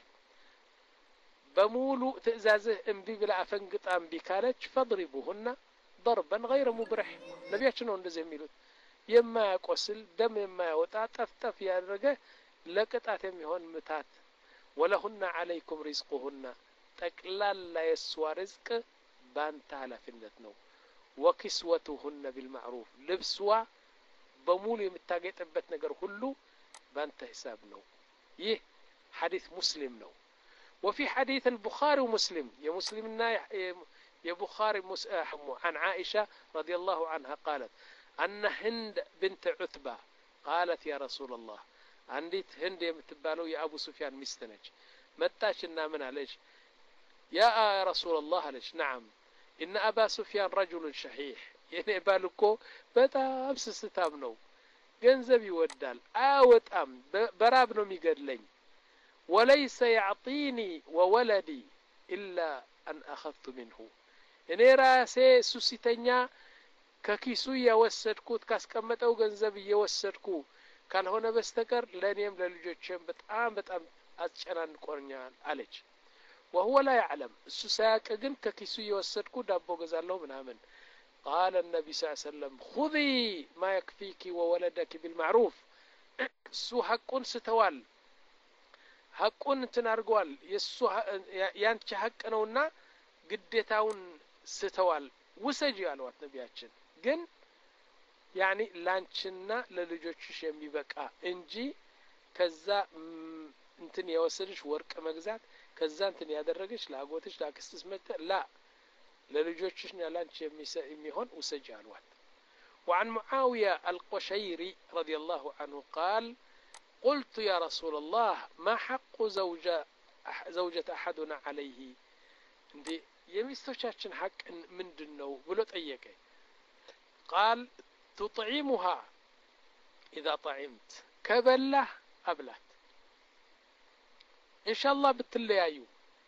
[SPEAKER 1] በሙሉ ትእዛዝህ እንቢ ብላ አፈንግጣ እንቢ ካለች فضربوهن ضربا غير مبرح ነቢያችን ነው እንደዚህ የሚሉት የማያቆስል ደም የማያወጣ ጠፍጠፍ ያደረገ ለቅጣት የሚሆን ምታት ولهن عليكم رزقهن ጠቅላላ የሷ ርዝቅ ባንተ ኃላፊነት ነው وكسوتهن بالمعروف ልብስዋ በሙሉ የምታገጥበት ነገር ሁሉ بانت حساب نو يه حديث مسلم نو وفي حديث البخاري ومسلم يا مسلمنا يا بخاري عن عائشة رضي الله عنها قالت أن هند بنت عتبة قالت يا رسول الله عندي هند يمتبالو يا أبو سفيان مستنج متاشنا من عليش يا رسول الله عليش نعم إن أبا سفيان رجل شحيح يعني بالكو بتاب سستام نو ገንዘብ ይወዳል አወጣም በራብ ነው የሚገድለኝ وليس يعطيني وولدي إلا أن أخذت منه እኔ ራሴ ሱሲተኛ ከኪሱ ያወሰድኩት ካስቀመጠው ገንዘብ እየወሰድኩ ካልሆነ በስተቀር ለኔም ለልጆቼም በጣም በጣም አስጨናንቆኛል አለች وهو لا يعلم እሱ ሳያውቅ ግን ከኪሱ እየወሰድኩ ዳቦ ገዛለሁ ምናምን قال النبي صلى الله عليه وسلم خذي ما يكفيك وولدك بالمعروف سو حقون ستوال حقون تنارغوال يسو يانچ حق نونا ግዴታውን ስተዋል ወሰጂ ያሏት ነቢያችን ግን ያኒ ላንችና ለልጆችሽ የሚበቃ እንጂ ከዛ እንትን የወሰድሽ ወርቅ መግዛት ከዛ እንትን ያደረገሽ ላጎትሽ ላክስትስ መጣ ላ للجوجشنا لانش يميهون وسجالوات وعن معاوية القشيري رضي الله عنه قال قلت يا رسول الله ما حق زوجة زوجة أحدنا عليه دي يمستوشاتشن حق من دنو بلو طيقه قال تطعمها إذا طعمت كبله أبلت إن شاء الله بتليايو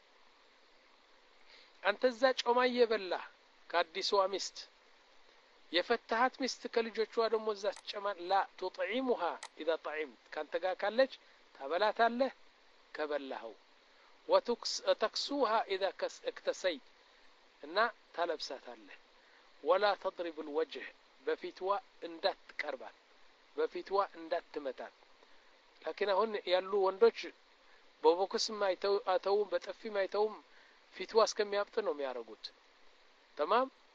[SPEAKER 1] አንተ ዛጭ ኦማዬ በላ ከአዲሷ ሚስት የፈታሃት ሚስት ከልጆቿ ደግሞ ዛጭ ጨማን ላ تطعمها اذا طعمت ካንተ ጋር ካለች ታበላታለህ ከበላኸው وتكسوها اذا اكتسيت እና ታለብሳታለህ ولا تضرب الوجه በፊትዋ እንዳትቀርባት በፊትዋ እንዳትመታት لكن አሁን ያሉ ወንዶች በቦክስ ማይተው አተው በጥፊ ማይተው ፊትዋ እስከሚያብጥ ነው የሚያረጉት تمام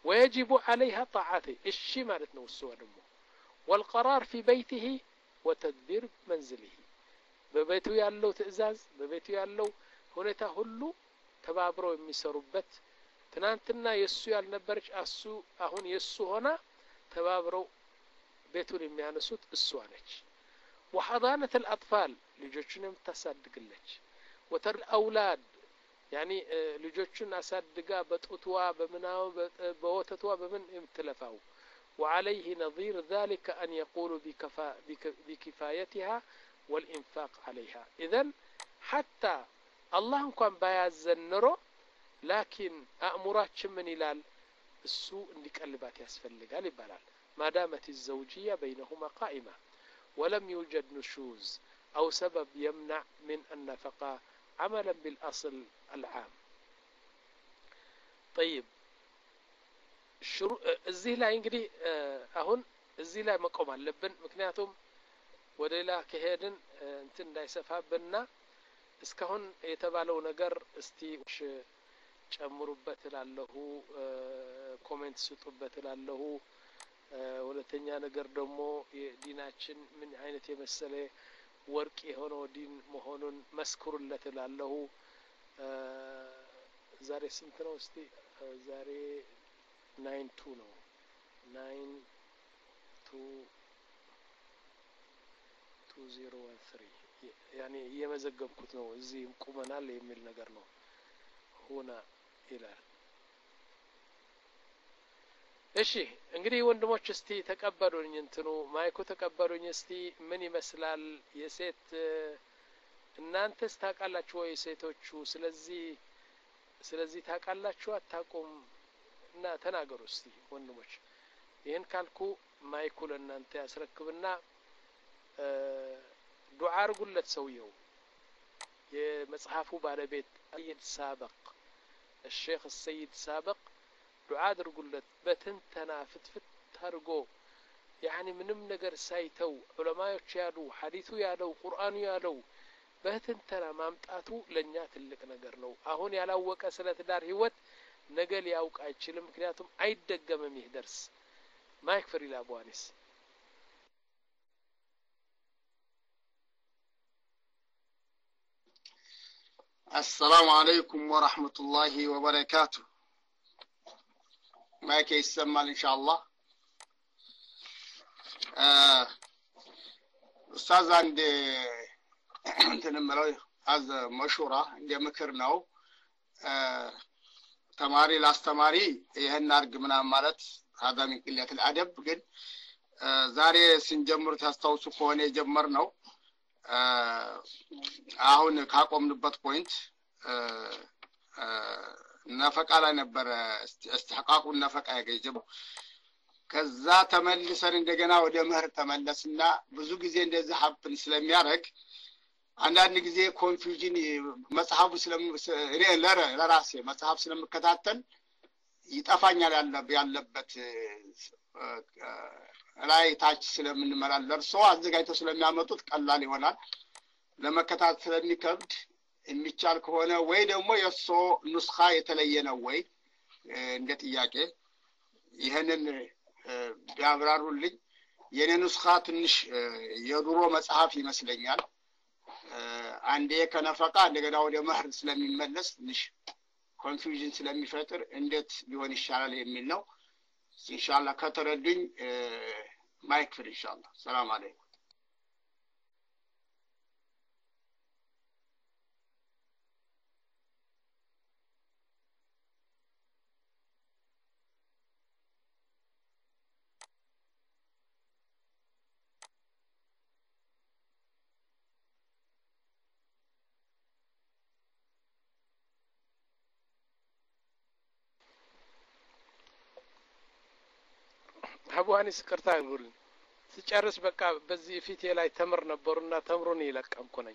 [SPEAKER 1] ويجب عليها طاعته እሺ ማለት ነው እሱ ደግሞ والقرار في بيته وتدبير منزله በቤቱ ያለው ትዕዛዝ በቤቱ ያለው ሁኔታ ሁሉ ተባብረው የሚሰሩበት ትናንትና የሱ ያልነበረች አሱ አሁን የሱ ሆና ተባብረው ቤቱን የሚያነሱት እሷ ነች وحضانة الأطفال ልጆችን የምታሳድግለች وتر أولاد يعني ልጆችን አሳድጋ በጡትዋ በመናው በወተትዋ በምን የምትለፋው وعليه نظير ذلك أن يقول بكفا بكفايتها والإنفاق عليها إذن حتى الله እንኳን ባያዘንሮ لكن أأمرات من إلال السوء እንዲቀልባት ያስፈልጋል ይባላል ما دامت الزوجية بينهما قائمة ولم يوجد نشوز أو سبب يمنع من النفقة عملا بالأصل العام طيب شروع እዚህ ላይ እንግዲህ አሁን እዚህ ላይ መቆም አለብን ምክንያቱም ወደ ሌላ ከሄድን እንትን እንዳይሰፋብንና እስካሁን የተባለው ነገር እስቲ ጨምሩበት እላለሁ ኮሜንት ስጡበት እላለሁ ሁለተኛ ነገር ደግሞ የዲናችን ምን አይነት የመሰለ ወርቅ የሆነው ዲን መሆኑን መስክሩለት እላለሁ ዛሬ ስንት ነው እስቲ ዛሬ nine two ነው nine two two zero one three يعني እየመዘገብኩት ነው እዚህ ቁመናል የሚል ነገር ነው ሆና ይላል እሺ እንግዲህ ወንድሞች እስቲ ተቀበሉኝ እንትኑ ማይኩ ተቀበሉኝ እስቲ ምን ይመስላል የሴት እናንተስ ታውቃላችሁ ወይ ሴቶቹ ስለዚህ ስለዚህ ታውቃላችሁ አታውቁም እና ተናገሩ እስቲ ወንድሞች ይሄን ካልኩ ማይኩ ለእናንተ ያስረክብና ዱዓ አርጉለት ሰውየው የመጽሐፉ ባለቤት ሰይድ ሳበቅ الشيخ السيد سابق ዱዓ አድርጉለት በትንተና ፍትፍት አድርጎ ያኒ ምንም ነገር ሳይተው ዑለማዎች ያሉ ሐዲሱ ያለው ቁርአኑ ያለው በትንተና ማምጣቱ ለኛ ትልቅ ነገር ነው አሁን ያላወቀ ስለ ትዳር ህይወት ነገ ሊያውቅ አይችልም ምክንያቱም አይደገምም ይህ ደርስ ማይክ ፍሪ ላቧኒስ
[SPEAKER 2] السلام عليكم ورحمة الله وبركاته ما كي يسمى إن شاء الله آه أستاذ عندي تنمروا هذا مشورة عندي مكرناو آه تماري لاستماري يهن أرج من عمارات هذا من قلة الأدب قد آه زاري سنجمر تستوسو كوني جمرناو አሁን ካቆምንበት ፖይንት ነፈቃ ላይ ነበር استحقاق ነፈቃ ያገጀው ከዛ ተመልሰን እንደገና ወደ ምህር ተመለስና ብዙ ጊዜ እንደዚህ ሀፕን ስለሚያረግ አንዳንድ ጊዜ ኮንፊውዥን መጽሐፉ ስለም ለራሴ መጽሐፍ ስለምከታተል ይጣፋኛል ያለበት ላይ ታች ስለምንመላለር ሰው አዘጋጅተው ስለሚያመጡት ቀላል ይሆናል ለመከታተል ስለሚከብድ የሚቻል ከሆነ ወይ ደግሞ የሶ ኑስኻ የተለየ ነው ወይ እንደ ጥያቄ ይሄንን ቢያብራሩልኝ የኔ ኑስኻ ትንሽ የድሮ መጽሐፍ ይመስለኛል አንዴ ከነፈቃ እንደገና ወደ መህር ስለሚመለስ ትንሽ ኮንፊውዥን ስለሚፈጥር እንዴት ሊሆን ይሻላል የሚል ነው ኢንሻአላህ ከተረዱኝ ማይክ ፍሪ ኢንሻአላህ ሰላም አለይኩም
[SPEAKER 1] አቡሃኒስ ቅርታ ይሉል ሲጨርስ በቃ በዚህ ፊት ላይ ተምር ነበርና ተምሩን ይለቀምኩ ነኝ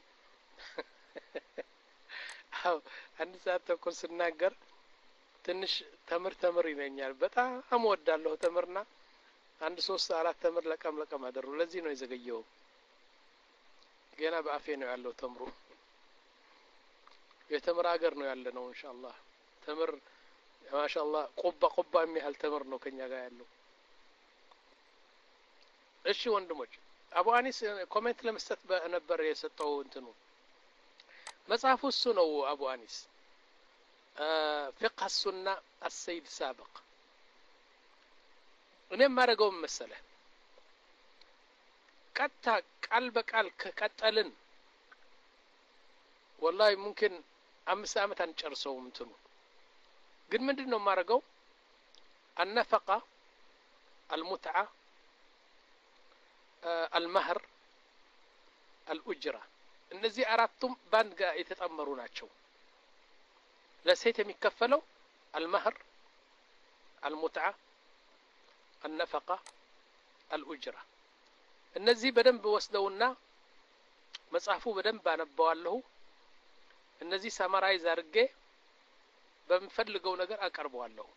[SPEAKER 1] አው አንድ ሰዓት ተኩል ስናገር ትንሽ ተምር ተምር ይለኛል በጣም ወዳለሁ ተምርና አንድ ሶስት አራት ተምር ለቀም ለቀም አደሩ ለዚህ ነው የዘገየው ገና በአፌ ነው ያለው ተምሩ የተምር ሀገር ነው ያለ ነው ኢንሻአላህ ተምር ማሻአላህ ቆባ ቆባ የሚያህል ተምር ነው ከኛ ጋር ያለው እሺ ወንድሞች አቡ አኒስ ኮሜንት ለመስጠት ነበር የሰጠው እንትኑ መጽሐፉ እሱ ነው አቡ አኒስ فقه السنة السيد سابق እኔም ማረገው መሰለህ ቀጥታ ቃል በቃል ከቀጠልን والله ممكن አምስት አመት አንጨርሰውም እንትኑ ግን ምንድነው ማረገው النفقة المتعة المهر الأجرة እነዚህ አራቱም ባንድ ጋር የተጣመሩ ናቸው ለሴት የሚከፈለው المهر المتعة النفقة الأجرة እነዚህ በደንብ ወስደውና መጽሐፉ በደንብ አነባዋለሁ እነዚህ ሳማራይዝ አድርጌ በመፈልገው ነገር አቀርበዋለሁ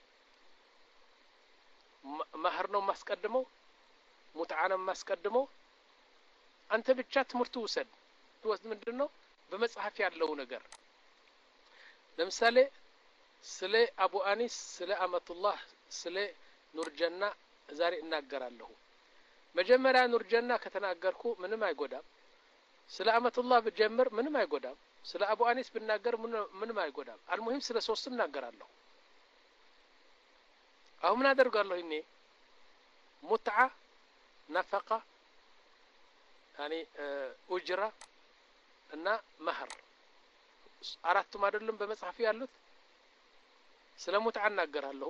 [SPEAKER 1] ማህር ነው ማስቀድመው ሙትዓ ነው ማስቀድመው አንተ ብቻ ትምህርቱ ውሰድ ትወስድ ምንድነው በመጽሐፍ ያለው ነገር ለምሳሌ ስለ አቡ አኒስ ስለ አመቱላህ ስለ ኑርጀና ዛሬ እናገራለሁ መጀመሪያ ኑርጀና ከተናገርኩ ምንም አይጎዳም ስለ አመቱላህ በጀምር ምንም አይጎዳም ስለ አቡ አኒስ ብናገር ምንም አይጎዳም አልሙሂም ስለ ሶስት እናገራለሁ አሁን ምን አደርጋለሁ እኔ ሙትዓ ነፈቃ يعني اجره እና መህር አራቱም አይደለም በመጽሐፍ ያሉት ስለ ሙትዓ እናገራለሁ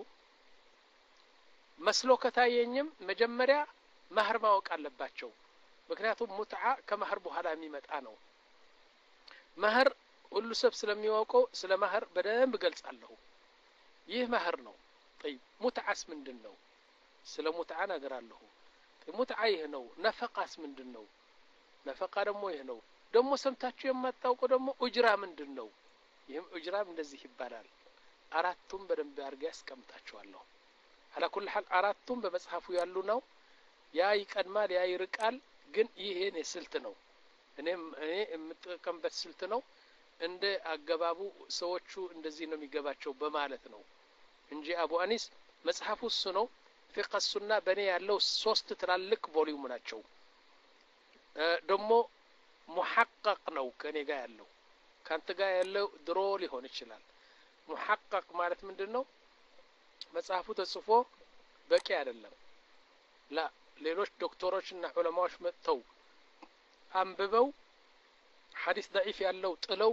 [SPEAKER 1] መስሎ ከታየኝም መጀመሪያ መህር ማወቅ አለባቸው ምክንያቱም ሙትዓ ከመህር በኋላ የሚመጣ ነው መህር ሁሉ ሰብ ስለሚያውቀው ስለ መህር በደንብ ገልጻለሁ ይህ መህር ነው طيب ሙትዓስ ምንድነው ስለ ሙትዓ ነገራለሁ ሙትዓ ይህ ነው ነፈቃስ ምንድነው ነፈቃ ደግሞ ይህ ነው ደግሞ ሰምታችሁ የማታውቁ ደግሞ ኡጅራ ምንድነው ይህም ኡጅራም እንደዚህ ይባላል አራቱም በደንብ አድርጌ ያስቀምጣቸዋለሁ على كل حال አራቱም በመጽሐፉ ያሉ ነው ያ ይቀድማል ያ ይርቃል ግን ይሄን ስልት ነው እኔም እኔ የምጠቀምበት ስልት ነው እንደ አገባቡ ሰዎቹ እንደዚህ ነው የሚገባቸው በማለት ነው እንጂ አቡ አኒስ መጽሐፉ እሱ ነው فقه السنة በኔ ያለው ሶስት ትላልቅ ቮሊዩም ናቸው ደግሞ محقق ነው ከኔ ጋር ያለው ካንተ ጋር ያለው ድሮ ሊሆን ይችላል محقق ማለት ምንድነው መጽሐፉ ተጽፎ በቂ አይደለም لا ሌሎች ዶክተሮችና ዑለማዎች መጥተው አንብበው ሐዲስ ضعيف ያለው ጥለው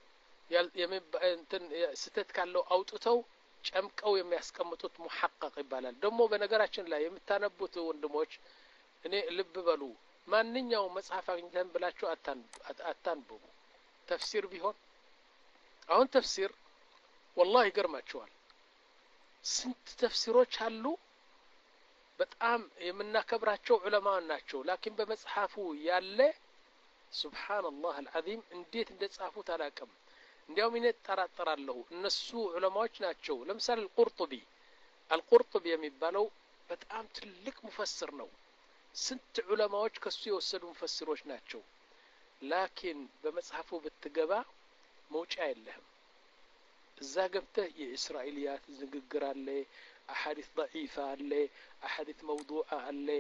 [SPEAKER 1] እንትን ስተት ካለው አውጥተው ጨምቀው የሚያስቀምጡት محقق ይባላል ደግሞ በነገራችን ላይ የምታነቡት ወንድሞች እኔ ልብ በሉ ማንኛው መጽሐፍ አግኝተን ብላችሁ አታንብቡ ተፍሲር ቢሆን አሁን ተፍሲር والله ይገርማችኋል ስንት ተፍሲሮች አሉ በጣም የምናከብራቸው ዑለማ ናቸው ላኪን በመጽሐፉ ያለ ሱብሃንአላህ አልዓዚም እንዴት እንደጻፉት አላቀም እንዲያውም እኔ ተጠራጠራለሁ እነሱ ዑለማዎች ናቸው ለምሳሌ القرطبي القرطبي የሚባለው በጣም ትልቅ ሙፈስር ነው ስንት ዑለማዎች ከሱ የወሰዱ ሙፈስሮች ናቸው ላኪን በመጽሐፉ ብትገባ መውጫ የለህም እዛ ገብተህ የእስራኤልያት ንግግር አለ አሐዲስ ضعيفة አለ አሐዲስ موضوعة አለ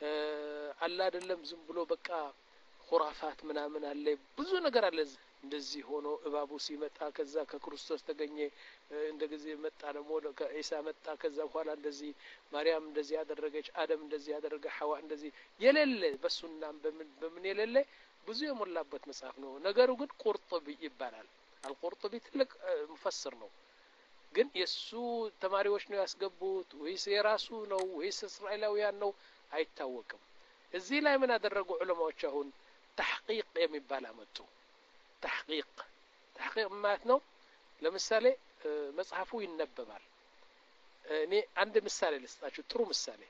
[SPEAKER 1] አላ አይደለም ዝም ብሎ በቃ خرافات ምናምን አለ ብዙ ነገር አለ እንደዚህ ሆኖ እባቡ ሲመጣ ከዛ ከክርስቶስ ተገኘ እንደዚህ መጣ ደግሞ ከኢሳ መጣ ከዛ በኋላ እንደዚህ ማርያም እንደዚህ ያደረገች አደም እንደዚህ ያደረገ ሐዋ እንደዚህ የሌለ በሱናም በምን በምን የሌለ ብዙ የሞላበት መጽሐፍ ነው ነገሩ ግን ቁርጡቢ ይባላል አልቁርጡቢ ትልቅ ሙፈስር ነው ግን የሱ ተማሪዎች ነው ያስገቡት ወይስ የራሱ ነው ወይስ እስራኤላውያን ነው አይታወቅም እዚህ ላይ ምን አደረጉ ዑለማዎች አሁን ተሕቂቅ የሚባል አመጡ تحقيق تحقيق معناته ለምሳሌ መጽሐፉ ይነበባል እኔ አንድ ምሳሌ ልስጣችሁ ጥሩ ምሳሌ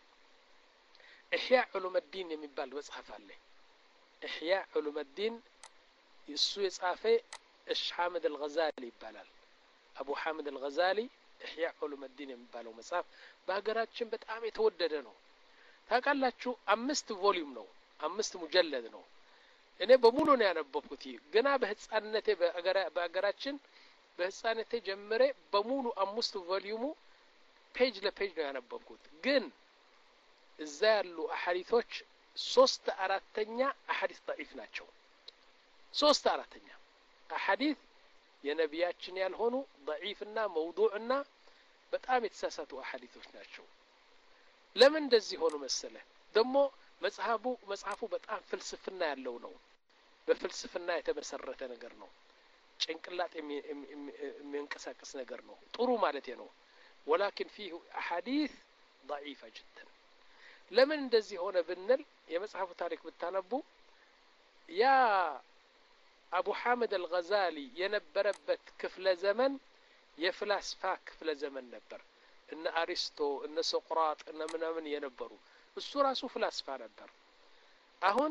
[SPEAKER 1] ኢህያ ዑሉም الدين የሚባል መጽሐፍ አለ ኢህያ ዑሉም الدين እሱ የጻፈ እሽ ሐመድ አልገዛሊ ይባላል አቡ ሐመድ አልገዛሊ ኢህያ ዑሉም الدين የሚባለው መጽሐፍ በሀገራችን በጣም የተወደደ ነው ታውቃላችሁ አምስት ቮሊዩም ነው አምስት ሙጀለድ ነው እኔ በሙሉ ነው ያነበብኩት ገና በህፃንነቴ በአገራችን በህፃንነቴ ጀምሬ በሙሉ አምስት ቮሊዩሙ ፔጅ ለፔጅ ነው ያነበብኩት ግን እዛ ያሉ አሐዲቶች ሶስት አራተኛ አሐዲስ ضعيف ናቸው ሶስት አራተኛ አሐዲስ የነቢያችን ያልሆኑ ضعيفና መውዱዕና በጣም የተሳሳቱ አሐዲቶች ናቸው ለምን እንደዚህ ሆኖ መሰለ ደሞ መጽሐፉ መጽሐፉ በጣም ፍልስፍና ያለው ነው በፍልስፍና የተመሰረተ ነገር ነው ጭንቅላት የሚንቀሳቀስ ነገር ነው ጥሩ ማለት ነው ولكن فيه احاديث ضعيفه جدا ለምን እንደዚህ ሆነ ብንል የመጽሐፉ ታሪክ ብታነቡ ያ አቡ ሐመድ አልገዛሊ የነበረበት ክፍለ ዘመን የፍልስፋ ክፍለ ዘመን ነበር እነ አሪስቶ እነ ሶቅራጥ እነ ምናምን የነበሩ እሱ ራሱ ፍልስፋ ነበር አሁን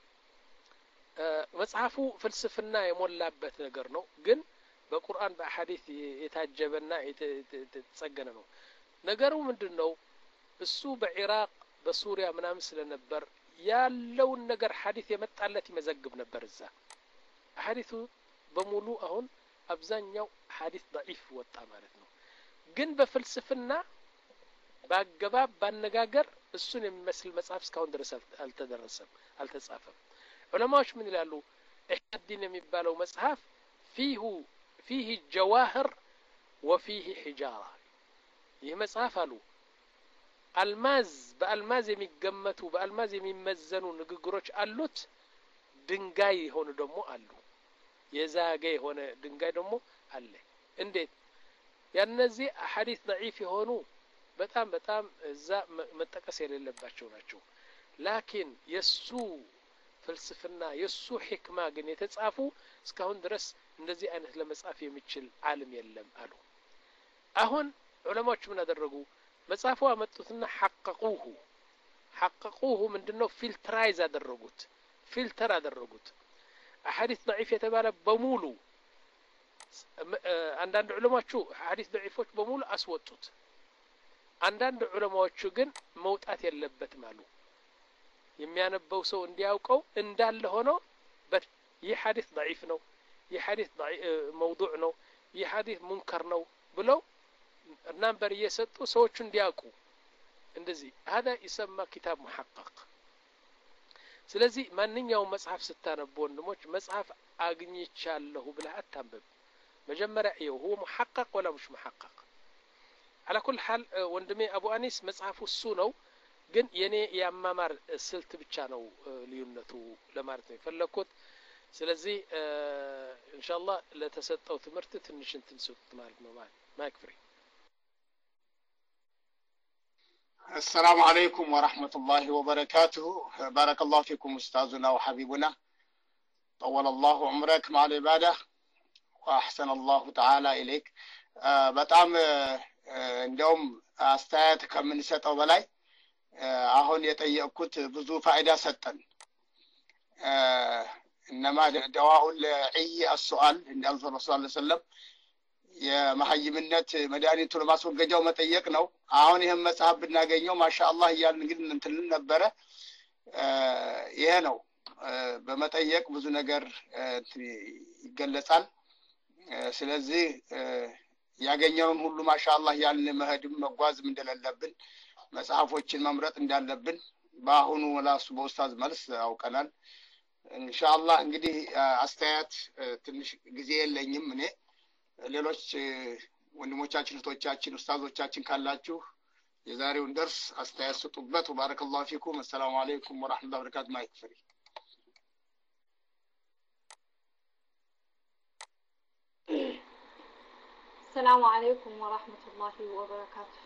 [SPEAKER 1] መጽሐፉ ፍልስፍና የሞላበት ነገር ነው ግን በቁርአን በአሐዲስ የታጀበና የተጸገነ ነው ነገሩ ምንድነው እሱ በኢራቅ በሱሪያ ምናምን ስለነበር ያለውን ነገር ሐዲስ የመጣለት ይመዘግብ ነበር እዛ ሐዲሱ በሙሉ አሁን አብዛኛው ሐዲስ ضعيف ወጣ ማለት ነው ግን በፍልስፍና ባገባብ ባነጋገር እሱን የሚመስል መጽሐፍ እስካሁን ድረስ አልተደረሰም አልተጻፈም ዑለማዎች ምን ይላሉ ኢህዲን የሚባለው መጽሐፍ فيه فيه جواهر وفيه حجارة ይህ መጽሐፍ አሉ አልማዝ በአልማዝ የሚገመቱ በአልማዝ የሚመዘኑ ንግግሮች አሉት ድንጋይ ሆነ ደግሞ አሉ የዛገ ሆነ ድንጋይ ደግሞ አለ እንዴት ያነዚህ አሐዲስ ضعيف የሆኑ በጣም በጣም እዛ መጠቀስ የሌለባቸው ናቸው ላኪን የሱ ፍልስፍና የሱ ህክማ ግን የተጻፉ እስካሁን ድረስ እንደዚህ አይነት ለመጻፍ የሚችል ዓለም የለም አሉ አሁን ዑለማዎች ምን አደረጉ መጻፉ አመጡትና ሐቀቁሁ ሐቀቁሁ ምንድነው ፊልትራይዝ አደረጉት ፊልተር አደረጉት አሐዲስ ضعيف የተባለ በሙሉ አንዳንድ ዑለማዎቹ አሐዲስ ضعيفዎች በሙሉ አስወጡት አንዳንድ ዑለማዎቹ ግን መውጣት የለበትም አሉ የሚያነበው ሰው እንዲያውቀው እንዳለ ሆኖ ይህ ሐዲስ ضعيف ነው ይህ ሐዲስ موضوع ነው ይህ ሐዲስ ሙንከር ነው ብለው ናምበር እየሰጡ ሰዎች እንዲያውቁ እንደዚህ هذا يسمى كتاب محقق ስለዚህ ማንኛውም መጽሐፍ ስታነቡ ወንድሞች መጽሐፍ አግኝቻለሁ ብለህ አታንብብ መጀመሪያ ይሄው هو محقق ولا مش محقق على كل حال ወንድሜ አቡ አኒስ መጽሐፉ እሱ ነው ግን የኔ ያማማር ስልት ብቻ ነው ልዩነቱ ለማለት ነው ፈለኩት ስለዚህ ኢንሻአላህ ለተሰጠው ትምህርት ትንሽ እንትን ሰጥ ማለት ነው ማለት ማክፍሪ
[SPEAKER 2] السلام عليكم ورحمة الله وبركاته بارك الله فيكم أستاذنا وحبيبنا طول الله عمرك مع العبادة وأحسن الله تعالى إليك በጣም እንደውም አስተያየት ከምንሰጠው በላይ አሁን የጠየቅኩት ብዙ ፋይዳ ሰጠን انما دواء العي السؤال عند الرسول صلى الله عليه وسلم የመሐይምነት መድኃኒቱን ማስወገጃው መጠየቅ ነው አሁን ይሄን መጽሐፍ ብናገኘው ማሻአላህ ይያል እንግዲህ እንትን ነበር ይሄ ነው በመጠየቅ ብዙ ነገር ይገለጻል ስለዚህ ያገኘውን ሁሉ ማሻአላህ ያልን መሄድም መጓዝም እንደሌለብን መጽሐፎችን መምረጥ እንዳለብን ባሁኑ ወላሱ በኡስታዝ መልስ አውቀናል ኢንሻአላህ እንግዲህ አስተያየት ትንሽ ጊዜ የለኝም እኔ ሌሎች ወንድሞቻችን እህቶቻችን ኡስታዞቻችን ካላችሁ የዛሬውን ደርስ አስተያየት ስጡበት ወባረከላሁ ፊኩም السلام عليكم ورحمة الله وبركاته ማይክፍሪ
[SPEAKER 3] السلام عليكم ورحمة الله وبركاته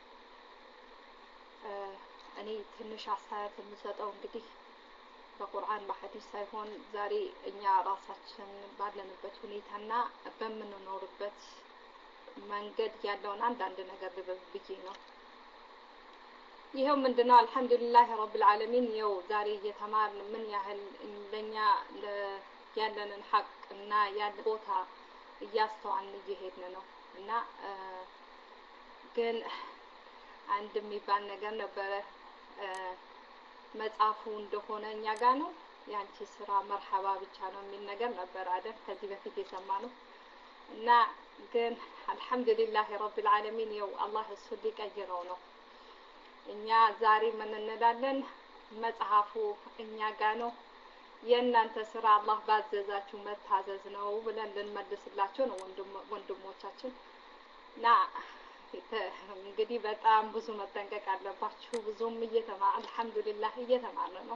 [SPEAKER 3] እኔ ትንሽ አስተያየት የምሰጠው እንግዲህ በቁርአን በሐዲስ ሳይሆን ዛሬ እኛ ራሳችን ባለንበት ሁኔታና በመንኖርበት መንገድ ያለውን አንዳንድ ነገር ልብብዬ ነው ይሄው ምንድነው አልহামዱሊላህ ረብል ዓለሚን ይው ዛሬ እየተማርን ምን ያህል ለኛ ያለንን ሐቅና ያለ ቦታ እያስተዋልን እየሄድን ነው እና ግን አንድ የሚባል ነገር ነበረ መጽሐፉ እንደሆነ እኛ ጋር ነው ያንቺ ስራ መርሐባ ብቻ ነው የሚል ነገር ነበር አይደል ከዚህ በፊት የሰማነው እና ግን አልহামዱሊላህ ረብል ዓለሚን ይው አላህ እሱ ሊቀይረው ነው እኛ ዛሬ ምን እንላለን? መጽሐፉ እኛ ጋር ነው፣ የእናንተ ስራ አላህ ባዘዛችሁ መታዘዝ ነው ብለን ልንመልስላቸው ነው ወንድሞቻችን። እና እንግዲህ በጣም ብዙ መጠንቀቅ አለባችሁ። ብዙም እየተማር አልহামዱሊላህ እየተማረ ነው።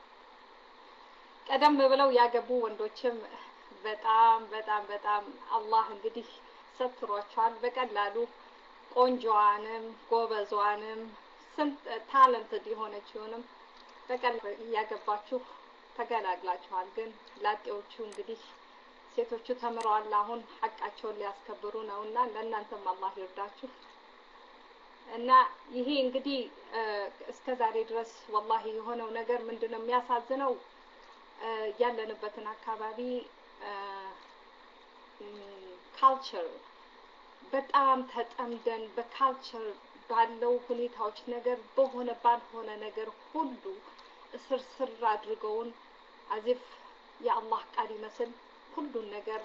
[SPEAKER 3] ቀደም ብለው ያገቡ ወንዶችም በጣም በጣም በጣም አላህ እንግዲህ ሰጥሯቸዋል። በቀላሉ ቆንጆዋንም ጎበዟንም ስንት ታለንትድ የሆነችውንም በቀላሉ እያገባችሁ ተገላግላችኋል። ግን ላጤዎቹ እንግዲህ ሴቶቹ ተምረዋል። አሁን ሐቃቸውን ሊያስከብሩ ነውና ለእናንተም አላህ ይርዳችሁ። እና ይሄ እንግዲህ እስከ ዛሬ ድረስ ወላሂ የሆነው ነገር ምንድነው የሚያሳዝነው? ያለንበትን አካባቢ ካልቸር በጣም ተጠምደን በካልቸር ባለው ሁኔታዎች ነገር በሆነ ባልሆነ ነገር ሁሉ እስር ስር አድርገውን አዚፍ የአላህ ቃል ይመስል ሁሉን ነገር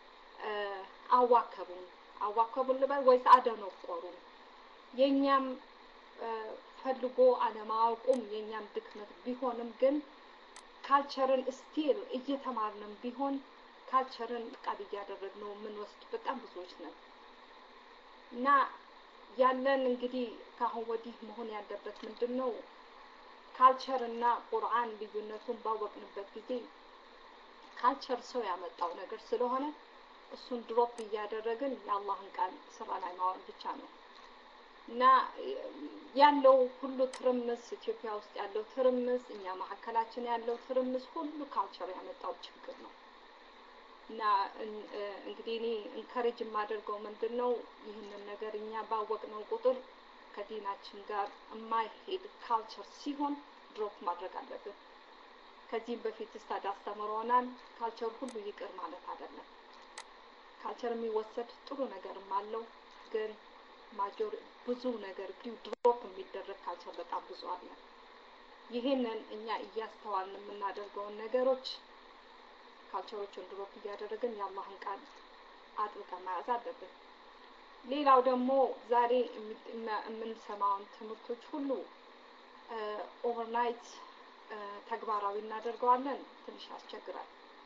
[SPEAKER 3] አዋከቡን አዋከቡን ልበል ወይስ አደነቆሩን? የኛም ፈልጎ አለማወቁም የኛም ድክመት ቢሆንም ግን ካልቸርን ስቲል እየተማርንም ቢሆን ካልቸርን ቃል እያደረግነው ምን ወስድ በጣም ብዙዎች ነን። እና ያለን እንግዲህ ካሁን ወዲህ መሆን ያለበት ምንድነው? ካልቸር እና ቁርአን ልዩነቱን ባወቅንበት ጊዜ ካልቸር ሰው ያመጣው ነገር ስለሆነ እሱን ድሮፕ እያደረግን የአላህን ቃል ስራ ላይ ማዋል ብቻ ነው። እና ያለው ሁሉ ትርምስ ኢትዮጵያ ውስጥ ያለው ትርምስ እኛ መሐከላችን ያለው ትርምስ ሁሉ ካልቸር ያመጣው ችግር ነው። እና እንግዲህ እኔ ኢንካሬጅ የማደርገው ምንድነው ይህንን ነገር እኛ ባወቅነው ቁጥር ከዲናችን ጋር የማይሄድ ካልቸር ሲሆን ድሮፕ ማድረግ አለብን። ከዚህ በፊት ስታድ አስተምሮናል። ካልቸር ሁሉ ይቅር ማለት አይደለም። ካልቸር የሚወሰድ ጥሩ ነገርም አለው፣ ግን ማጆር ብዙ ነገር ድሮፕ የሚደረግ ካልቸር በጣም ብዙ አለ። ይሄንን እኛ እያስተዋልን የምናደርገውን ነገሮች ካልቸሮችን ድሮፕ እያደረግን የአላህን ቃል አጥብቀን መያዝ አለብን። ሌላው ደግሞ ዛሬ የምንሰማውን ትምህርቶች ሁሉ ኦቨርናይት ተግባራዊ እናደርገዋለን፣ ትንሽ ያስቸግራል።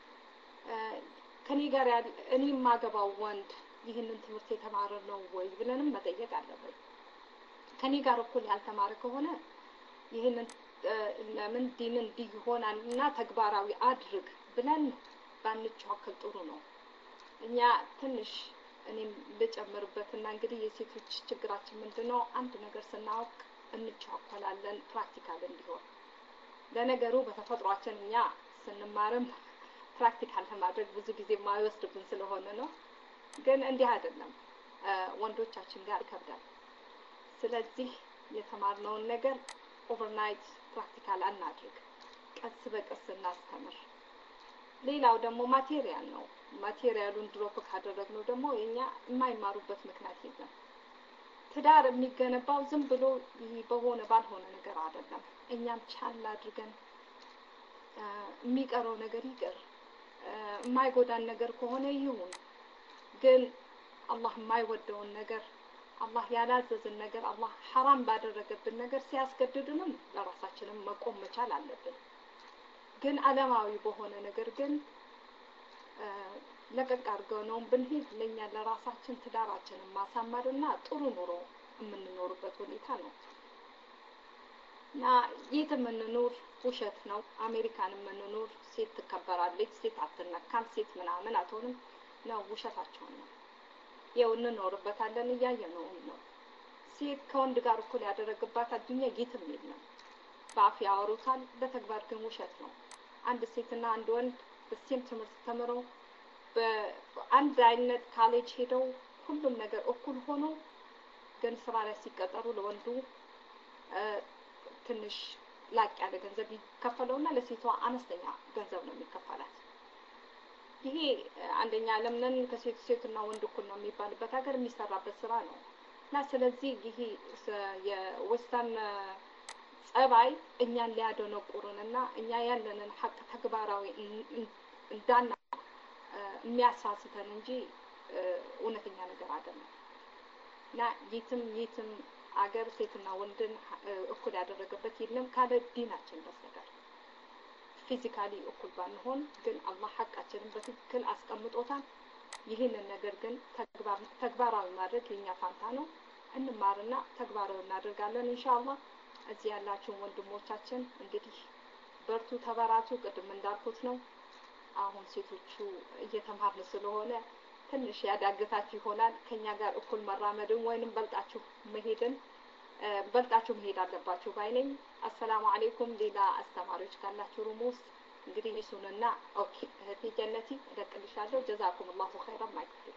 [SPEAKER 3] ከኔ ጋር እኔ የማገባው ወንድ ይህንን ትምህርት የተማረ ነው ወይ ብለንም መጠየቅ አለብን። ከኔ ጋር እኩል ያልተማረ ከሆነ ይህንን ለምን ዲንን ዲሆናል እና ተግባራዊ አድርግ ብለን ባንቻከል ጥሩ ነው። እኛ ትንሽ እኔም ልጨምርበትና እንግዲህ የሴቶች ችግራችን ምንድነው? አንድ ነገር ስናውቅ እንቻከላለን ፕራክቲካል እንዲሆን። ለነገሩ በተፈጥሯችን እኛ ስንማርም ፕራክቲካል ለማድረግ ብዙ ጊዜ ማይወስድብን ስለሆነ ነው። ግን እንዲህ አይደለም፣ ወንዶቻችን ጋር ይከብዳል። ስለዚህ የተማርነውን ነገር ኦቨርናይት ፕራክቲካል አናድርግ፣ ቀስ በቀስ እናስተምር። ሌላው ደግሞ ማቴሪያል ነው። ማቴሪያሉን ድሮፕ ካደረግነው ደግሞ የኛ የማይማሩበት ምክንያት የለም። ትዳር የሚገነባው ዝም ብሎ በሆነ ባልሆነ ነገር አይደለም። እኛም ቻል አድርገን የሚቀረው ነገር ይቅር፣ የማይጎዳን ነገር ከሆነ ይሁን። ግን አላህ የማይወደውን ነገር አላህ ያላዘዘን ነገር አላህ ሐራም ባደረገብን ነገር ሲያስገድድንም ለራሳችንም መቆም መቻል አለብን። ግን ዓለማዊ በሆነ ነገር ግን ለቀቅ አድርገው ነው ብንሄድ ለኛ ለራሳችን ትዳራችንን ማሳመርና ጥሩ ኑሮ የምንኖርበት ሁኔታ ነው። እና የትም የምንኖር ውሸት ነው። አሜሪካን የምንኖር ሴት ትከበራለች፣ ሴት አትነካም፣ ሴት ምናምን አትሆንም ነው፣ ውሸታቸው ነው። ያው እንኖርበታለን እያየነው ነው። ሴት ከወንድ ጋር እኩል ያደረገባት አዱንያ የትም የለም። በአፍ ያወሩታል፣ በተግባር ግን ውሸት ነው። አንድ ሴትና አንድ ወንድ በሴም ትምህርት ተምረው በአንድ አይነት ካሌጅ ሄደው ሁሉም ነገር እኩል ሆኖ ግን ስራ ላይ ሲቀጠሩ ለወንዱ ትንሽ ላቅ ያለ ገንዘብ ይከፈለውና ለሴቷ አነስተኛ ገንዘብ ነው የሚከፈላት። ይሄ አንደኛ ዓለም ነን ከሴት ሴትና ወንድ እኩል ነው የሚባልበት ሀገር የሚሰራበት ስራ ነው። እና ስለዚህ ይሄ የወስተርን ጸባይ እኛን ሊያደነቁሩንና እኛ ያለንን ሀቅ ተግባራዊ እንዳና የሚያሳስተን እንጂ እውነተኛ ነገር አይደለም። እና የትም የትም አገር ሴትና ወንድን እኩል ያደረገበት የለም ካለ ዲናችን በስተቀር። ፊዚካሊ እኩል ባንሆን ግን አላህ ሐቃችንን በትክክል አስቀምጦታል። ይህንን ነገር ግን ተግባራዊ ማድረግ የኛ ፋንታ ነው። እንማርና ተግባራዊ እናደርጋለን ኢንሻአላህ። እዚህ ያላችሁ ወንድሞቻችን እንግዲህ በርቱ፣ ተበራቱ። ቅድም እንዳልኩት ነው አሁን ሴቶቹ እየተማርን ስለሆነ ትንሽ ያዳግታችሁ ይሆናል። ከኛ ጋር እኩል መራመድን ወይንም በልጣችሁ መሄድን በልጣችሁ መሄድ አለባችሁ ባይነኝ። አሰላሙ አለይኩም። ሌላ አስተማሪዎች ካላችሁ ሩም ውስጥ እንግዲህ እሱንና ኦኬ እህቴ ጀነቲ እደቅልሻለሁ። ጀዛኩም አላሁ ኸይራን ማይክል።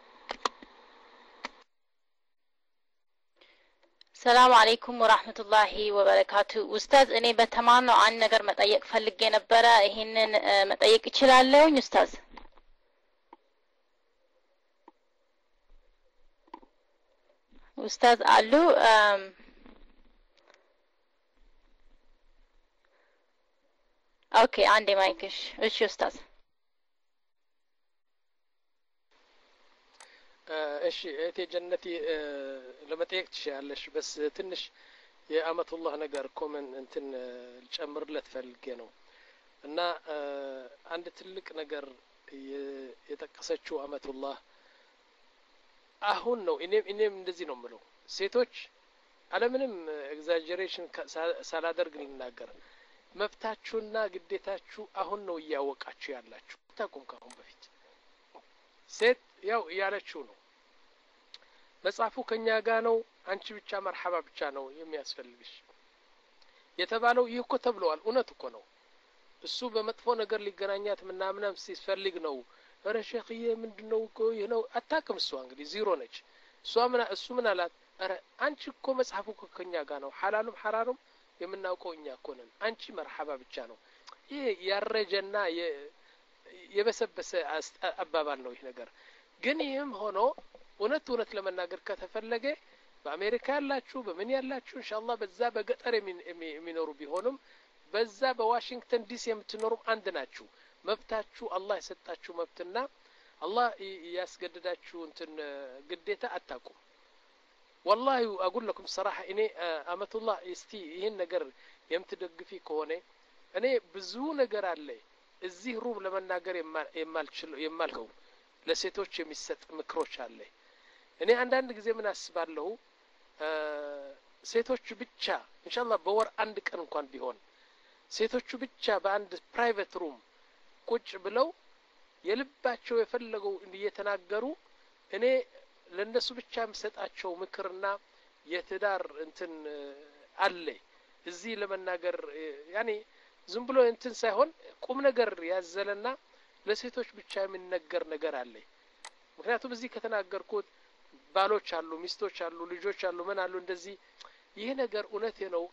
[SPEAKER 7] ሰላም አለይኩም ወራህመቱላሂ ወበረካቱ። ኡስታዝ እኔ በተማርነው አንድ ነገር መጠየቅ ፈልጌ ነበረ። ይሄንን መጠየቅ እችላለሁ ኡስታዝ? ኡስታዝ አሉ ኦኬ አንዴ ማይክሽ። እሺ ኡስታዝ።
[SPEAKER 1] እሺ እህቴ ጀነቲ ለመጠየቅ ትችያለሽ። በስ ትንሽ የአመቱላህ ነገር ኮመን እንትን ልጨምርለት ፈልጌ ነው እና አንድ ትልቅ ነገር የጠቀሰችው አመቱላህ አሁን ነው። እኔም እኔም እንደዚህ ነው የምለው ሴቶች አለምንም ኤግዛጀሬሽን ሳላደርግ ልናገር መብታችሁና ግዴታችሁ አሁን ነው እያወቃችሁ ያላችሁ። ታቁም ካሁን በፊት ሴት ያው ያለችው ነው መጽሐፉ ከኛ ጋር ነው። አንቺ ብቻ መርሐባ ብቻ ነው የሚያስፈልግሽ የተባለው ይህ እኮ ተብሏል። እውነት እኮ ነው። እሱ በመጥፎ ነገር ሊገናኛት ምናምናም ሲፈልግ ነው። ኧረ ሼኽዬ ምንድነው እኮ ይሄ ነው አታክም። እሷ እንግዲህ ዚሮ ነች። እሷ ምን እሱ ምን አላት? ኧረ አንቺ እኮ መጽሐፉ እኮ ከኛ ጋር ነው። ሐላሉም ሐራሩም የምናውቀው እኛ እኮ ነን። አንቺ መርሐባ ብቻ ነው። ይሄ ያረጀና የበሰበሰ አባባል ነው ይህ ነገር። ግን ይህም ሆኖ እውነት እውነት ለመናገር ከተፈለገ በአሜሪካ ያላችሁ በምን ያላችሁ ኢንሻአላህ በዛ በገጠር የሚኖሩ ቢሆንም በዛ በዋሽንግተን ዲሲ የምትኖሩ አንድ ናችሁ። መብታችሁ አላህ የሰጣችሁ መብትና አላህ ያስገድዳችሁ እንትን ግዴታ አታቁም። والله اقول لكم صراحه እኔ አመቱላህ እስቲ ይሄን ነገር የምትደግፊ ከሆነ እኔ ብዙ ነገር አለ እዚህ ሩብ ለመናገር የማልችል የማልከው ለሴቶች የሚሰጥ ምክሮች አለ። እኔ አንዳንድ ጊዜ ምን አስባለሁ ሴቶች ብቻ ኢንሻአላህ በወር አንድ ቀን እንኳን ቢሆን ሴቶቹ ብቻ በአንድ ፕራይቬት ሩም ቁጭ ብለው የልባቸው የፈለገው እየተናገሩ እኔ ለነሱ ብቻ የምሰጣቸው ምክርና የትዳር እንትን አለ እዚህ ለመናገር ያኔ ዝም ብሎ እንትን ሳይሆን ቁም ነገር ያዘለና ለሴቶች ብቻ የሚነገር ነገር አለ። ምክንያቱም እዚህ ከተናገርኩት ባሎች አሉ፣ ሚስቶች አሉ፣ ልጆች አሉ፣ ምን አሉ እንደዚህ ይሄ ነገር እውነቴ ነው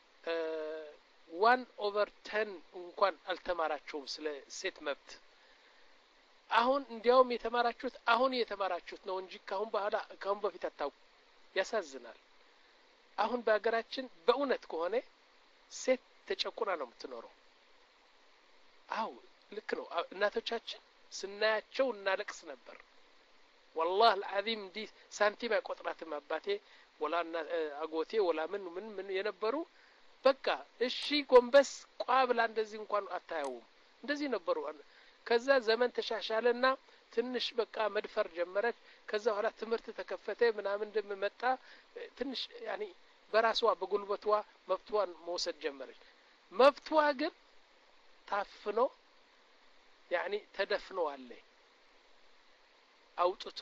[SPEAKER 1] ዋን ኦቨር ቴን እንኳን አልተማራቸውም ስለ ሴት መብት። አሁን እንዲያውም የተማራችሁት አሁን የተማራችሁት ነው እንጂ ካሁን በኋላ ካሁን በፊት አታውቁ። ያሳዝናል። አሁን በአገራችን በእውነት ከሆነ ሴት ተጨቁና ነው የምትኖረው። አው ልክ ነው። እናቶቻችን ስናያቸው እናለቅስ ነበር። والله العظيم ዲ ሳንቲም አይቆጥራትም አባቴ ወላ አጎቴ ወላ ምን ምን ምን የነበሩ በቃ እሺ ጎንበስ ቋብላ እንደዚህ እንኳን አታየውም። እንደዚህ ነበሩ። ከዛ ዘመን ተሻሻለና ትንሽ በቃ መድፈር ጀመረች። ከዛ በኋላ ትምህርት ተከፈተ ምናምን እንደመጣ ትንሽ ያኒ በራሷ በጉልበቷ መብቷን መውሰድ ጀመረች። መብቷ ግን ታፍኖ ያኒ ተደፍኖ አለ አውጥቶ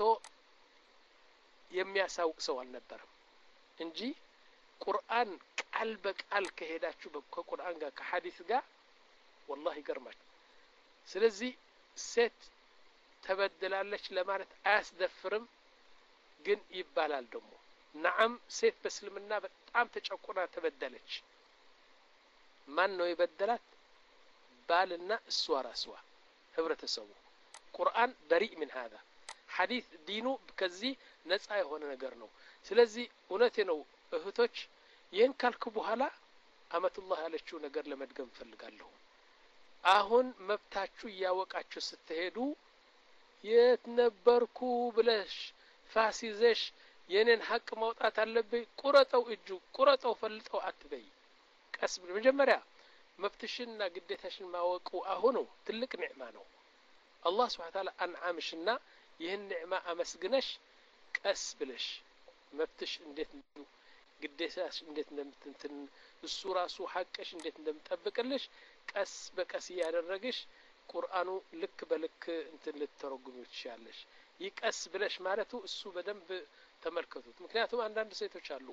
[SPEAKER 1] የሚያሳውቅ ሰው አልነበረም እንጂ ቁርአን ቃል በቃል ከሄዳችሁ ከቁርአን ጋር ከሐዲስ ጋር والله ይገርማል። ስለዚህ ሴት ተበደላለች ለማለት አያስደፍርም ግን ይባላል ደግሞ ነዓም ሴት በእስልምና በጣም ተጨቁና ተበደለች። ማን ነው የበደላት? ባልና እሷ ራስዋ ህብረተሰቡ። ቁርአን በሪእ من هذا ሐዲስ ዲኑ ከዚህ ነፃ የሆነ ነገር ነው። ስለዚህ እውነቴ ነው እህቶች ይህን ካልኩ በኋላ አመቱላህ ያለችው ነገር ለመድገም ፈልጋለሁ። አሁን መብታችሁ ያወቃችሁ ስትሄዱ የት ነበርኩ ብለሽ ፋሲዘሽ የኔን ሐቅ ማውጣት አለብኝ ቁረጠው እጁ ቁረጠው ፈልጠው አትበይ ቀስ በመጀመሪያ መብትሽና ግዴታሽን ማወቁ አሁን ትልቅ ኒዕማ ነው አላህ Subhanahu Wa Ta'ala አንዓምሽና ይህን ኒዕማ አመስግነሽ ቀስ ብለሽ መብትሽ እንዴት ግዴታሽ እንዴት እንደምትንትን እሱ ራሱ ሐቅሽ እንዴት እንደምጠብቅልሽ ቀስ በቀስ ያደረግሽ ቁርአኑ ልክ በልክ እንትን ልትተረጉሙ ይችላልሽ ይቀስ ብለሽ ማለቱ እሱ በደንብ ተመልከቱት ምክንያቱም አንዳንድ ሴቶች አሉ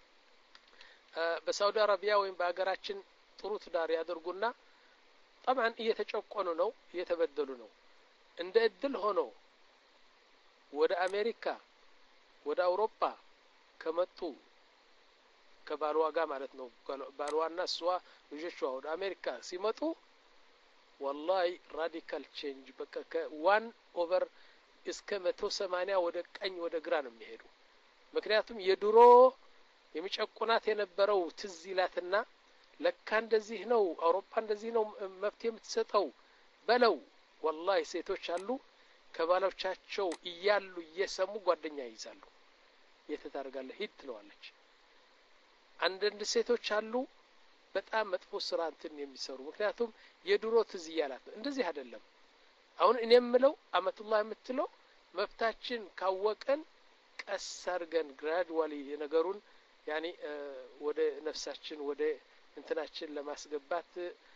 [SPEAKER 1] በሳውዲ አረቢያ ወይም በአገራችን ጥሩ ትዳር ያደርጉና طبعا እየተጨቆኑ ነው እየተበደሉ ነው እንደ እድል ሆኖ ወደ አሜሪካ ወደ አውሮፓ ከመጡ ከባልዋ ጋር ማለት ነው ባልዋና እሷ ልጆቿ ወደ አሜሪካ ሲመጡ والله radical change በቃ ከ1 ኦቨር እስከ መቶ ሰማንያ ወደ ቀኝ ወደ ግራ ነው የሚሄዱ ምክንያቱም የድሮ የሚጨቁናት የነበረው ትዝይላትና ለካ እንደዚህ ነው አውሮፓ እንደዚህ ነው መፍትሄ የምትሰጠው በለው والله ሴቶች አሉ ከባሎቻቸው እያሉ እየሰሙ ጓደኛ ይይዛሉ የተታረጋለ ሂድ ትለዋለች አንዳንድ ሴቶች አሉ በጣም መጥፎ ስራ እንትን የሚሰሩ ምክንያቱም የድሮ ትዝያላት እንደዚህ አይደለም አሁን እኔ የምለው አመቱላህ የምትለው መፍታችን ካወቀን ቀስ አድርገን ግራጁዋሊ ነገሩን ያኒ ወደ ነፍሳችን ወደ እንትናችን ለማስገባት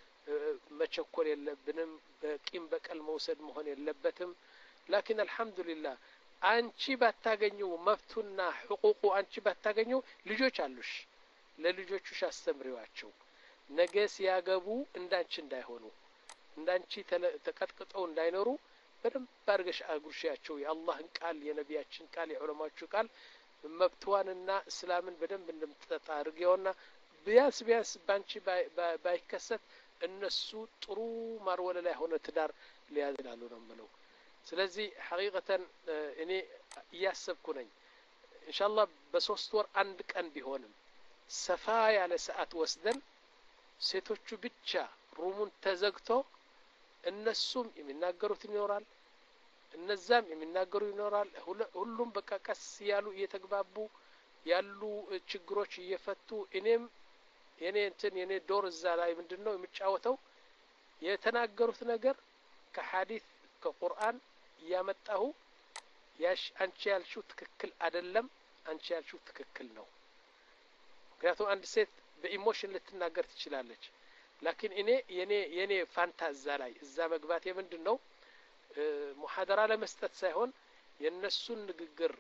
[SPEAKER 1] መቸኮል የለብንም በቂም በቀል መውሰድ መሆን የለበትም لكن الحمد لله አንቺ ባታገኙ መፍቱና حقوق አንቺ ባታገኙ ልጆች አሉሽ ለልጆቹሽ አስተምሪዋቸው ነገ ሲያገቡ እንዳንቺ እንዳይሆኑ እንዳንቺ ተቀጥቅጠው እንዳይኖሩ በደንብ ባርገሽ አጉርሻቸው የአላህን ቃል የነቢያችን ቃል የዑለማዎቹ ቃል መብቷንና እስላምን በደንብ እንደምትጠጣ አድርገውና ቢያንስ ቢያንስ ባንቺ ባይከሰት እነሱ ጥሩ ማርወለ ላይ ሆነ ትዳር ሊያዝላሉ ነው ማለት ስለዚህ ሐቂቀተን እኔ ያሰብኩ ነኝ ኢንሻአላህ በሶስት ወር አንድ ቀን ቢሆንም ሰፋ ያለ ሰዓት ወስደን ሴቶቹ ብቻ ሩሙን ተዘግቶ እነሱም የሚናገሩት ይኖራል እነዛም የሚናገሩ ይኖራል ሁሉም በቃ ቀስ ያሉ እየተግባቡ ያሉ ችግሮች እየፈቱ እኔም የኔ እንትን የኔ ዶር እዛ ላይ ምንድነው የሚጫወተው የተናገሩት ነገር ከሐዲስ ከቁርአን ያመጣው ያሽ አንቺ ያልሽው ትክክል አይደለም አንቺ ያልሽው ትክክል ነው ምክንያቱም አንድ ሴት በኢሞሽን ልትናገር ትችላለች لكن እኔ የኔ የኔ ፋንታዛ ላይ እዛ መግባት የምንድነው ሙሐደራ ለመስጠት ሳይሆን የነሱን ንግግር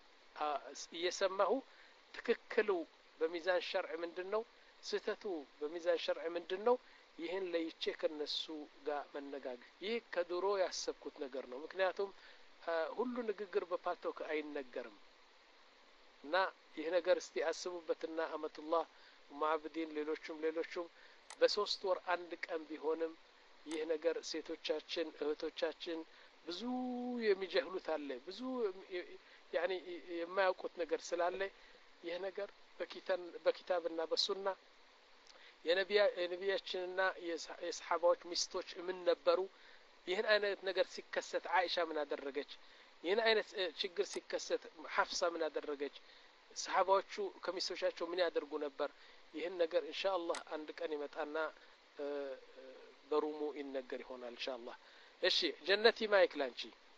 [SPEAKER 1] እየሰማሁ ትክክሉ በሚዛን ሸርዕ ምንድነው ስተቱ በሚዛን ሸርዕ ምንድነው ይሄን ለይቼ ከነሱ ጋር መነጋገር ይህ ከድሮ ያሰብኩት ነገር ነው ምክንያቱም ሁሉ ንግግር በፓቶክ አይነገርም እና ይሄ ነገር እስቲ አስቡበትና አመቱላህ ማዕብዲን ሌሎችም ሌሎችም በሶስት ወር አንድ ቀን ቢሆንም ይህ ነገር ሴቶቻችን እህቶቻችን ብዙ የሚጀህሉት አለ ብዙ ያኒ የማያውቁት ነገር ስላለ ይህ ነገር በኪታን በኪታብና በሱና የነቢያ የነቢያችንና የሰሃባዎች ሚስቶች ምን ነበሩ ይህን አይነት ነገር ሲከሰት አይሻ ምን አደረገች ይህን አይነት ችግር ሲከሰት ሐፍሳ ምን አደረገች ሰሃባዎቹ ከሚስቶቻቸው ምን ያደርጉ ነበር ይህን ነገር ኢንሻአላህ አንድ ቀን ይመጣና በሩሙ ይነገር ይሆናል ኢንሻአላህ እሺ ጀነቲ ማይክ ላንቺ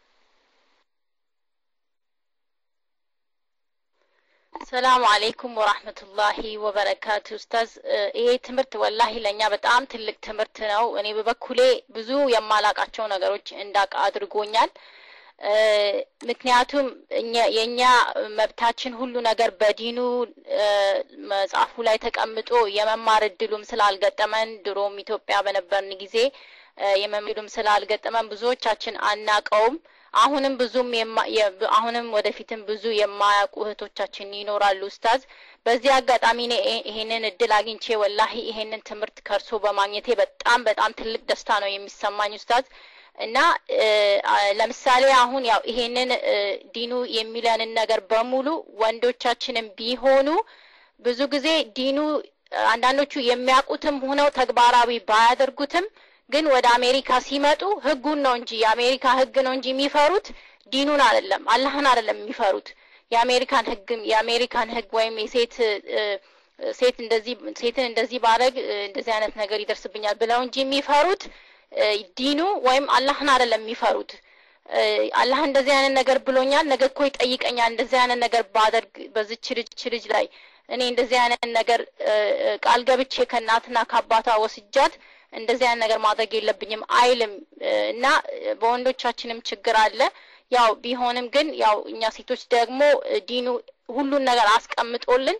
[SPEAKER 7] ሰላም አለይኩም ወራህመቱላሂ ወበረካቱ ኡስታዝ ይሄ ትምህርት ወላሂ ለኛ በጣም ትልቅ ትምህርት ነው እኔ በበኩሌ ብዙ የማላቃቸው ነገሮች እንዳቃ አድርጎኛል ምክንያቱም የኛ መብታችን ሁሉ ነገር በዲኑ መጽሐፉ ላይ ተቀምጦ የመማር እድሉም ስላልገጠመን ድሮም ኢትዮጵያ በነበርን ጊዜ የመምዱም ስላልገጠመን ብዙዎቻችን አናቀውም አሁንም ብዙም አሁንም ወደፊትም ብዙ የማያውቁ እህቶቻችን ይኖራሉ ኡስታዝ በዚህ አጋጣሚ ነው ይሄንን እድል አግኝቼ ወላሂ ይሄንን ትምህርት ከርሶ በማግኘቴ በጣም በጣም ትልቅ ደስታ ነው የሚሰማኝ ኡስታዝ እና ለምሳሌ አሁን ያው ይሄንን ዲኑ የሚለንን ነገር በሙሉ ወንዶቻችንም ቢሆኑ ብዙ ጊዜ ዲኑ አንዳንዶቹ የሚያውቁትም ሆነው ተግባራዊ ባያደርጉትም ግን ወደ አሜሪካ ሲመጡ ህጉን ነው እንጂ የአሜሪካ ህግ ነው እንጂ የሚፈሩት ዲኑን አይደለም አላህን አይደለም የሚፈሩት የአሜሪካን ህግ የአሜሪካን ህግ ወይም የሴት ሴት እንደዚህ ሴትን እንደዚህ ባረግ እንደዚህ አይነት ነገር ይደርስብኛል ብለው እንጂ የሚፈሩት ዲኑ ወይም አላህን አይደለም የሚፈሩት። አላህ እንደዚህ አይነት ነገር ብሎኛል ነገ እኮ ይጠይቀኛል እንደዚህ አይነት ነገር ባደርግ በዚች ልጅ ልጅ ላይ እኔ እንደዚህ አይነት ነገር ቃል ገብቼ ከእናትና ከአባቷ ወስጃት እንደዚህ አይነት ነገር ማድረግ የለብኝም አይልም እና በወንዶቻችንም ችግር አለ። ያው ቢሆንም ግን ያው እኛ ሴቶች ደግሞ ዲኑ ሁሉን ነገር አስቀምጦልን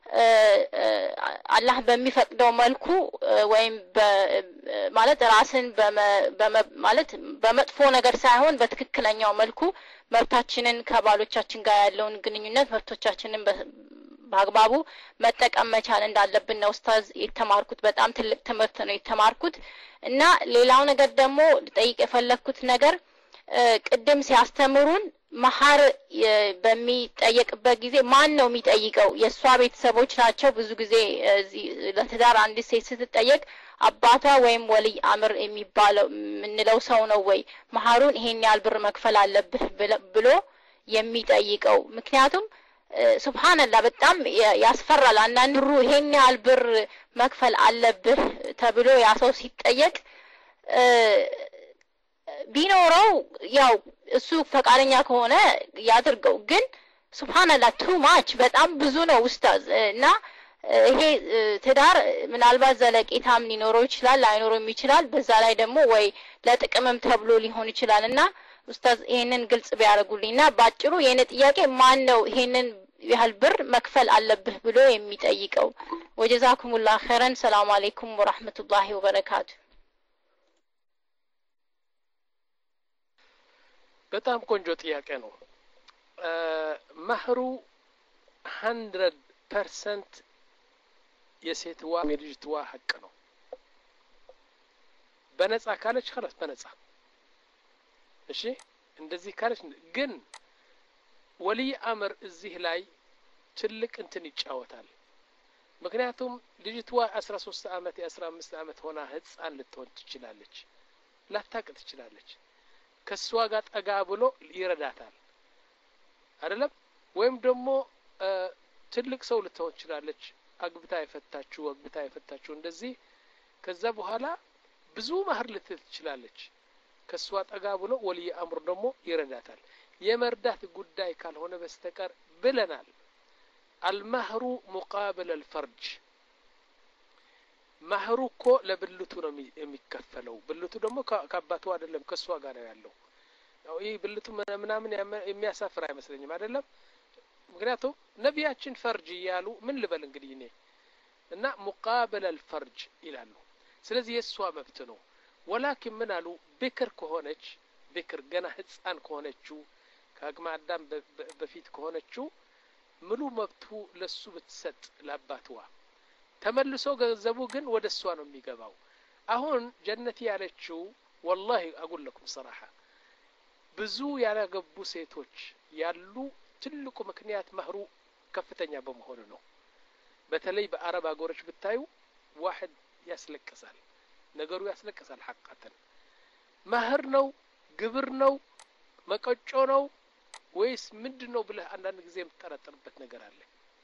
[SPEAKER 7] አላህ በሚፈቅደው መልኩ ወይም ማለት ራስን ማለት በመጥፎ ነገር ሳይሆን በትክክለኛው መልኩ መብታችንን ከባሎቻችን ጋር ያለውን ግንኙነት መብቶቻችንን በአግባቡ መጠቀም መቻል እንዳለብን ነው ኡስታዝ የተማርኩት። በጣም ትልቅ ትምህርት ነው የተማርኩት። እና ሌላው ነገር ደግሞ ጠይቅ የፈለኩት ነገር ቅድም ሲያስተምሩን መሐር በሚጠየቅበት ጊዜ ማን ነው የሚጠይቀው? የሷ ቤተሰቦች ናቸው። ብዙ ጊዜ ለትዳር አንዲት ሴት ስትጠየቅ አባቷ ወይም ወልይ አምር የሚባለው ምንለው ሰው ነው ወይ መሐሩን ይሄን ያህል ብር መክፈል አለብህ ብሎ የሚጠይቀው? ምክንያቱም ሱብሃንአላህ በጣም ያስፈራል። አንዳንድ ብሩ ይሄን ያህል ብር መክፈል አለብህ ተብሎ ያ ሰው ሲጠየቅ ቢኖረው ያው እሱ ፈቃደኛ ከሆነ ያድርገው። ግን ሱብሃንአላህ ቱ ማች በጣም ብዙ ነው ኡስታዝ። እና ይሄ ትዳር ምናልባት ዘለቄታም ሊኖረው ይችላል ላይኖረውም ይችላል። በዛ ላይ ደግሞ ወይ ለጥቅምም ተብሎ ሊሆን ይችላልና ኡስታዝ ይሄንን ግልጽ ቢያደርጉልኝና ባጭሩ የኔ ጥያቄ ማን ነው ይሄንን ያህል ብር መክፈል አለብህ ብሎ የሚጠይቀው? ወጀዛኩሙላህ ኸይረን። ሰላም አለይኩም ወራህመቱላሂ ወበረካቱ።
[SPEAKER 1] በጣም ቆንጆ ጥያቄ ነው። መህሩ መቶ ፐርሰንት የሴትዋ የልጅቷ ሐቅ ነው። በነፃ ካለች خلاص በነፃ እሺ እንደዚህ ካለች ግን ወልይ አምር እዚህ ላይ ትልቅ እንትን ይጫወታል። ምክንያቱም ልጅቷ አስራ ሶስት አመት የአስራ አምስት አመት ሆና ህፃን ልትሆን ትችላለች ላታቅ ትችላለች። ከሷ ጋር ጠጋ ብሎ ይረዳታል አይደለም? ወይም ደግሞ ትልቅ ሰው ልትሆን ትችላለች አግብታ የፈታችው አግብታ የፈታችው እንደዚህ ከዛ በኋላ ብዙ ማህር ልትል ትችላለች። ከሷ ጠጋ ብሎ ወልይ አምር ደግሞ ይረዳታል። የመርዳት ጉዳይ ካልሆነ በስተቀር ብለናል المهر مقابل الفرج መህሩ እኮ ለብልቱ ነው የሚከፈለው። ብልቱ ደግሞ ከአባቱ አይደለም ከሷ ጋር ነው ያለው። ያው ይሄ ብልቱ ምናምን የሚያሳፍር አይመስለኝም አይደለም? ምክንያቱም ነቢያችን ፈርጅ ያሉ ምን ልበል እንግዲህ እኔ እና ሙቃበል الفرج ይላሉ። ስለዚህ የሷ መብት ነው። ወላኪን ምን አሉ ቢክር ከሆነች ቢክር ገና ህፃን ከሆነችው ከአቅመ አዳም በፊት ከሆነችው ሙሉ መብቱ ለሱ ብትሰጥ ለአባቷ ተመልሶ ገንዘቡ ግን ወደሷ ነው የሚገባው። አሁን ጀነቲ ያለችው والله اقول لكم صراحه ብዙ ያላገቡ ሴቶች ያሉ ትልቁ ምክንያት መህሩ ከፍተኛ በመሆኑ ነው። በተለይ በአረብ አገሮች ብታዩ واحد ያስለቅሳል ነገሩ ያስለቅሳል ሐቀተን መህር ነው ግብር ነው መቀጮ ነው ወይስ ምንድነው ብለህ አንዳንድ ጊዜ የምትጠረጥርበት ነገር አለ።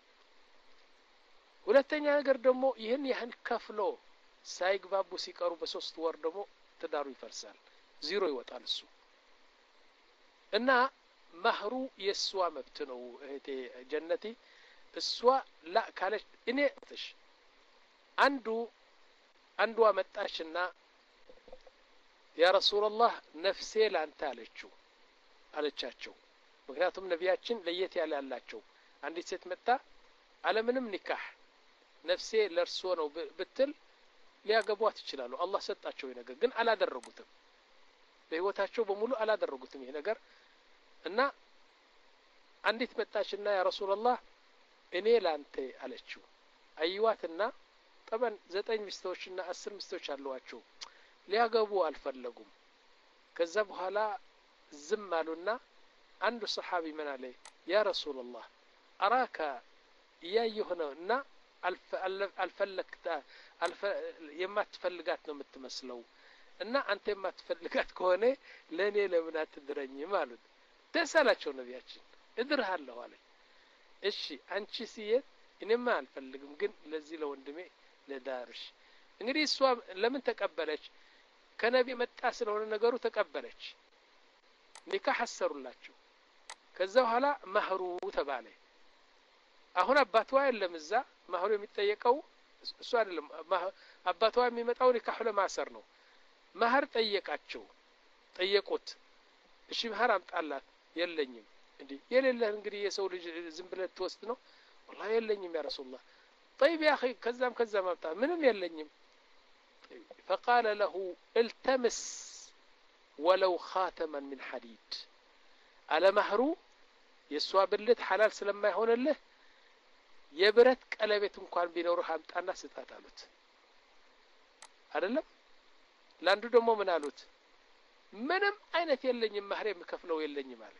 [SPEAKER 1] ሁለተኛ ነገር ደግሞ ይሄን ያህል ከፍሎ ሳይግባቡ ሲቀሩ በሶስት ወር ደግሞ ትዳሩ ይፈርሳል ዜሮ ይወጣል እሱ እና መህሩ የሷ መብት ነው እህቴ ጀነቲ። እሷ ላ ካለች እኔ እትሽ አንዱ አንዷ መጣችና ያ ረሱላህ ነፍሴ ላንተ አለችው አለቻቸው። ምክንያቱም ነቢያችን ለየት ያለ ያላቸው አንዲት ሴት መጣ አለምንም ኒካህ ነፍሴ ለርሶ ነው ብትል ሊያገቧት ይችላሉ። አላህ ሰጣቸው ይሄ ነገር ግን አላደረጉትም። በህይወታቸው በሙሉ አላደረጉትም ይሄ ነገር እና አንዲት መጣችና ያ ረሱላህ እኔ ላንተ አለችው። አይዋትና ጠበን ዘጠኝ ሚስቶችና አስር ሚስቶች አሏቸው ሊያገቡ አልፈለጉም። ከዛ በኋላ ዝም አሉና አንዱ ሰሃቢ ምን አለ ያ ረሱላህ አራካ ያየሆነና አልፈለክታ የማትፈልጋት ነው የምትመስለው እና አንተ የማትፈልጋት ከሆነ ለኔ ለምን አትድረኝም አሉት። ደሳላቸው ነቢያችን እድርሃለሁ አለ። እሺ አንቺ ሲየት እኔማ አልፈልግም ግን ለዚህ ለወንድሜ ለዳርሽ እንግዲህ እሷ ለምን ተቀበለች ከነቢ መጣ ስለሆነ ነገሩ ተቀበለች ኒካህ አሰሩላችሁ ከዛ በኋላ ማህሩ ተባለ አሁን አባቷ የለም እዛ ማህሩ የሚጠየቀው እሱ አይደለም አባቷ የሚመጣው ኒካህ ለማሰር ነው ማህር ጠየቃቸው ጠየቁት እሺ ማህር አምጣላት የለኝም እንዴ የሌለህ እንግዲህ የሰው ልጅ ዝም ብለህ ተወስድ ነው والله የለኝም يا رسول الله طيب يا اخي ከዛም ከዛም አምጣ ምንም የለኝም فقال له التمس ولو خاتما من حديد على مهሩ የሷ ብልት حلال ስለማይሆንልህ የብረት ቀለበት እንኳን ቢኖርህ አምጣና ስጣት አሉት አይደለም ላንዱ ደግሞ ምን አሉት ምንም አይነት የለኝም ማህር የምከፍለው የለኝም አለ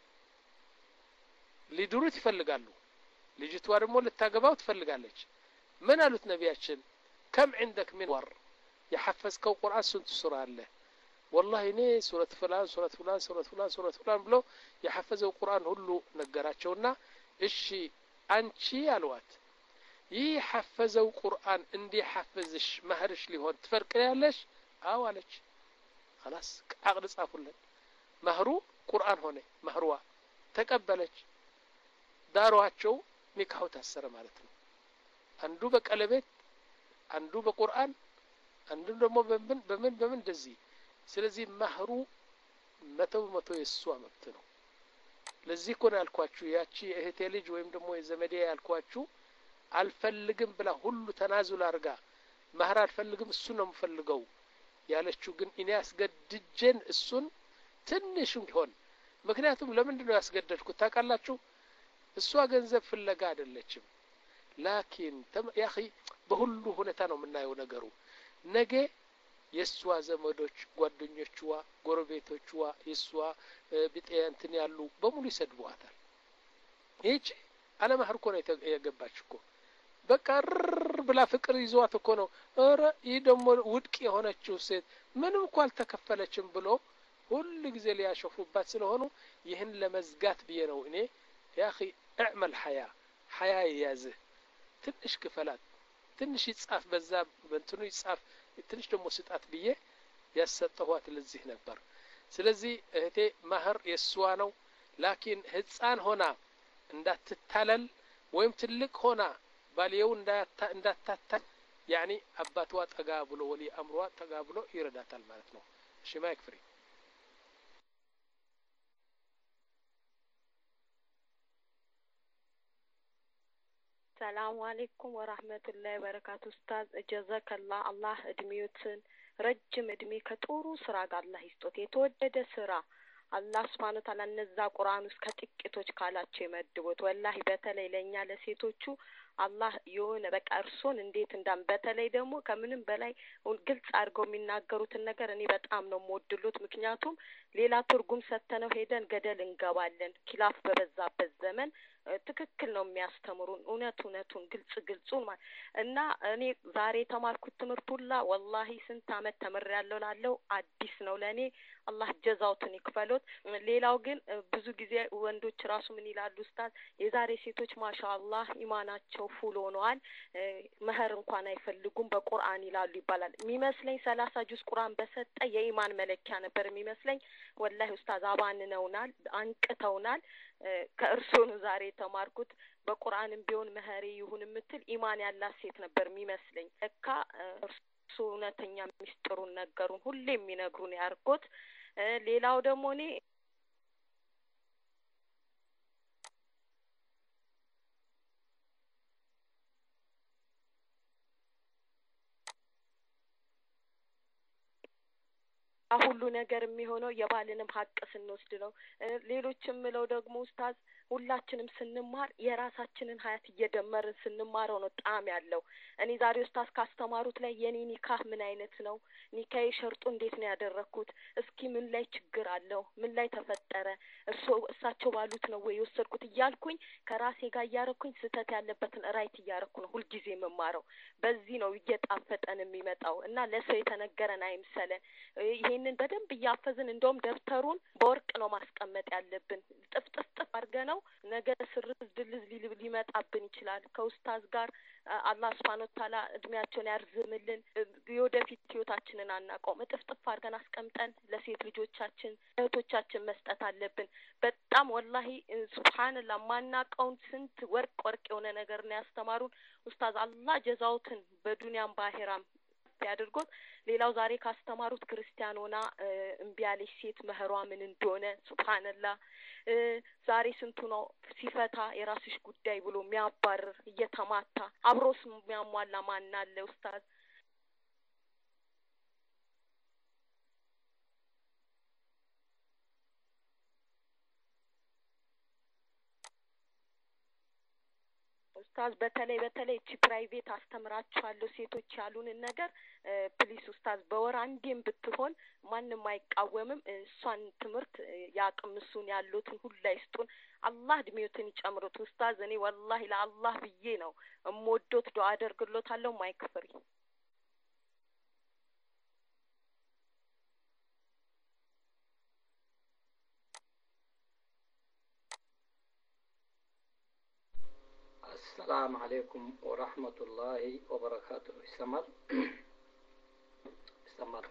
[SPEAKER 1] ሊድሩት ይፈልጋሉ ልጅቷ ደግሞ ልታገባው ትፈልጋለች ምን አሉት ነቢያችን كم عندك من ور يحفظكው ቁርአን ስንት ሱራ አለ والله እኔ ሱረት ፍላን ሱረት ፍላን ሱረት ፍላን ሱረት ፍላን ብሎ የሐፈዘው ቁርአን ሁሉ ነገራቸውና እሺ አንቺ አልዋት ይህ ሐፈዘው ቁርአን እንዲ ሐፈዝሽ ማህርሽ ሊሆን ትፈርቀያለሽ አው አለች خلاص አቅድ ጻፉለት ማህሩ ቁርአን ሆነ ማህሩዋ ተቀበለች ዳሯቸው ኒካሁ ታሰረ ማለት ነው አንዱ በቀለበት አንዱ በቁርአን አንዱ ደግሞ በምን በምን በምን እንደዚህ ስለዚህ ማህሩ መቶ መቶ የሷ መብት ነው ለዚህ ኮን ያልኳችሁ ያቺ እህቴ ልጅ ወይም ደግሞ የዘመዴ ያልኳችሁ አልፈልግም ብላ ሁሉ ተናዙል አርጋ ማህር አልፈልግም እሱ ነው የምፈልገው ያለችው ግን እኔ ያስገድጀን እሱን ትንሽም ቢሆን ምክንያቱም ለምንድን ነው ያስገደድኩት ታውቃላችሁ እሷ ገንዘብ ፍለጋ አይደለችም ላኪን ያ اخي በሁሉ ሁኔታ ነው የምናየው ነገሩ ነገ የሷ ዘመዶች ጓደኞችዋ ጎረቤቶችዋ የሷ ቢጤንትን ያሉ በሙሉ ይሰድቧታል እቺ አለ ማህር ኮነ የገባች እኮ በቃ ብላ ፍቅር ይዟት እኮ ነው ኧረ ይህ ደግሞ ውድቅ የሆነችው ሴት ምንም እንኳን አልተከፈለችም ብሎ ሁሉ ጊዜ ሊያሾፉባት ስለሆኑ ይህን ለመዝጋት ብዬ ነው እኔ يا اخي اعمل حياة حياة يازه ትንሽ ክፈላት ትንሽ ይጻፍ በዛ በእንትኑ ይጻፍ ትንሽ ደግሞ ስጣት ብዬ ያሰጠኋት ለዚህ ነበር ስለዚህ እህቴ ማህር የሷ ነው ላኪን ህፃን ሆና እንዳትታለል ወይም ትልቅ ሆና ባልየው እንዳታ እንዳታታ يعني አባቷ ጠጋ ብሎ ወሊ አምሯ ጠጋ ብሎ ይረዳታል ማለት ነው እሺ ማይክ ፍሪ
[SPEAKER 4] ሰላም አለይኩም ወራህመቱላሂ ወበረካቱ ኡስታዝ ጀዛከላ አላህ እድሜዎትን ረጅም እድሜ ከጥሩ ስራ ጋር አላህ ይስጦት የተወደደ ስራ አላህ Subhanahu Ta'ala እነዛ ቁርአን ውስጥ ከጥቂቶች ካላቸው ይመድቡት ወላሂ በተለይ ለኛ ለሴቶቹ አላህ የሆነ በቃ እርሶን እንዴት እንዳም በተለይ ደግሞ ከምንም በላይ ግልጽ አድርገው የሚናገሩትን ነገር እኔ በጣም ነው የምወድሉት ምክንያቱም ሌላ ትርጉም ሰተነው ሄደን ገደል እንገባለን ኪላፍ በበዛበት ዘመን ትክክል ነው የሚያስተምሩን እውነት እውነቱን ግልጽ ግልጹን እና እኔ ዛሬ ተማርኩት ትምርቱላ ወላሂ ስንት አመት ተመርያለሁ ላለው አዲስ ነው ለኔ አላህ ጀዛውትን ይክፈሎት ሌላው ግን ብዙ ጊዜ ወንዶች ራሱ ምን ይላሉ ኡስታዝ የዛሬ ሴቶች ማሻአላህ ኢማናቸው ፉል ሆነዋል መህር እንኳን አይፈልጉም በቁርአን ይላሉ ይባላል የሚመስለኝ ሰላሳ ጁዝ ቁርአን በሰጠ የኢማን መለኪያ ነበር የሚመስለኝ ወላሂ ኡስታዝ አባንነውናል አንቅተውናል ከእርሱ ነው ዛሬ ተማርኩት በቁርአንም ቢሆን መህሪ ይሁን ምትል ኢማን ያላት ሴት ነበር የሚመስለኝ እካ እርሱ እውነተኛ ሚስጥሩን ነገሩን ሁሌ የሚነግሩን ያርኩት ሌላው ደግሞ እኔ ሁሉ ነገር የሚሆነው የባልንም ሀቅ ስንወስድ ነው ሌሎችም ምለው ደግሞ ኡስታዝ ሁላችንም ስንማር የራሳችንን ሀያት እየደመርን ስንማረው ነው ጣም ያለው እኔ ዛሬ ኡስታዝ ካስተማሩት ላይ የኔ ኒካህ ምን አይነት ነው ኒካህ ሸርጡ እንዴት ነው ያደረኩት እስኪ ምን ላይ ችግር አለው ምን ላይ ተፈጠረ እርሶ እሳቸው ባሉት ነው ወይ ወሰድኩት ይያልኩኝ ከራሴ ጋር ያረኩኝ ስተት ያለበትን ራይት ያረኩ ነው ሁሉ ጊዜ መማረው በዚህ ነው እየጣፈጠን የሚመጣው እና ለሰው የተነገረን አይምሰለን ይሄንን በደንብ ያፈዝን እንደውም ደብተሩን በወርቅ ነው ማስቀመጥ ያለብን ጥፍጥፍ አርገነው ነገ ስርዝ ድልዝ ይቻላል። ከኡስታዝ ጋር አላህ Subhanahu Wa Ta'ala እድሜያቸውን ያርዝምልን። የወደፊት ህይወታችንን አናውቀውም። እጥፍጥፍ አድርገን አስቀምጠን ለሴት ልጆቻችን እህቶቻችን መስጠት አለብን። በጣም ወላሂ ሱብሃንአላህ ማናውቀውን ስንት ወርቅ ወርቅ የሆነ ነገር ነው ያስተማሩን ኡስታዝ። አላህ ጀዛውትን በዱንያም በአኺራም ያድርጎት። ሌላው ዛሬ ካስተማሩት ክርስቲያኖና እምቢ ያለች ሴት መህሯ ምን እንደሆነ ሱብሃንአላህ ዛሬ ስንቱ ነው ሲፈታ የራስሽ ጉዳይ ብሎ የሚያባርር እየተማታ አብሮስ የሚያሟላ ማን አለ ኡስታዝ? ኡስታዝ በተለይ በተለይ እቺ ፕራይቬት አስተምራችኋለሁ ሴቶች ያሉንን ነገር ፕሊስ ኡስታዝ በወር አንዴም ብትሆን ማንንም አይቃወምም። እሷን ትምህርት ያቅምሱን ያሉትን ሁሉ ይስጡን። አላህ እድሜዎትን ይጨምሩት ኡስታዝ። እኔ ወላሂ ለአላህ ብዬ ነው እምወዶት ዱዓ አደርግሎታለሁ። ማይክፍሪ
[SPEAKER 9] السلام عليكم ورحمة الله وبركاته. استمر استمر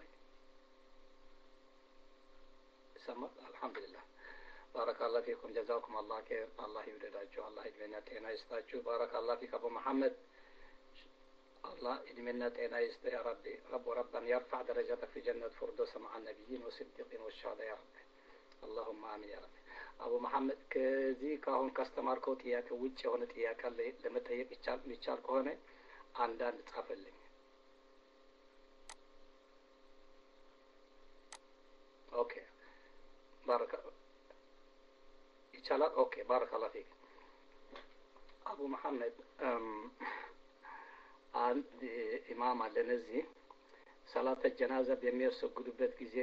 [SPEAKER 9] استمر الحمد لله. بارك الله فيكم جزاكم الله خير. الله يودداችሁ الله እድሜና ጤና ይስጣችሁ። بارك الله فيك أبو محمد. الله እድሜና ጤና ይስጥ يا ربي. رب ربنا يرفع درجتك في جنة فردوس مع النبيين والصديقين والشهداء يا رب. اللهم آمين يا رب. አቡ መሐመድ ከዚህ ካሁን ካስተማርከው ጥያቄ ውጭ የሆነ ጥያቄ አለ ለመጠየቅ ይቻል ይቻል ከሆነ አንዳንድ ጻፈልኝ። ኦኬ ባረካ ይቻላል። ኦኬ ባረካላሁ ፊክ አቡ መሐመድ አንድ ኢማም አለ እዚህ ሰላተ ጀናዛ በሚያሰግዱበት ጊዜ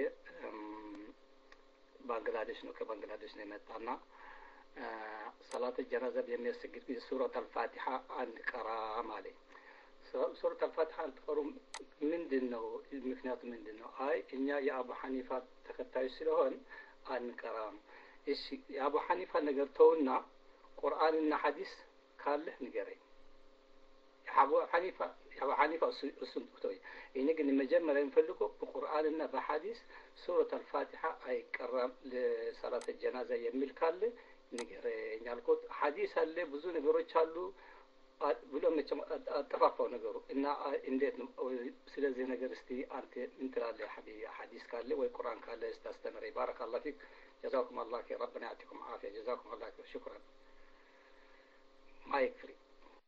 [SPEAKER 9] ባንግላዴሽ ነው ከባንግላዴሽ ነው የመጣና ሰላተ ጀናዛ በሚያሰግድ ጊዜ ሱረት አልፋቲሃ አንድ ቀራ ማለት ሱረት አልፋቲሃ አንቀሩ ምንድነው ምክንያቱ ምንድነው? አይ እኛ የአቡ ሐኒፋ ተከታዮች ስለሆን አንቀራም። እሺ የአቡ ሐኒፋ ነገር ተውና ቁርአንና ሐዲስ ካለህ ንገረኝ። የአቡ ሐኒፋ የአቡ ሐኒፋ እሱን ተውይ። እኔ ግን መጀመሪያ የምፈልገው በቁርአንና በሐዲስ ሱረት አልፋቲሃ አይቀራም ለሰላተ ጀናዛ የሚል ካለ ንገረኝ አልኩት። ሐዲስ አለ ብዙ ነገሮች አሉ ብሎ መቼም አጠፋፋው ነገሩ እና እንዴት ነው? ስለዚህ ነገር እስቲ አንተ ምን ትላለህ ሐቢቢ? ሐዲስ ካለ ወይ ቁርአን ካለ እስታስተምረኝ። ባረካላሁ ፊክ ጀዛኩም አላህ ኸይር። ረበና ያዕጢኩም ዓፊያ ጀዛኩም አላህ ኸይር። ሽክራን ማይክ ፍሪ።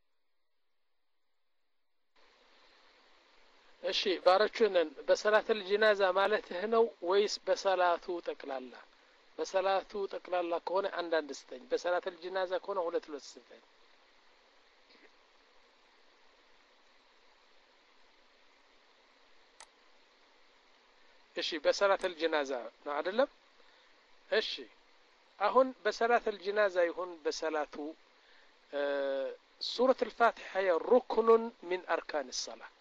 [SPEAKER 1] እሺ ባረቹነን በሰላተል ጀናዛ ማለትህ ነው ወይስ በሰላቱ ጠቅላላ? በሰላቱ ጠቅላላ ከሆነ አንዳንድ ስተኝ፣ በሰላተል ጀናዛ ከሆነ ሁለት ሁለት ስተኝ። እሺ በሰላተል ጀናዛ ነው አይደለም? እሺ አሁን በሰላተል ጀናዛ ይሁን በሰላቱ ሱረት አልፋቲሃ ሩክኑን ሚን አርካን الصلاة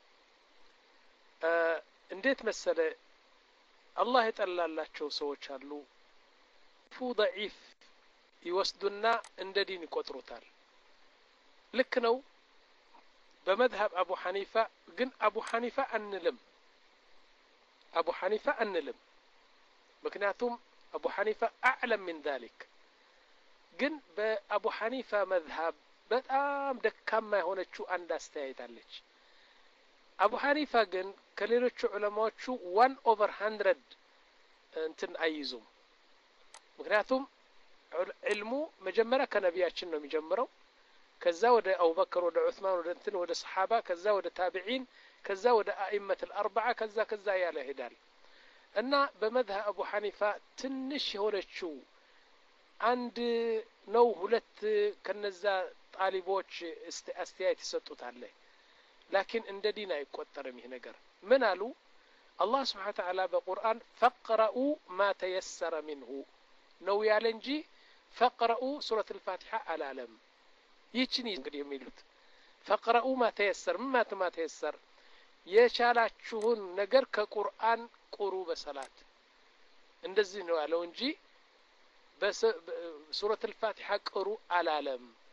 [SPEAKER 1] እንዴት መሰለ አላህ የጠላላቸው ሰዎች አሉ ፉ ضعيف ይወስዱና እንደ ዲን ይቆጥሩታል። ልክ ነው በመذهب አቡ ሐኒፋ ግን አቡ ሐኒፋ አንልም አቡ ሐኒፋ አንልም ምክንያቱም አቡ ሐኒፋ አዕለም من ذلك ግን በአቡ ሐኒፋ መذهب በጣም ደካማ የሆነችው አንድ አስተያየት አለች። አቡ ሐኒፋ ግን ከሌሎቹ ዑለማዎቹ one over one hundred እንትን አይዙም። ምክንያቱም ዒልሙ መጀመሪያ ከነቢያችን ነው የሚጀምረው፣ ከዛ ወደ አቡበከር ወደ ዑስማን ወደ እንትን ወደ ሰሃባ ከዛ ወደ ታቢዒን ከዛ ወደ አኢመት الاربعه ከዛ ከዛ ያለ ይሄዳል እና በመذهب አቡ ሐኒፋ ትንሽ የሆነችው አንድ ነው ሁለት ከነዛ ጣሊቦች አስተያየት ይሰጡታል። لكن እንደ ዲን አይቆጠርም ይሄ ነገር። ምን አሉ? አላህ Subhanahu Wa Ta'ala በቁርአን فقرؤوا ما تيسر منه ነው ያለ እንጂ فقرؤوا ሱረት الفاتحة አላለም። ይህችን እንግዲህ የሚሉት فقرؤوا ما تيسر ما ما تيسر የቻላችሁን ነገር ከቁርአን ቁሩ በሰላት እንደዚህ ነው ያለው እንጂ በሱረት الفاتحة ቁሩ አላለም።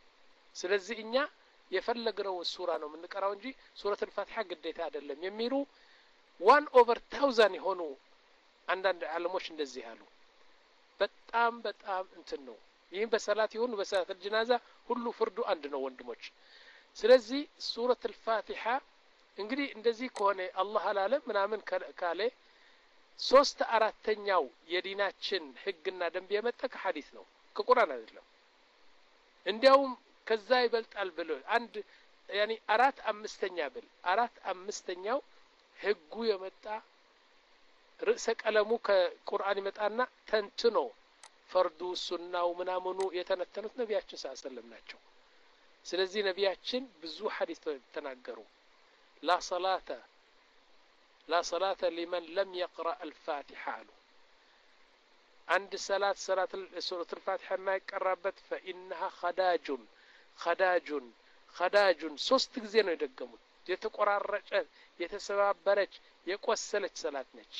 [SPEAKER 1] ስለዚህ እኛ የፈለግነው ሱራ ነው የምንቀራው እንጂ ሱረት አልፋቲሃ ግዴታ አይደለም የሚሉ ዋን ኦቨር ታውዘንድ የሆኑ አንዳንድ ዓለሞች እንደዚህ አሉ። በጣም በጣም እንትን ነው። ይህም በሰላት ይሁን በሰላት الجنازة ሁሉ ፍርዱ አንድ ነው ወንድሞች። ስለዚህ ሱረት አልፋቲሃ እንግዲህ እንደዚህ ከሆነ አላህ አላለ ምናምን ካለ ሶስት አራተኛው የዲናችን ህግና ደንብ የመጣ ከሐዲስ ነው ከቁርአን አይደለም። እንዲያውም ከዛ ይበልጣል ብሎ አንድ ያኒ አራት አምስተኛ ብል አራት አምስተኛው ህጉ የመጣ ርዕሰ ቀለሙ ከቁርአን ይመጣና ተንትኖ ፈርዱ ሱናው ምናምኑ የተነተኑት ነቢያችን ሰለላሁ ዐለይሂ ወሰለም ናቸው። ስለዚህ ነቢያችን ብዙ ሐዲስ ተናገሩ። ላ ሰላተ ላ ሰላተ ሊመን ለም يقرأ الفاتحة አሉ። አንድ ሰላት ሰላት ሱረት الفاتحة የማይቀራበት فإنها خداج خداج خداج ሶስት ጊዜ ነው የደገሙት። የተቆራረጨ የተሰባበረች የቆሰለች ሰላት ነች።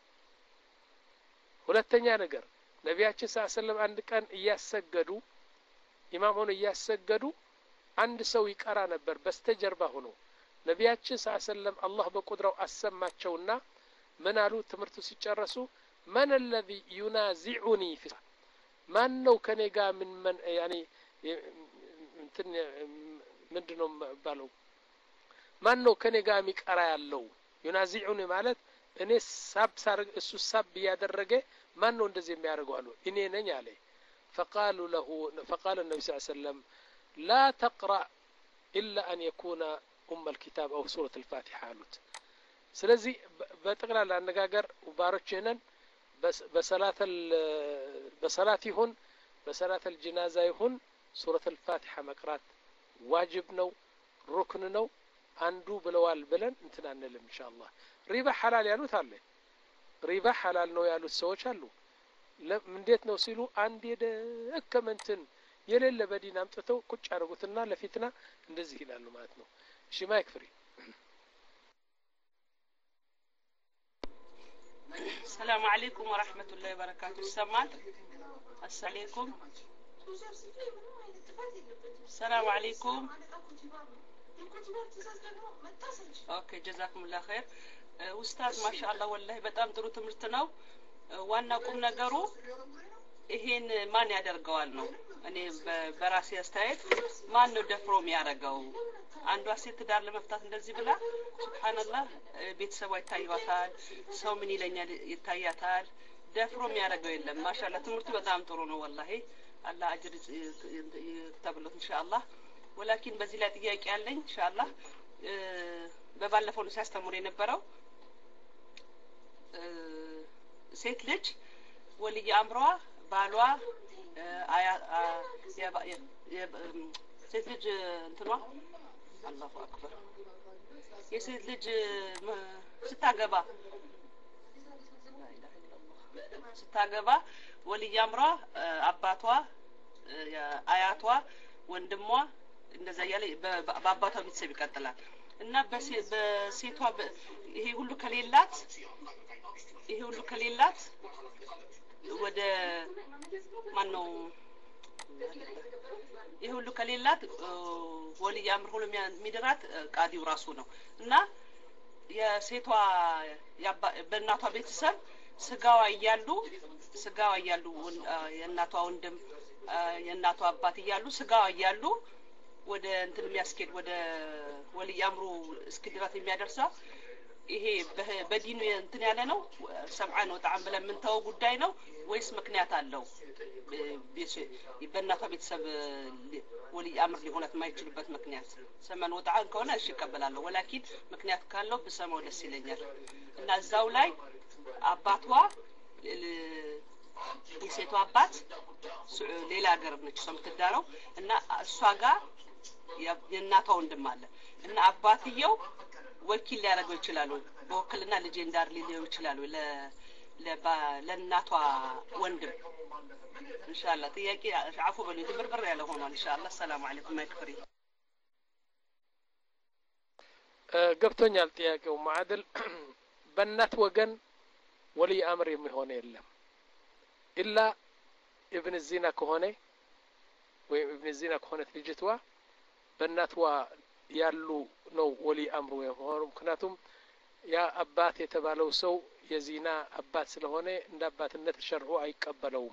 [SPEAKER 1] ሁለተኛ ነገር ነቢያችን ሰለላሁ ዐለይሂ ወሰለም አንድ ቀን እያሰገዱ ኢማም ሆነው እያሰገዱ አንድ ሰው ይቀራ ነበር በስተጀርባ ሆኖ። ነቢያችን ሰለላሁ ዐለይሂ ወሰለም አላህ በቁድራው አሰማቸውና ምን አሉ? ትምህርቱ ሲጨርሱ ማን الذي ينازعني في ማን ነው ከኔ ጋር ምን ምን ያኒ እንትን ምንድነው ባለው ማን ነው ከኔ ጋር የሚቀራ ያለው? ينازعني ማለት እኔ ሳብ ሳርግ እሱ ሳብ ያደረገ ማን ነው እንደዚህ የሚያደርገው አሉ። እኔ ነኝ አለ። فقالوا له فقال النبي صلى الله عليه وسلم لا تقرأ إلا أن يكون أم الكتاب أو سورة الفاتحة አሉት። ስለዚህ በጠቅላላ አነጋገር ባሮችነን በሰላት በሰላት ይሁን በሰላት الجنازة ይሁን ሱረት الفاتحة መቅራት ዋጅብ ነው ሩክን ነው አንዱ ብለዋል ብለን እንትን አንልም ኢንሻአላህ። ሪባ ሐላል ያሉት አለ። ሪባ ሐላል ነው ያሉት ሰዎች አሉ። እንዴት ነው ሲሉ አንድ የደከመንትን የሌለ በዲን አምጥተው ቁጭ አድርጉትና ለፊትና እንደዚህ ይላሉ ማለት ነው። እሺ ማይክ ፍሪ።
[SPEAKER 10] السلام عليكم ورحمة الله وبركاته. سمعت السلام عليكم. السلام عليكم. اوكي جزاكم الله خير. استاذ ما شاء الله والله በጣም ጥሩ ትምህርት ነው። ዋና ቁም ነገሩ ይሄን ማን ያደርገዋል ነው። እኔ በራሴ አስተያየት ማን ነው ደፍሮ የሚያደርገው? አንዷ ሴት ዳር ለመፍታት እንደዚህ ብላ ሱብሃንአላህ ቤተሰቧ ይታያታል፣ ሰው ምን ይለኛል ይታያታል። ደፍሮ የሚያደርገው የለም። ማሻአላህ ትምህርቱ በጣም ጥሩ ነው والله አላህ አጅር ይተብሎት ኢንሻአላህ። ወላኪን በዚህ ላይ ጥያቄ ያለኝ ኢንሻአላህ በባለፈው ነው ሲያስተምሩ የነበረው ሴት ልጅ ወልይ አምሯ ባሏ አያ ሴት ልጅ እንትኗ አላሁ አክበር የሴት ልጅ ስታገባ ስታገባ ወልይ አምሯ አባቷ አያቷ ወንድሟ እንደዛ ያለ በአባቷ ቤተሰብ ይቀጥላል እና በሴቷ ይሄ ሁሉ ከሌላት ይሄ ሁሉ ከሌላት ወደ ማን ነው ይሄ ሁሉ ከሌላት ወልይ አምር ሁሉ የሚድራት ቃዲው ራሱ ነው እና የሴቷ በእናቷ ቤተሰብ ስጋዋ እያሉ ስጋዋ እያሉ የእናቷ ወንድም የእናቷ አባት እያሉ ስጋዋ እያሉ ወደ እንትን የሚያስኬድ ወደ ወልይ አምሩ እስኪድራት የሚያደርሰው ይሄ በዲኑ እንትን ያለ ነው ሰምዓን ወጣን ብለን ምን ተው ጉዳይ ነው ወይስ ምክንያት አለው? በእናቷ ቤተሰብ ወልይ አምር ሊሆናት የማይችልበት ምክንያት ሰማን ወጣን ከሆነ እሺ ይቀበላለሁ። ወላኪን ምክንያት ካለው ብሰማው ደስ ይለኛል። እና እዛው ላይ አባቷ የሴቷ አባት ሌላ ሀገር ነች ሰው የምትዳረው እና እሷ ጋር የእናቷ ወንድም አለ እና አባትየው ወኪል ሊያደርገው ይችላል በወክልና ልጄ እንዳር ሊለው ይችላል ለ ለእናቷ ወንድም ኢንሻአላህ። ጥያቄ አፉ በሉ ድብርብር ያለ ሆኗል ኢንሻአላህ። ሰላም አለይኩም ማክፍሪ
[SPEAKER 1] ገብቶኛል ጥያቄው ማዕድል በእናት ወገን ወልይ አምር የሚሆን የለም ኢላ ኢብን ዚና ከሆነ ወይ ኢብን ዚና ከሆነች ልጅቷ በእናትዋ ያሉ ነው ወሊ አምሩ የሆኑ ምክንያቱም ያ አባት የተባለው ሰው የዚና አባት ስለሆነ እንደ አባትነት ሸርዑ አይቀበለውም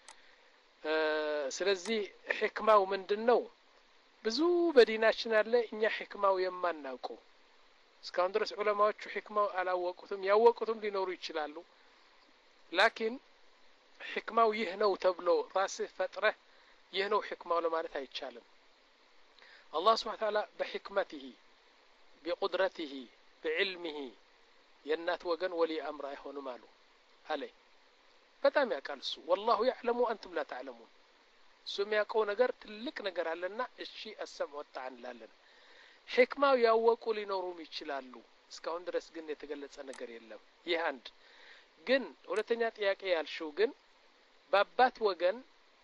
[SPEAKER 1] ስለዚህ ህክማው ምንድነው ብዙ በዲናችን አለ እኛ ህክማው የማናውቀው እስካሁን ድረስ ዑለማዎቹ ህክማው አላወቁትም ያወቁትም ሊኖሩ ይችላሉ ላኪን ህክማው ይህ ነው ተብሎ ራስህ ፈጥረህ ይህ ነው ህክማው ለማለት አይቻልም አላህ Subhanahu Wa Ta'ala በህክመته بقدرته بعلمه የናት ወገን ወሊ አምራ አይሆንም አሉ አለ በጣም ያውቃል እሱ والله يعلم وانتم لا تعلمون እሱ የሚያውቀው ነገር ትልቅ ነገር አለና እሺ አሰም ወጣን ላለን ህክማው ያወቁ ሊኖሩም ይችላሉ እስካሁን ድረስ ግን የተገለጸ ነገር የለም ይህ አንድ ግን ሁለተኛ ጥያቄ ያልሽው ግን በአባት ወገን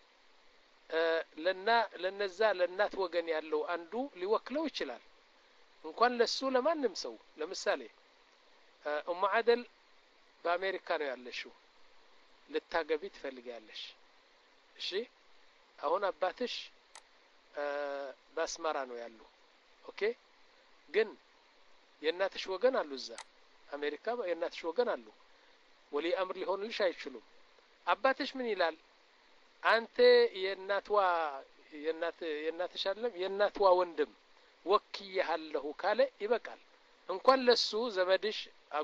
[SPEAKER 1] ለና ለነዛ ለናት ወገን ያለው አንዱ ሊወክለው ይችላል እንኳን ለሱ ለማንም ሰው ለምሳሌ ኡም አደል በአሜሪካ ነው ያለሽው ልታገቢ ትፈልጊያለሽ እሺ አሁን አባትሽ በአስመራ ነው ያለው ኦኬ ግን የናትሽ ወገን አሉ እዛ አሜሪካ የናትሽ ወገን አሉ ወሊ አምር ሊሆንልሽ አይችሉም አባትሽ ምን ይላል አንተ የናትዋ የናት የናትሽ አይደለም የናትዋ ወንድም ወክየሃለሁ ካለ ይበቃል እንኳን ለሱ ዘመድሽ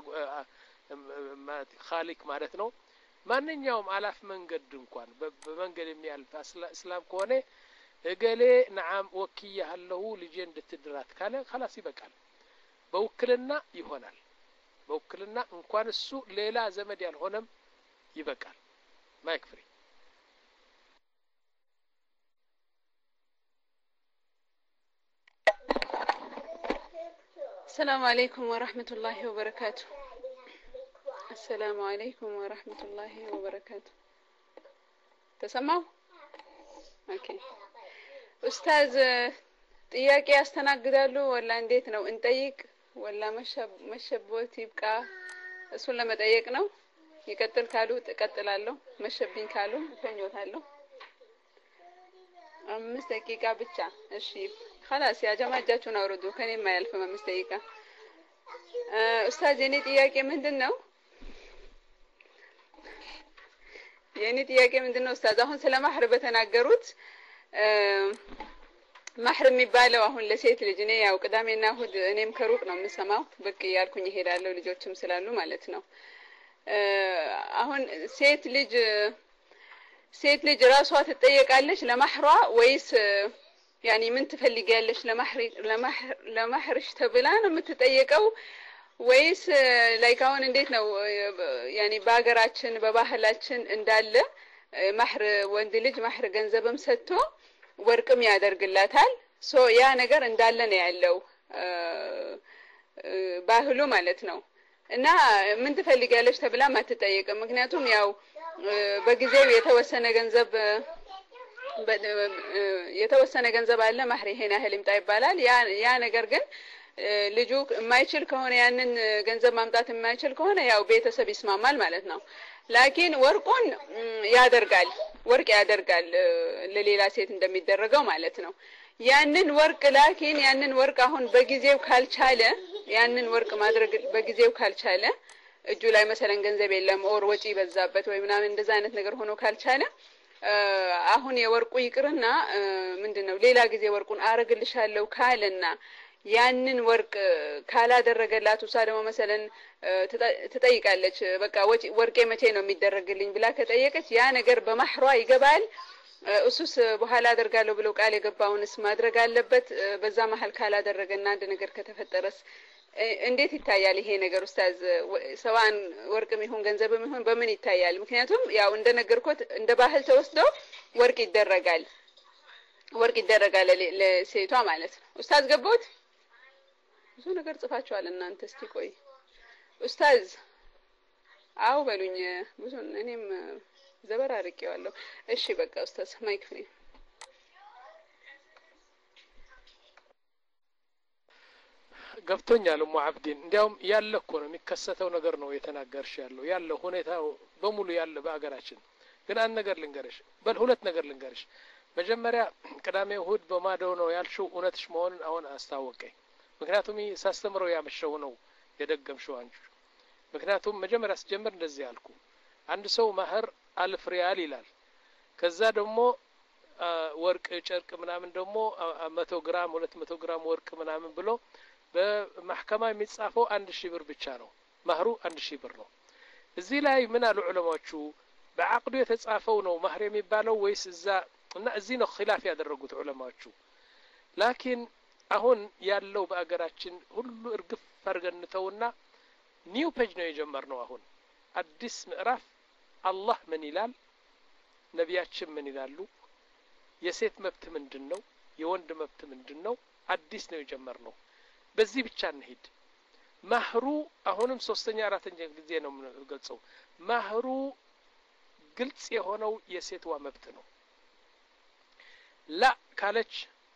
[SPEAKER 1] ኻሊክ ማለት ነው ማንኛውም አላፍ መንገድ እንኳን በመንገድ የሚያልፍ እስላም ከሆነ እገሌ ነዓም ወክየሃለሁ ልጄ እንድትድራት ካለ خلاص ይበቃል በውክልና ይሆናል በውክልና እንኳን እሱ ሌላ ዘመድ ያልሆነም ይበቃል ማይክ ፍሪ
[SPEAKER 11] السلام عليكم ورحمة الله وبركاته السلام عليكم ورحمة الله وبركاته تسمعوا؟ اوكي استاذ ጥያቄ ያስተናግዳሉ ወላ እንዴት ነው እንጠይቅ ወላ መሸብ መሸቦት ይብቃ እሱን ለመጠየቅ ነው ይቀጥል ካሉ ተቀጥላለሁ መሸብኝ ካሉ ተኞታለሁ አምስት ደቂቃ ብቻ እሺ خلاص يا جماعه እጃችሁን አውርዱ ከኔ የማያልፍ አምስት ደቂቃ ኡስታዝ የኔ ጥያቄ ምንድነው የኔ ጥያቄ ምንድነው ኡስታዝ አሁን ስለ ማህር በተናገሩት ማህር የሚባለው አሁን ለሴት ልጅ እኔ ያው ቅዳሜና እሁድ እኔም ከሩቅ ነው የምሰማው በቅ ያልኩኝ እሄዳለሁ ልጆችም ስላሉ ማለት ነው አሁን ሴት ልጅ ሴት ልጅ ራሷ ትጠየቃለች ለማህሯ ወይስ ያኒ ምን ትፈልጊያለሽ ለማህር ለማህር ለማህርሽ ተብላ ነው የምትጠየቀው ወይስ ላይካውን እንዴት ነው ያኒ በአገራችን በባህላችን እንዳለ ማህር ወንድ ልጅ ማህር ገንዘብም ሰጥቶ ወርቅም ያደርግላታል ሶ ያ ነገር እንዳለ ነው ያለው ባህሉ ማለት ነው እና ምን ትፈልጊያለሽ ተብላ ማትጠየቅም ምክንያቱም ያው በጊዜው የተወሰነ ገንዘብ የተወሰነ ገንዘብ አለ ማህር ይሄን ያህል ይምጣ ይባላል ያ ያ ነገር ግን ልጁ የማይችል ከሆነ ያንን ገንዘብ ማምጣት የማይችል ከሆነ ያው ቤተሰብ ይስማማል ማለት ነው ላኪን ወርቁን ያደርጋል ወርቅ ያደርጋል ለሌላ ሴት እንደሚደረገው ማለት ነው ያንን ወርቅ ላኪን ያንን ወርቅ አሁን በጊዜው ካልቻለ ያንን ወርቅ ማድረግ በጊዜው ካልቻለ እጁ ላይ መሰለን ገንዘብ የለም ኦር ወጪ በዛበት ወይ ምናምን እንደዛ አይነት ነገር ሆኖ ካልቻለ አሁን የወርቁ ይቅርና ምንድነው ሌላ ጊዜ ወርቁን አረግልሻለሁ ካለና ያንን ወርቅ ካላደረገላት ውሳ ደግሞ መሰለን ትጠይቃለች በቃ ወርቄ መቼ ነው የሚደረግልኝ ብላ ከጠየቀች ያ ነገር በማህሯ ይገባል እሱስ በኋላ አደርጋለሁ ብሎ ቃል የገባውንስ ማድረግ አለበት በዛ መሃል ካላደረገና አንድ ነገር ከተፈጠረስ እንዴት ይታያል ይሄ ነገር ኡስታዝ ሰዋን ወርቅም ይሁን ገንዘብም ይሁን በምን ይታያል ምክንያቱም ያው እንደነገርኩት እንደ ባህል ተወስዶ ወርቅ ይደረጋል ወርቅ ይደረጋል ለሴቷ ማለት ነው ኡስታዝ ገቦት ብዙ ነገር ጽፋችኋል እናንተ እስቲ ቆይ ኡስታዝ አው በሉኝ ብዙ እኔም ዘበር አርቄዋለሁ እሺ በቃ ኡስታዝ ማይክ ፍሪ
[SPEAKER 1] ገብቶኛል ኡሙ አብዲን እንዲያውም ያለ እኮ ነው የሚከሰተው ነገር ነው የተናገርሽ ያለው ያለ ሁኔታው በሙሉ ያለ በአገራችን ግን አንድ ነገር ልንገርሽ በል ሁለት ነገር ልንገርሽ መጀመሪያ ቅዳሜ እሁድ በማደው ነው ያልሽው እውነትሽ መሆኑን አሁን አስታወቀኝ። ምክንያቱም ሳስተምረው ያመሸው ነው የደገምሽው አንቺ። ምክንያቱም መጀመሪያ ስጀምር እንደዚህ ያልኩ አንድ ሰው ማህር አልፍ ሪያል ይላል። ከዛ ደግሞ ወርቅ ጨርቅ ምናምን ደግሞ መቶ ግራም ሁለት መቶ ግራም ወርቅ ምናምን ብሎ በማህከማ የሚጻፈው አንድ ሺህ ብር ብቻ ነው። ማህሩ አንድ ሺህ ብር ነው። እዚህ ላይ ምን አሉ ዑለማዎቹ በአቅዱ የተጻፈው ነው ማህር የሚባለው ወይስ እዛ እና እዚህ ነው ኺላፍ ያደረጉት ዑለማዎቹ። ላኪን አሁን ያለው በአገራችን ሁሉ እርግፍ ፈርገንተውና ኒው ፔጅ ነው የጀመርነው። አሁን አዲስ ምዕራፍ አላህ ምን ይላል፣ ነቢያችን ምን ይላሉ፣ የሴት መብት ምንድነው፣ የወንድ መብት ምንድነው፣ አዲስ ነው የጀመርነው። በዚህ ብቻ እንሂድ። ማህሩ አሁንም ሶስተኛ አራተኛ ጊዜ ነው የምገልጸው። ማህሩ ግልጽ የሆነው የሴትዋ መብት ነው። ላ ካለች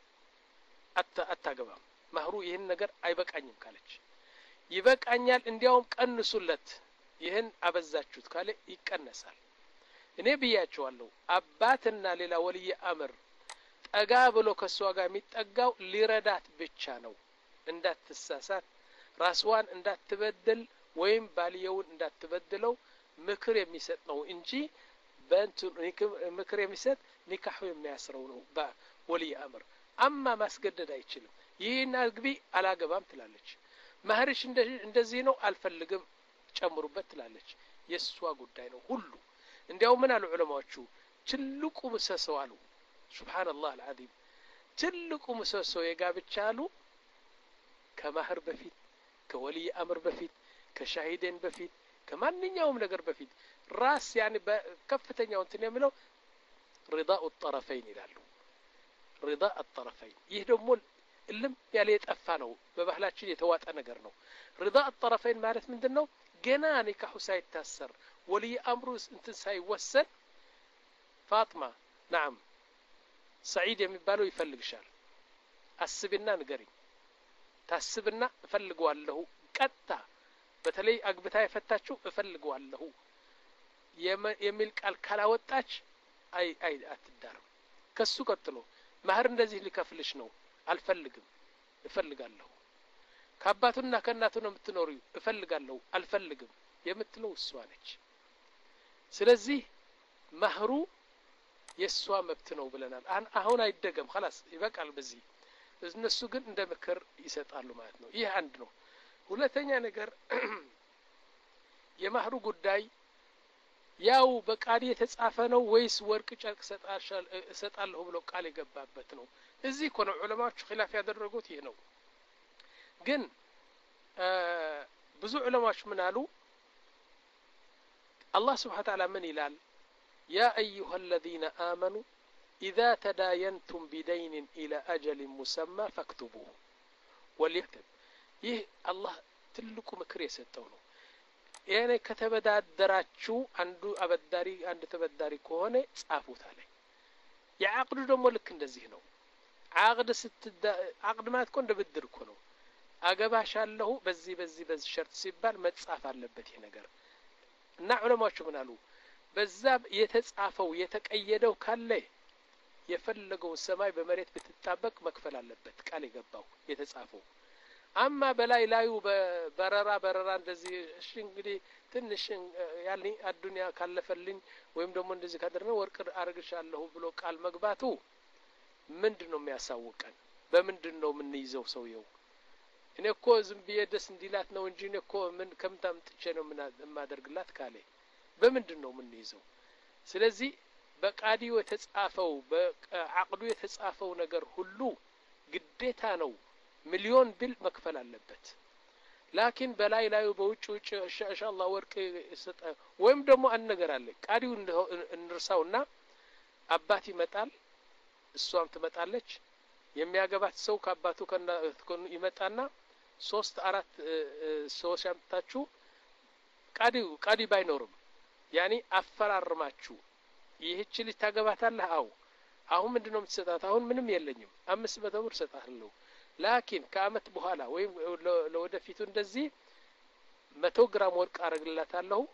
[SPEAKER 1] አታገባም። ማህሩ ይህን ነገር አይበቃኝም ካለች ይበቃኛል እንዲያውም ቀንሱለት ይህን አበዛችሁት ካለ ይቀነሳል። እኔ ብያቸዋለሁ አባትና ሌላ ወልይ አምር ጠጋ ብሎ ከሷ ጋር የሚጠጋው ሊረዳት ብቻ ነው። እንዳትሳሳት ራስዋን እንዳትበድል ወይም ባልየውን እንዳትበድለው ምክር የሚሰጥ ነው እንጂ በእንቱ ምክር የሚሰጥ ኒካሁ የሚያስረው ነው በወልይ አምር። አማ ማስገደድ አይችልም። ይህን አግቢ አላገባም ትላለች። ማህርሽ እንደዚህ ነው አልፈልግም ጨምሩበት ትላለች። የሷ ጉዳይ ነው ሁሉ። እንዲያው ምን አሉ ዑለማዎቹ ትልቁ ምሰሶ አሉ ሱብሃንአላህ አልዓዚም ትልቁ ምሰሶ የጋብቻ አሉ ከማህር በፊት ከወልይ አምር በፊት ከሻሂደን በፊት ከማንኛውም ነገር በፊት ራስ ያኒ በከፍተኛው እንትን የሚለው رضاء الطرفين ይላሉ። رضاء الطرفين ይህ ደግሞ እልም ያለ የጠፋ ነው በባህላችን የተዋጠ ነገር ነው። رضاء الطرفين ማለት ምንድነው? ገና ኒካሁ ሳይታሰር ወልይ አምሩ እንትን ሳይወሰን ፋጥማ نعم ሰዒድ የሚባለው ይፈልግሻል አስብና ንገሪኝ ታስብና እፈልገዋለሁ ቀጣ በተለይ አግብታ የፈታችው እፈልገዋለሁ የሚል ቃል ካላወጣች አይ አይ አትዳርም። ከሱ ቀጥሎ ማህር እንደዚህ ሊከፍልሽ ነው አልፈልግም እፈልጋለሁ። ከአባቱና ከእናቱ ነው የምትኖሪው እፈልጋለሁ አልፈልግም የምትለው እሷ ነች። ስለዚህ ማህሩ የሷ መብት ነው ብለናል። አሁን አይደገም خلاص ይበቃል በዚህ። እነሱ ግን እንደ ምክር ይሰጣሉ ማለት ነው። ይህ አንድ ነው። ሁለተኛ ነገር የማህሩ ጉዳይ ያው በቃል የተጻፈ ነው ወይስ ወርቅ ጨርቅ ሰጣለሁ ብሎ ቃል የገባበት ነው? እዚህ እኮ ነው ዑለማዎቹ ኺላፍ ያደረጉት ይህ ነው። ግን ብዙ ዑለማዎች ምን አሉ? አላህ Subhanahu Wa Ta'ala ምን ይላል? ያ أيها الذين آمنوا إذا تداينتم بدين إلى أجل مسمى فاكتبوه وليكتب ይህ አላህ ትልቁ ምክር የሰጠው ነው። ያኔ ከተበዳደራችሁ አንዱ አበዳሪ አንድ ተበዳሪ ከሆነ ጻፉት አለ። የዓቅዱ ደግሞ ልክ እንደዚህ ነው። ዓቅድ ስትዳ ዓቅድ ማለት እኮ እንደ ብድር እኮ ነው። አገባሻለሁ በዚህ በዚህ በዚህ ሸርጥ ሲባል መጻፍ አለበት ይሄ ነገር እና ዑለማዎቹ ምን አሉ? በዛ የተጻፈው የተቀየደው ካለ የፈለገው ሰማይ በመሬት ብትጣበቅ መክፈል አለበት ቃል የገባው የተጻፈው። አማ በላይ ላዩ በበረራ በረራ እንደዚህ እሺ እንግዲህ ትንሽ ያልኒ አዱንያ ካለፈልኝ ወይም ደግሞ እንደዚህ ካደረነ ወርቅ አርግሻለሁ ብሎ ቃል መግባቱ ምንድነው የሚያሳውቀን? በምንድነው የምንይዘው ሰውየው? እኔ እኮ ዝም ብዬ ደስ እንዲላት ነው እንጂ እኔ እኮ ምን ከምታምጥቼ ነው ምን ማደርግላት ካለ በምንድነው የምንይዘው? ስለዚህ በቃዲው የተጻፈው በአቅዱ የተጻፈው ነገር ሁሉ ግዴታ ነው። ሚሊዮን ቢል መክፈል አለበት። ላኪን በላይ ላዩ በውጭ ውጭ ኢንሻአላህ ወርቅ ይሰጣ ወይም ደግሞ አንድ ነገር አለ። ቃዲው እንርሳውና አባት ይመጣል እሷም ትመጣለች። የሚያገባት ሰው ከአባቱ ከነ ይመጣና ሶስት አራት ሰዎች አምጣችሁ ቃዲው ቃዲ ባይኖርም ያኒ አፈራርማችሁ ይህች ልጅ ታገባታለህ? አው አሁን ምንድነው የምትሰጣት? አሁን ምንም የለኝም አምስት መቶ ብር ሰጣለሁ። ላኪን ከአመት በኋላ ወይም ለወደፊቱ እንደዚህ መቶ ግራም ወርቅ አረግላታለሁ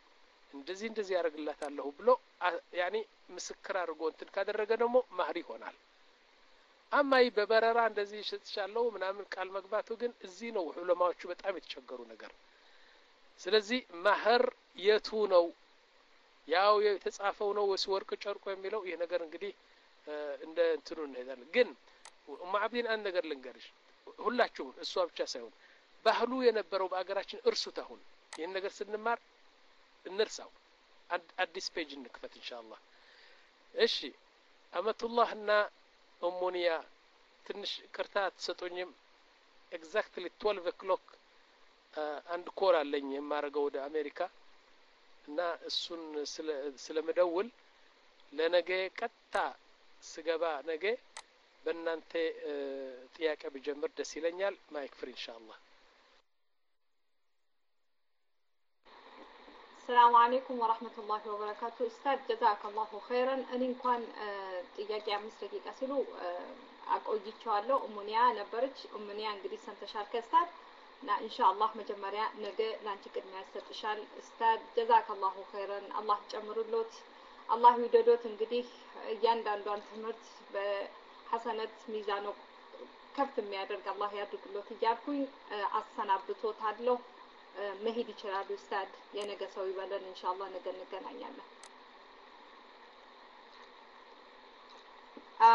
[SPEAKER 1] እንደዚህ እንደዚህ ያደርግላታለሁ ብሎ ያኒ ምስክር አድርጎ እንትን ካደረገ ደግሞ ማህር ይሆናል። አማይ በበረራ እንደዚህ ሸጥቻለሁ ምናምን ቃል መግባቱ ግን እዚህ ነው ዑለማዎቹ በጣም የተቸገሩ ነገር። ስለዚህ ማህር የቱ ነው ያው የተጻፈው ነው ወይስ ወርቅ ጨርቆ የሚለው ይሄ ነገር እንግዲህ እንደ እንትኑ እንሄዳለን። ግን ማዕብዲን አንድ ነገር ልንገርሽ ሁላችሁም እሷ ብቻ ሳይሆን ባህሉ የነበረው በአገራችን እርሱት። አሁን ይሄን ነገር ስንማር እንርሳው። አዲስ ፔጅ እንክፈት ኢንሻአላህ። እሺ አመቱላህና ኡሙኒያ ትንሽ ቅርታ ተሰጡኝም ኤግዛክትሊ twelve o'clock አንድ ኮል አለኝ የማረገው ወደ አሜሪካ እና እሱን ስለመደውል ለነገ ቀጥታ ስገባ ነገ በእናንተ ጥያቄ ብጀምር ደስ ይለኛል። ማይክ ፍሪ ኢንሻአላህ።
[SPEAKER 3] السلام عليكم ورحمة الله وبركاته. أستاذ جزاك الله خيرا. أنا إنكان تيجي أمس دقيقة سلو أقولي شوالو أمنيا نبرج أمنيا إنجليز سنتشار كأستاذ نا إن شاء الله مجمرة نجى لانتي كدنا استشال أستاذ جزاك الله خيرا. الله جمر اللوت الله يدلوت إنجليز يندان دون تمرت بحسنة ميزانه كفت ميادر الله يدرك اللوت يجاركوي أصلا بتوت هادلو መሄድ ይችላል። ኡስታድ የነገ ሰው ይበለን ኢንሻአላህ ነገ እንገናኛለን። አ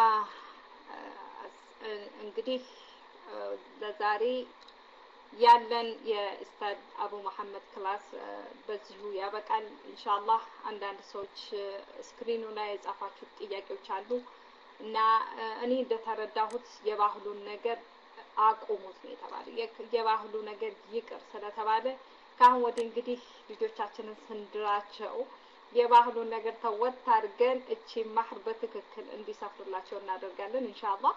[SPEAKER 3] እንግዲህ ለዛሬ ያለን የኡስታድ አቡ መሐመድ ክላስ በዚሁ ያበቃል ኢንሻአላህ። አንዳንድ ሰዎች ስክሪኑ ላይ የጻፋችሁ ጥያቄዎች አሉ እና እኔ እንደተረዳሁት የባህሉን ነገር አቆሙት ነው የተባለ። የባህሉ ነገር ይቅር ስለተባለ ካሁን ወዲህ እንግዲህ ልጆቻችንን ስንድራቸው የባህሉን ነገር ተወት አድርገን እቺ ማህር በትክክል እንዲሰፍሩላቸው እናደርጋለን ኢንሻአላህ።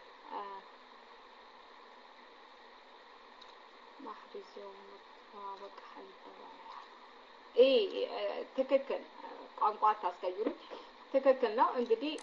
[SPEAKER 3] ማህር ይዘው መተዋወቅ አልተባለ እ ትክክል ቋንቋ ታስቀይሩ ትክክል ነው። እንግዲህ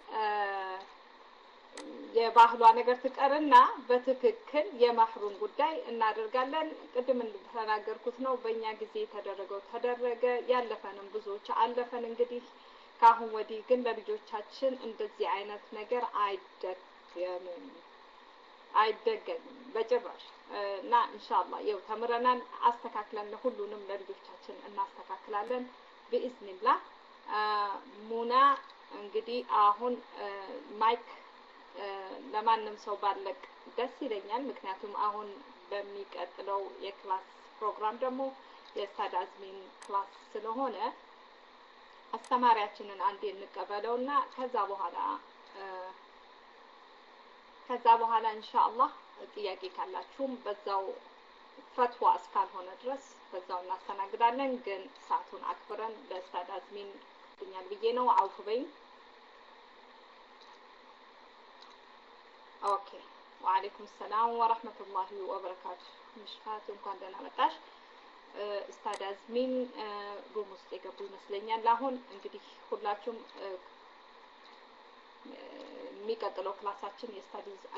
[SPEAKER 3] የባህሏ ነገር ትቀርና በትክክል የማህሩን ጉዳይ እናደርጋለን። ቅድም እንደተናገርኩት ነው በእኛ ጊዜ ተደረገው ተደረገ ያለፈንም ብዙዎች አለፈን። እንግዲህ ካሁን ወዲህ ግን ለልጆቻችን እንደዚህ አይነት ነገር አይደገምም አይደገምም በጭራሽ እና ኢንሻአላህ ይው ተምረናል አስተካክለን ሁሉንም ለልጆቻችን እናስተካክላለን በኢዝኒላህ። ሙና እንግዲህ አሁን ማይክ ለማንም ሰው ባለቅ ደስ ይለኛል። ምክንያቱም አሁን በሚቀጥለው የክላስ ፕሮግራም ደግሞ የኡስታድ አዝሚን ክላስ ስለሆነ አስተማሪያችንን አንዴ እንቀበለውና ከዛ በኋላ ከዛ በኋላ ኢንሻአላህ ጥያቄ ካላችሁም በዛው ፈትዋ እስካልሆነ ድረስ በዛው እናስተናግዳለን። ግን ሰዓቱን አክብረን ለኡስታድ አዝሚን ድኛል ብዬ ነው። አውፍ በይ። اوكي وعليكم السلام ورحمة الله وبركاته. مشفات እንኳን ደህና መጣሽ ኡስታድ አዝሚን ሩም ውስጥ የገቡ ይመስለኛል። አሁን እንግዲህ ሁላችሁም የሚቀጥለው ክላሳችን የኡስታድ